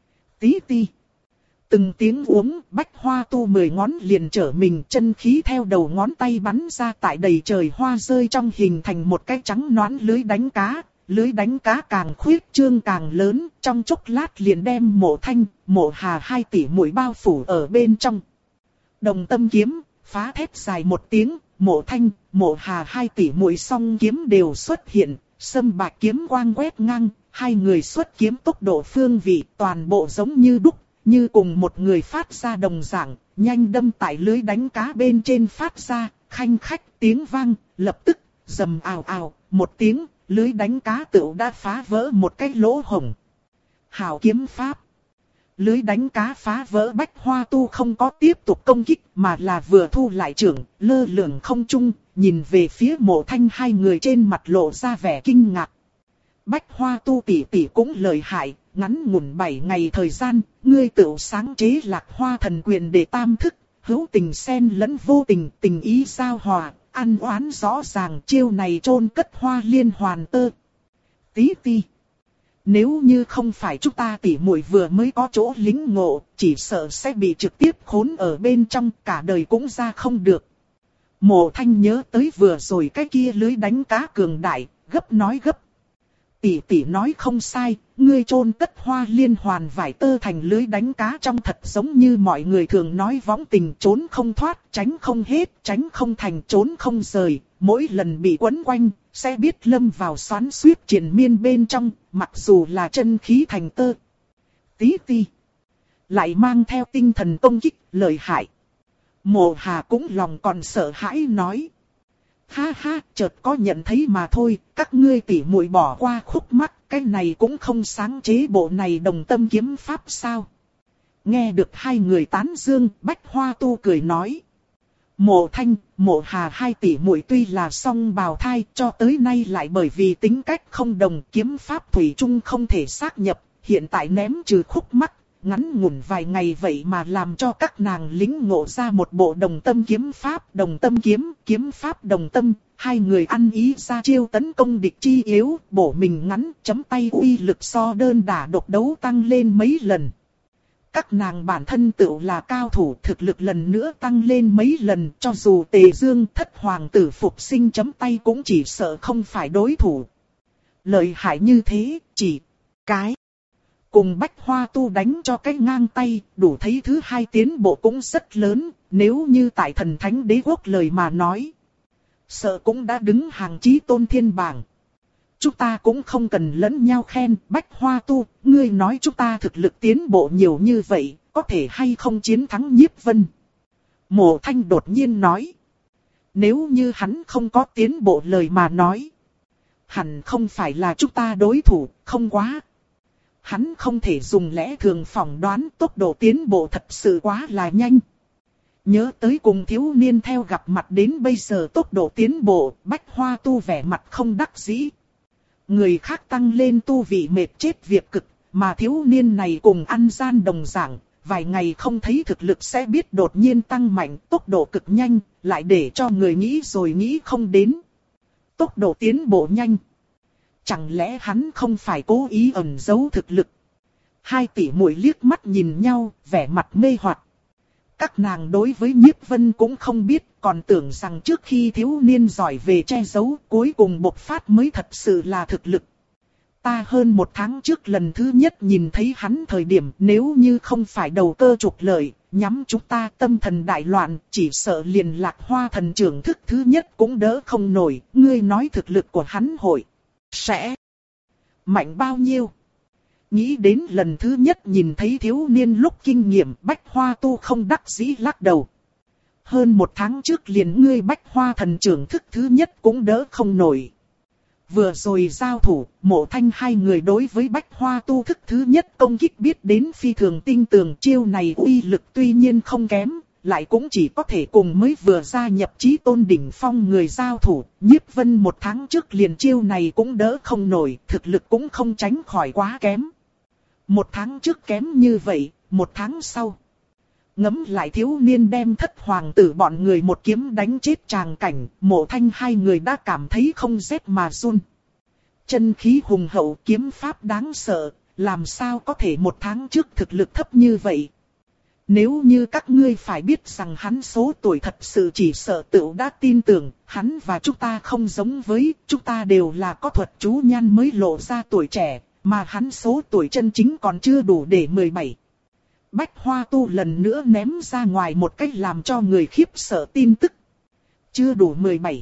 Tí ti. Từng tiếng uống, bách hoa tu mười ngón liền trở mình, chân khí theo đầu ngón tay bắn ra tại đầy trời hoa rơi trong hình thành một cái trắng nõn lưới đánh cá. Lưới đánh cá càng khuyết trương càng lớn, trong chốc lát liền đem Mộ Thanh, Mộ Hà hai tỷ muội bao phủ ở bên trong. Đồng tâm kiếm, phá thét dài một tiếng, Mộ Thanh, Mộ Hà hai tỷ muội song kiếm đều xuất hiện, sâm bạch kiếm quang quét ngang, hai người xuất kiếm tốc độ phương vị toàn bộ giống như đúc, như cùng một người phát ra đồng dạng, nhanh đâm tại lưới đánh cá bên trên phát ra, khanh khách tiếng vang, lập tức, rầm ào ào, một tiếng. Lưới đánh cá tựu đã phá vỡ một cái lỗ hổng. Hảo kiếm pháp. Lưới đánh cá phá vỡ bách hoa tu không có tiếp tục công kích mà là vừa thu lại trưởng, lơ lửng không trung, nhìn về phía Mộ Thanh hai người trên mặt lộ ra vẻ kinh ngạc. Bách hoa tu tỷ tỷ cũng lợi hại, ngắn ngủn bảy ngày thời gian, ngươi tựu sáng chế lạc hoa thần quyền để tam thức, hữu tình xen lẫn vô tình, tình ý giao hòa. Ăn oán rõ ràng, chiêu này chôn cất hoa liên hoàn tơ. Tí ti. Nếu như không phải chúng ta tỉ muội vừa mới có chỗ lính ngộ, chỉ sợ sẽ bị trực tiếp khốn ở bên trong, cả đời cũng ra không được. Mộ Thanh nhớ tới vừa rồi cái kia lưới đánh cá cường đại, gấp nói gấp. Tỷ tỷ nói không sai, ngươi chôn cất hoa liên hoàn vải tơ thành lưới đánh cá trong thật giống như mọi người thường nói võng tình, trốn không thoát, tránh không hết, tránh không thành, trốn không rời, mỗi lần bị quấn quanh, sẽ biết lâm vào xoắn xuýt triền miên bên trong, mặc dù là chân khí thành tơ. Tí ti. Lại mang theo tinh thần công kích, lợi hại. Mộ Hà cũng lòng còn sợ hãi nói. Ha ha, chợt có nhận thấy mà thôi, các ngươi tỉ muội bỏ qua khúc mắc, cái này cũng không sáng chế bộ này đồng tâm kiếm pháp sao. Nghe được hai người tán dương, Bách Hoa tu cười nói. Mộ Thanh, Mộ Hà hai tỷ muội tuy là song bào thai, cho tới nay lại bởi vì tính cách không đồng, kiếm pháp thủy chung không thể xác nhập, hiện tại ném trừ khúc mắc. Ngắn ngủn vài ngày vậy mà làm cho các nàng lính ngộ ra một bộ đồng tâm kiếm pháp, đồng tâm kiếm, kiếm pháp đồng tâm, hai người ăn ý ra chiêu tấn công địch chi yếu, bổ mình ngắn, chấm tay uy lực so đơn đả độc đấu tăng lên mấy lần. Các nàng bản thân tự là cao thủ, thực lực lần nữa tăng lên mấy lần, cho dù Tề Dương thất hoàng tử phục sinh chấm tay cũng chỉ sợ không phải đối thủ. Lợi hại như thế, chỉ cái cùng Bách Hoa tu đánh cho cái ngang tay, đủ thấy thứ hai tiến bộ cũng rất lớn, nếu như tại thần thánh đế quốc lời mà nói. Sợ cũng đã đứng hàng chí tôn thiên bảng. Chúng ta cũng không cần lẫn nhau khen, Bách Hoa tu, ngươi nói chúng ta thực lực tiến bộ nhiều như vậy, có thể hay không chiến thắng Nhiếp Vân. Mộ Thanh đột nhiên nói. Nếu như hắn không có tiến bộ lời mà nói, hẳn không phải là chúng ta đối thủ, không quá. Hắn không thể dùng lẽ thường phỏng đoán, tốc độ tiến bộ thật sự quá là nhanh. Nhớ tới cùng thiếu niên theo gặp mặt đến bây giờ tốc độ tiến bộ, Bách Hoa tu vẻ mặt không đắc dĩ. Người khác tăng lên tu vị mệt chết việc cực, mà thiếu niên này cùng ăn gian đồng dạng, vài ngày không thấy thực lực sẽ biết đột nhiên tăng mạnh, tốc độ cực nhanh, lại để cho người nghĩ rồi nghĩ không đến. Tốc độ tiến bộ nhanh. Chẳng lẽ hắn không phải cố ý ẩn giấu thực lực? Hai tỷ muội liếc mắt nhìn nhau, vẻ mặt mê hoặc. Các nàng đối với Nhiếp Vân cũng không biết, còn tưởng rằng trước khi thiếu niên giỏi về che giấu, cuối cùng bộc phát mới thật sự là thực lực. Ta hơn một tháng trước lần thứ nhất nhìn thấy hắn thời điểm, nếu như không phải đầu cơ trục lợi, nhắm chúng ta tâm thần đại loạn, chỉ sợ liền Lạc Hoa thần trưởng thức thứ nhất cũng đỡ không nổi. Ngươi nói thực lực của hắn hội sẽ mạnh bao nhiêu? Nghĩ đến lần thứ nhất nhìn thấy thiếu niên lúc kinh nghiệm, Bách Hoa Tu không đắc dĩ lắc đầu. Hơn một tháng trước liền ngươi Bách Hoa thần trưởng thức thứ nhất cũng đỡ không nổi. Vừa rồi giao thủ, Mộ Thanh hai người đối với Bách Hoa Tu thức thứ nhất công kích biết đến phi thường tinh tường, chiêu này uy lực tuy nhiên không kém, lại cũng chỉ có thể cùng mới vừa gia nhập Chí Tôn đỉnh phong người giao thủ. Nhiếp Vân một tháng trước liền chiêu này cũng đỡ không nổi, thực lực cũng không tránh khỏi quá kém. Một tháng trước kém như vậy, một tháng sau. Ngấm lại thiếu niên đem thất hoàng tử bọn người một kiếm đánh chết tràng cảnh, Mộ Thanh hai người đã cảm thấy không rét mà run. Chân khí hùng hậu, kiếm pháp đáng sợ, làm sao có thể một tháng trước thực lực thấp như vậy. Nếu như các ngươi phải biết rằng hắn số tuổi thật sự chỉ sợ tựu đã tin tưởng, hắn và chúng ta không giống với, chúng ta đều là có thuật chú nhan mới lộ ra tuổi trẻ, mà hắn số tuổi chân chính còn chưa đủ để mười bảy. Bách Hoa Tu lần nữa ném ra ngoài một cách làm cho người khiếp sợ tin tức. Chưa đủ mười bảy.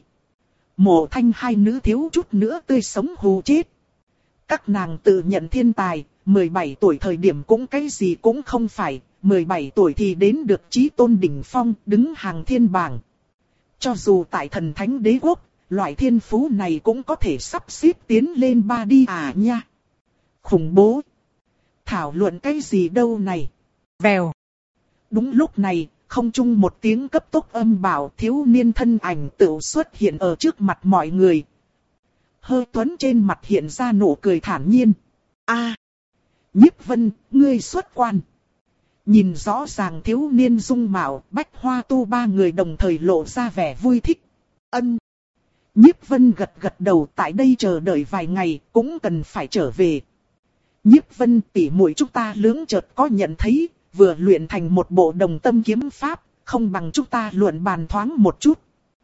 Mộ Thanh hai nữ thiếu chút nữa tươi sống hù chết. Các nàng tự nhận thiên tài, mười bảy tuổi thời điểm cũng cái gì cũng không phải, mười bảy tuổi thì đến được Chí Tôn đỉnh phong, đứng hàng thiên bảng. Cho dù tại Thần Thánh Đế Quốc, loại thiên phú này cũng có thể sắp xếp tiến lên ba đi à nha. Khủng bố. Thảo luận cái gì đâu này. Vèo. Đúng lúc này, không trung một tiếng cấp tốc âm bảo, thiếu niên thân ảnh tự xuất hiện ở trước mặt mọi người. Hơi tuấn trên mặt hiện ra nụ cười thản nhiên. A, Nhiếp Vân, ngươi xuất quan. Nhìn rõ ràng thiếu niên dung mạo, Bách Hoa Tu ba người đồng thời lộ ra vẻ vui thích. Ân. Nhiếp Vân gật gật đầu, tại đây chờ đợi vài ngày, cũng cần phải trở về. Nhiếp Vân, tỷ muội chúng ta lưỡng chợt có nhận thấy, vừa luyện thành một bộ đồng tâm kiếm pháp, không bằng chúng ta luận bàn thoáng một chút.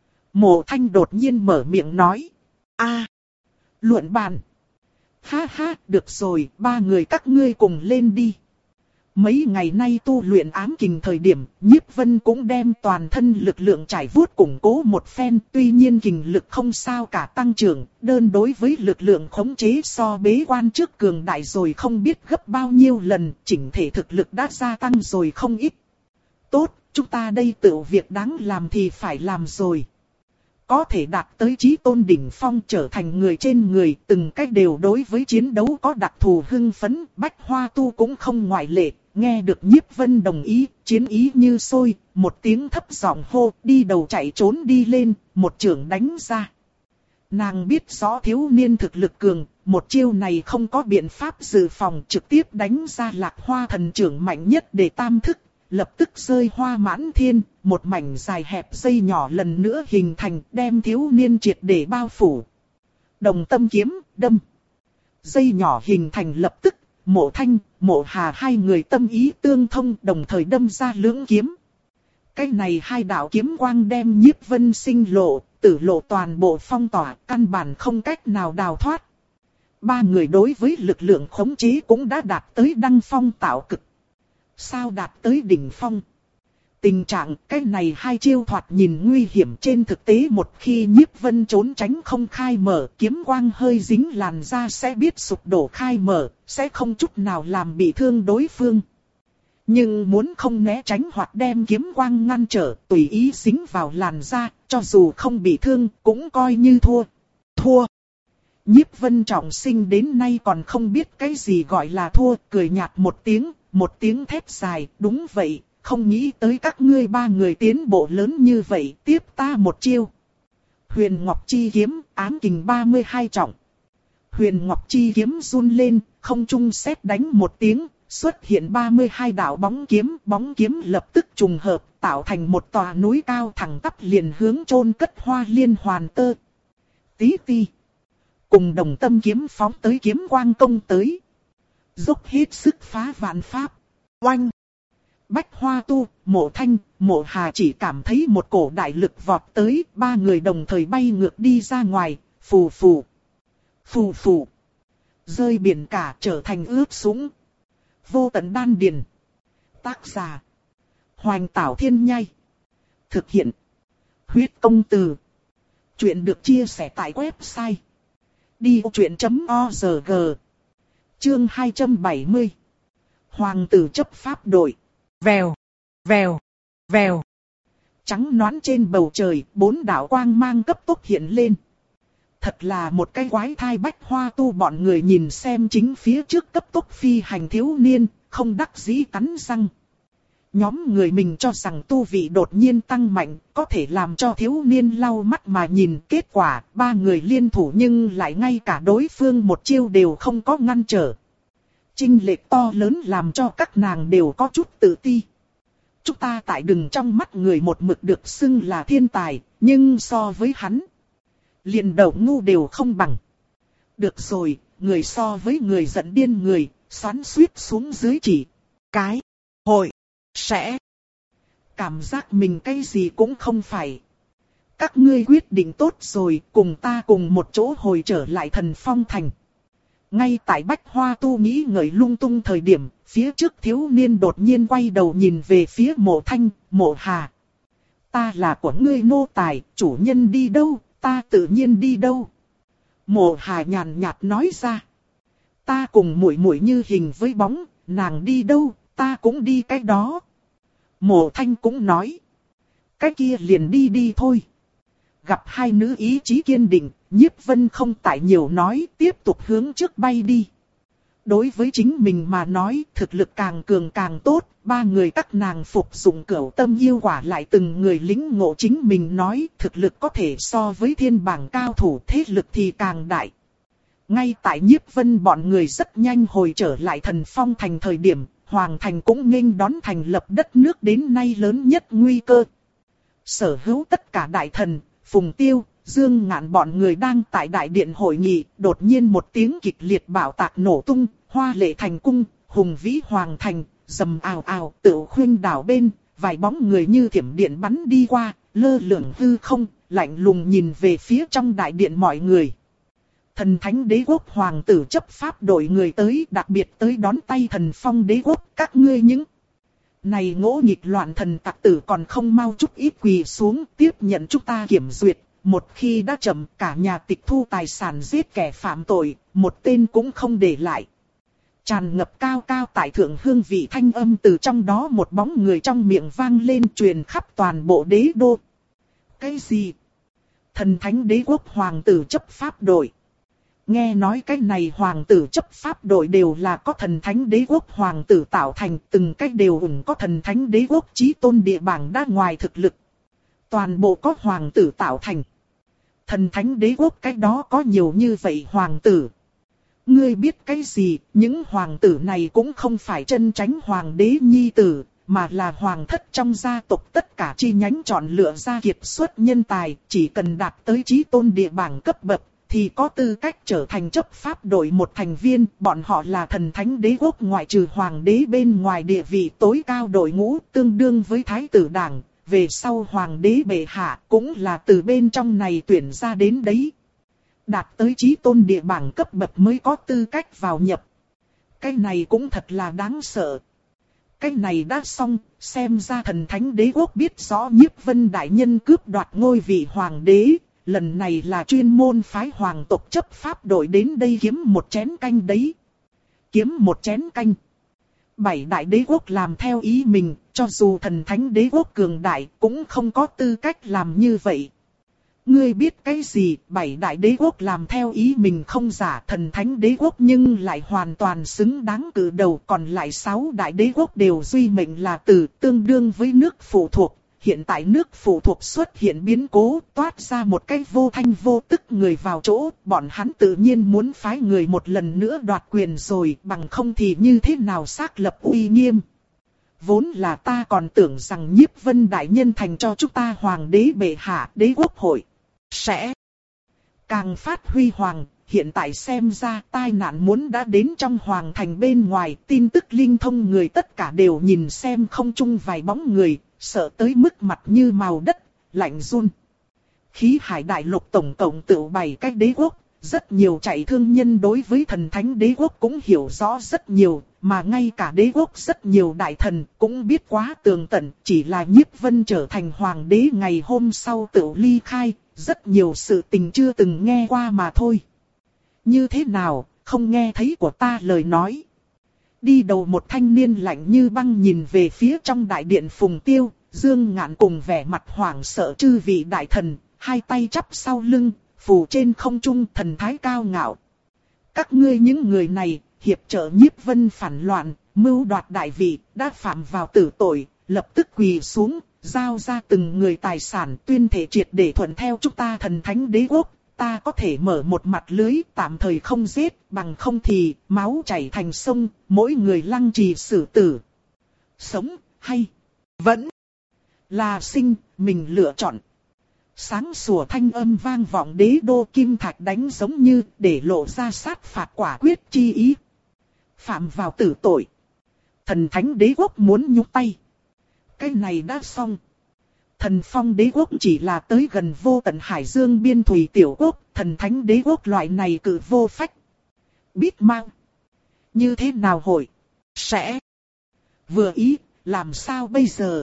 Mộ Thanh đột nhiên mở miệng nói. A, luận bàn. Ha ha, được rồi, ba người các ngươi cùng lên đi. Mấy ngày nay tu luyện ám kình thời điểm, Nhiếp Vân cũng đem toàn thân lực lượng trải vuốt củng cố một phen. Tuy nhiên kình lực không sao cả tăng trưởng, đơn đối với lực lượng khống chế so bế quan trước cường đại rồi không biết gấp bao nhiêu lần, chỉnh thể thực lực đã gia tăng rồi không ít. Tốt, chúng ta đây tự việc đáng làm thì phải làm rồi. Có thể đạt tới Chí Tôn đỉnh phong trở thành người trên người, từng cách đều đối với chiến đấu có đặc thù hưng phấn, Bách Hoa Tu cũng không ngoại lệ. Nghe được Nhiếp Vân đồng ý, chiến ý như sôi, một tiếng thấp giọng hô, đi đầu chạy trốn đi lên, một chưởng đánh ra. Nàng biết rõ thiếu niên thực lực cường, một chiêu này không có biện pháp dự phòng, trực tiếp đánh ra Lạc Hoa thần chưởng mạnh nhất để tam thức, lập tức rơi hoa mãn thiên, một mảnh dài hẹp dây nhỏ lần nữa hình thành, đem thiếu niên triệt để bao phủ. Đồng tâm kiếm, đâm. Dây nhỏ hình thành lập tức. Mộ Thanh, Mộ Hà hai người tâm ý tương thông đồng thời đâm ra lưỡng kiếm. Cái này hai đạo kiếm quang đem Nhiếp Vân sinh lộ, tử lộ toàn bộ phong tỏa, căn bản không cách nào đào thoát. Ba người đối với lực lượng khống chế cũng đã đạt tới đăng phong tạo cực. Sao đạt tới đỉnh phong? Tình trạng cái này hai chiêu thoạt nhìn nguy hiểm, trên thực tế một khi Nhiếp Vân trốn tránh không khai mở, kiếm quang hơi dính làn da sẽ biết sụp đổ khai mở, sẽ không chút nào làm bị thương đối phương. Nhưng muốn không né tránh hoặc đem kiếm quang ngăn trở, tùy ý dính vào làn da, cho dù không bị thương cũng coi như thua. Thua. Nhiếp Vân trọng sinh đến nay còn không biết cái gì gọi là thua, cười nhạt một tiếng, một tiếng thét dài, đúng vậy. Không nghĩ tới các ngươi ba người tiến bộ lớn như vậy, tiếp ta một chiêu. Huyền Ngọc Chi kiếm, ám kình ba mươi hai trọng. Huyền Ngọc Chi kiếm run lên, không trung sét đánh một tiếng, xuất hiện ba mươi hai đạo bóng kiếm, bóng kiếm lập tức trùng hợp, tạo thành một tòa núi cao thẳng tắp liền hướng chôn cất Hoa Liên Hoàn Tơ. Tí ti. Cùng đồng tâm kiếm phóng tới kiếm quang công tới. Dốc hết sức phá vạn pháp. Oanh. Bách Hoa Tu, Mộ Thanh, Mộ Hà chỉ cảm thấy một cổ đại lực vọt tới, ba người đồng thời bay ngược đi ra ngoài, phù phù, phù phù, rơi biển cả trở thành ướt sũng. Vô tận đan điền. Tác giả: Hoành Tảo Thiên Nhai. Thực hiện: Huyết Công Từ. Chuyện được chia sẻ tại website đi ô chuyện chấm org. Chương hai trăm bảy mươi. Hoàng tử chấp pháp đội. Vèo, vèo, vèo. Trắng nõn trên bầu trời, bốn đạo quang mang cấp tốc hiện lên. Thật là một cái quái thai. Bách Hoa Tu bọn người nhìn xem chính phía trước cấp tốc phi hành thiếu niên, không đắc dĩ cắn răng. Nhóm người mình cho rằng tu vị đột nhiên tăng mạnh, có thể làm cho thiếu niên lau mắt mà nhìn. Kết quả, ba người liên thủ nhưng lại ngay cả đối phương một chiêu đều không có ngăn trở. Chênh lệch to lớn làm cho các nàng đều có chút tự ti. Chúng ta tại đừng trong mắt người một mực được xưng là thiên tài, nhưng so với hắn, liền đầu ngu đều không bằng. Được rồi, người so với người giận điên người, xoắn xuýt xuống dưới chỉ cái hội sẽ cảm giác mình cái gì cũng không phải. Các ngươi quyết định tốt rồi, cùng ta cùng một chỗ hồi trở lại Thần Phong Thành. Ngay tại Bách Hoa Tu nghĩ ngợi lung tung thời điểm, phía trước thiếu niên đột nhiên quay đầu nhìn về phía Mộ Thanh, Mộ Hà. Ta là của ngươi nô tài, chủ nhân đi đâu, ta tự nhiên đi đâu. Mộ Hà nhàn nhạt nói ra. Ta cùng muội muội như hình với bóng, nàng đi đâu, ta cũng đi cái đó. Mộ Thanh cũng nói. Cái kia liền đi đi thôi. Gặp hai nữ ý chí kiên định, Nhiếp Vân không tại nhiều nói, tiếp tục hướng trước bay đi. Đối với chính mình mà nói, thực lực càng cường càng tốt, ba người các nàng phục dụng cửu tâm yêu quả lại từng người lĩnh ngộ chính mình nói, thực lực có thể so với thiên bảng cao thủ, thế lực thì càng đại. Ngay tại Nhiếp Vân bọn người rất nhanh hồi trở lại Thần Phong Thành thời điểm, Hoàng Thành cũng nghênh đón thành lập đất nước đến nay lớn nhất nguy cơ. Sở hữu tất cả đại thần, Phùng Tiêu, Dương Ngạn bọn người đang tại đại điện hội nghị, đột nhiên một tiếng kịch liệt bạo tạc nổ tung, Hoa Lệ Thành cung, hùng vĩ Hoàng Thành, rầm ào ào, Tửu Khuynh đảo bên, vài bóng người như thiểm điện bắn đi qua, lơ lửng hư không, lạnh lùng nhìn về phía trong đại điện mọi người. Thần Thánh Đế Quốc hoàng tử chấp pháp đội người tới, đặc biệt tới đón tay Thần Phong Đế Quốc, các ngươi những này ngỗ nghịch loạn thần tặc tử còn không mau chút ít quỳ xuống tiếp nhận chúng ta kiểm duyệt. Một khi đã chậm, cả nhà tịch thu tài sản, giết kẻ phạm tội, một tên cũng không để lại. Tràn ngập cao cao tại thượng hương vị thanh âm từ trong đó một bóng người trong miệng vang lên, truyền khắp toàn bộ đế đô. Cái gì? Thần Thánh Đế Quốc hoàng tử chấp pháp đội. Nghe nói cái này hoàng tử chấp pháp đội đều là có Thần Thánh Đế Quốc hoàng tử tạo thành, từng cách đều ủng có Thần Thánh Đế Quốc chí tôn địa bảng đã ngoài thực lực. Toàn bộ có hoàng tử tạo thành. Thần Thánh Đế Quốc cái đó có nhiều như vậy hoàng tử. Ngươi biết cái gì, những hoàng tử này cũng không phải chân chánh hoàng đế nhi tử, mà là hoàng thất trong gia tộc tất cả chi nhánh chọn lựa ra kiệt xuất nhân tài, chỉ cần đạt tới chí tôn địa bảng cấp bậc, thì có tư cách trở thành chấp pháp đội một thành viên. Bọn họ là Thần Thánh Đế Quốc ngoại trừ hoàng đế bên ngoài địa vị tối cao đội ngũ, tương đương với thái tử đảng. Về sau hoàng đế bệ hạ cũng là từ bên trong này tuyển ra đến đấy. Đạt tới chí tôn địa bảng cấp bậc mới có tư cách vào nhập. Cái này cũng thật là đáng sợ. Cái này đã xong, xem ra Thần Thánh Đế Quốc biết rõ Nhiếp Vân đại nhân cướp đoạt ngôi vị hoàng đế. Lần này là chuyên môn phái hoàng tộc chấp pháp đội đến đây kiếm một chén canh đấy. Kiếm một chén canh. Bảy đại đế quốc làm theo ý mình, cho dù Thần Thánh Đế Quốc cường đại cũng không có tư cách làm như vậy. Ngươi biết cái gì, bảy đại đế quốc làm theo ý mình không giả, Thần Thánh Đế Quốc nhưng lại hoàn toàn xứng đáng cử đầu, còn lại sáu đại đế quốc đều duy mệnh là tử, tương đương với nước phụ thuộc. Hiện tại nước phụ thuộc xuất hiện biến cố, toát ra một cái vô thanh vô tức người vào chỗ, bọn hắn tự nhiên muốn phái người một lần nữa đoạt quyền rồi, bằng không thì như thế nào xác lập uy nghiêm. Vốn là ta còn tưởng rằng Nhiếp Vân đại nhân thành cho chúng ta hoàng đế bệ hạ, đế quốc hội sẽ càng phát huy hoàng. Hiện tại xem ra tai nạn muốn đã đến trong hoàng thành bên ngoài, tin tức linh thông người tất cả đều nhìn xem không chung vài bóng người, sợ tới mức mặt như màu đất, lạnh run. Khí hải đại lục tổng cộng tự bày cách đế quốc, rất nhiều chạy thương nhân đối với thần thánh đế quốc cũng hiểu rõ rất nhiều, mà ngay cả đế quốc rất nhiều đại thần cũng biết quá tường tận, chỉ là Nhiếp Vân trở thành hoàng đế ngày hôm sau tự ly khai, rất nhiều sự tình chưa từng nghe qua mà thôi. Như thế nào, không nghe thấy của ta lời nói. Đi đầu một thanh niên lạnh như băng nhìn về phía trong đại điện Phùng Tiêu, Dương Ngạn cùng vẻ mặt hoảng sợ chư vị đại thần, hai tay chắp sau lưng, phủ trên không trung thần thái cao ngạo. Các ngươi những người này, hiệp trợ Nhiếp Vân phản loạn, mưu đoạt đại vị, đã phạm vào tử tội, lập tức quỳ xuống, giao ra từng người tài sản tuyên thể triệt để thuận theo chúng ta thần thánh đế quốc. Ta có thể mở một mặt lưới tạm thời không giết, bằng không thì máu chảy thành sông, mỗi người lăng trì xử tử. Sống hay vẫn là sinh, mình lựa chọn. Sáng sủa thanh âm vang vọng đế đô kim thạch đánh giống như để lộ ra sát phạt quả quyết chi ý. Phạm vào tử tội. Thần thánh đế quốc muốn nhúc tay. Cái này đã xong. Thần phong đế quốc chỉ là tới gần vô tận hải dương biên thủy tiểu quốc, thần thánh đế quốc loại này cử vô phách. Biết mang. Như thế nào hội? Sẽ. Vừa ý, làm sao bây giờ?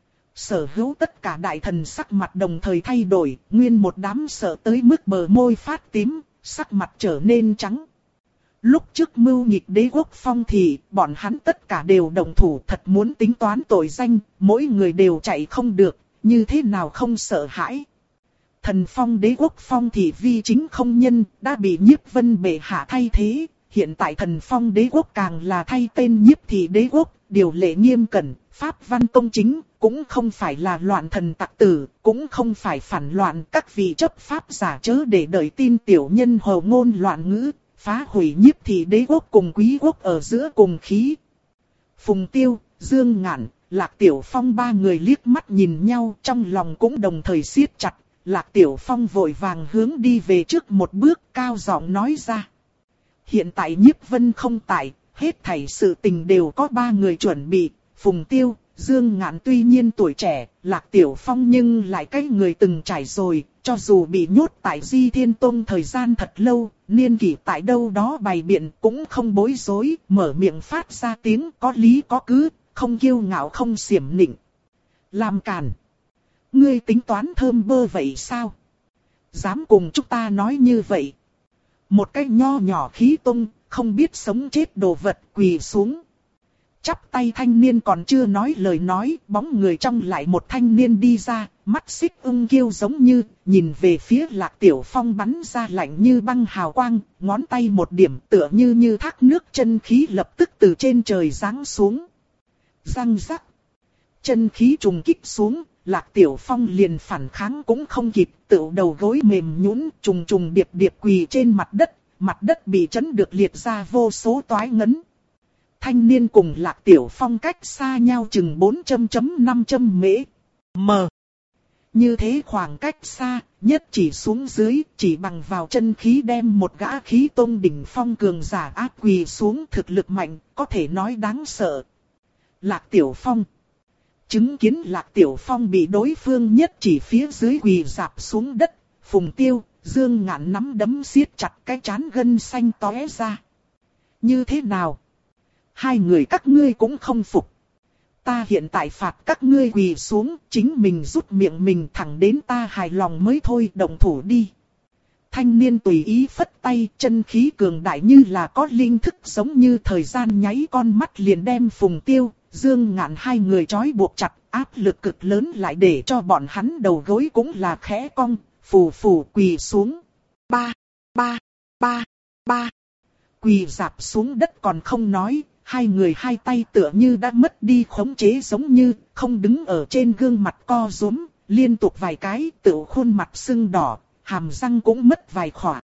Sở hữu tất cả đại thần sắc mặt đồng thời thay đổi, nguyên một đám sợ tới mức bờ môi phát tím, sắc mặt trở nên trắng. Lúc trước mưu nghịch đế quốc phong thì, bọn hắn tất cả đều đồng thủ thật muốn tính toán tội danh, mỗi người đều chạy không được. Như thế nào không sợ hãi. Thần phong đế quốc phong thị vi chính không nhân đã bị Nhiếp Vân bệ hạ thay thế. Hiện tại thần phong đế quốc càng là thay tên Nhiếp thị đế quốc. Điều lệ nghiêm cẩn, pháp văn công chính, cũng không phải là loạn thần tặc tử, cũng không phải phản loạn các vị chấp pháp giả chớ để đợi tin tiểu nhân hồ ngôn loạn ngữ, phá hủy Nhiếp thị đế quốc cùng quý quốc ở giữa cùng khí. Phùng Tiêu, Dương Ngạn, Lạc Tiểu Phong ba người liếc mắt nhìn nhau trong lòng cũng đồng thời siết chặt. Lạc Tiểu Phong vội vàng hướng đi về trước một bước cao giọng nói ra. Hiện tại Nhiếp Vân không tại, hết thảy sự tình đều có ba người chuẩn bị. Phùng Tiêu, Dương Ngạn tuy nhiên tuổi trẻ, Lạc Tiểu Phong nhưng lại cái người từng trải rồi. Cho dù bị nhốt tại Di Thiên Tông thời gian thật lâu, niên kỷ tại đâu đó bày biện cũng không bối rối, mở miệng phát ra tiếng có lý có cứ. Không kiêu ngạo không xiểm nịnh. Làm càn. Ngươi tính toán thơm bơ vậy sao? Dám cùng chúng ta nói như vậy. Một cái nho nhỏ khí tung, không biết sống chết đồ vật quỳ xuống. Chắp tay thanh niên còn chưa nói lời nói, bóng người trong lại một thanh niên đi ra, mắt xích ưng kiêu giống như, nhìn về phía Lạc Tiểu Phong bắn ra lạnh như băng hào quang, ngón tay một điểm tựa như như thác nước chân khí lập tức từ trên trời giáng xuống. Răng rắc. Chân khí trùng kích xuống, Lạc Tiểu Phong liền phản kháng cũng không kịp, tựu đầu gối mềm nhũn, trùng trùng điệp điệp quỳ trên mặt đất, mặt đất bị chấn được liệt ra vô số toái ngấn. Thanh niên cùng Lạc Tiểu Phong cách xa nhau chừng bốn trăm chấm năm trăm mễ. M. Như thế khoảng cách xa, nhất chỉ xuống dưới, chỉ bằng vào chân khí đem một gã khí tôn đỉnh phong cường giả áp quỳ xuống thực lực mạnh, có thể nói đáng sợ. Lạc Tiểu Phong. Chứng kiến Lạc Tiểu Phong bị đối phương nhất chỉ phía dưới quỳ rạp xuống đất, Phùng Tiêu, Dương Ngạn nắm đấm siết chặt cái trán gân xanh tóe ra. Như thế nào? Hai người các ngươi cũng không phục. Ta hiện tại phạt các ngươi quỳ xuống, chính mình rút miệng mình thẳng đến ta hài lòng mới thôi, động thủ đi. Thanh niên tùy ý phất tay, chân khí cường đại như là có linh thức giống như thời gian nháy con mắt liền đem Phùng Tiêu, Dương Ngạn hai người trói buộc chặt, áp lực cực lớn lại để cho bọn hắn đầu gối cũng là khẽ cong, phù phù quỳ xuống. Ba, ba, ba, ba. Quỳ rạp xuống đất còn không nói, hai người hai tay tựa như đã mất đi khống chế giống như không đứng ở trên gương mặt co rúm, liên tục vài cái tự khuôn mặt sưng đỏ, hàm răng cũng mất vài khỏa.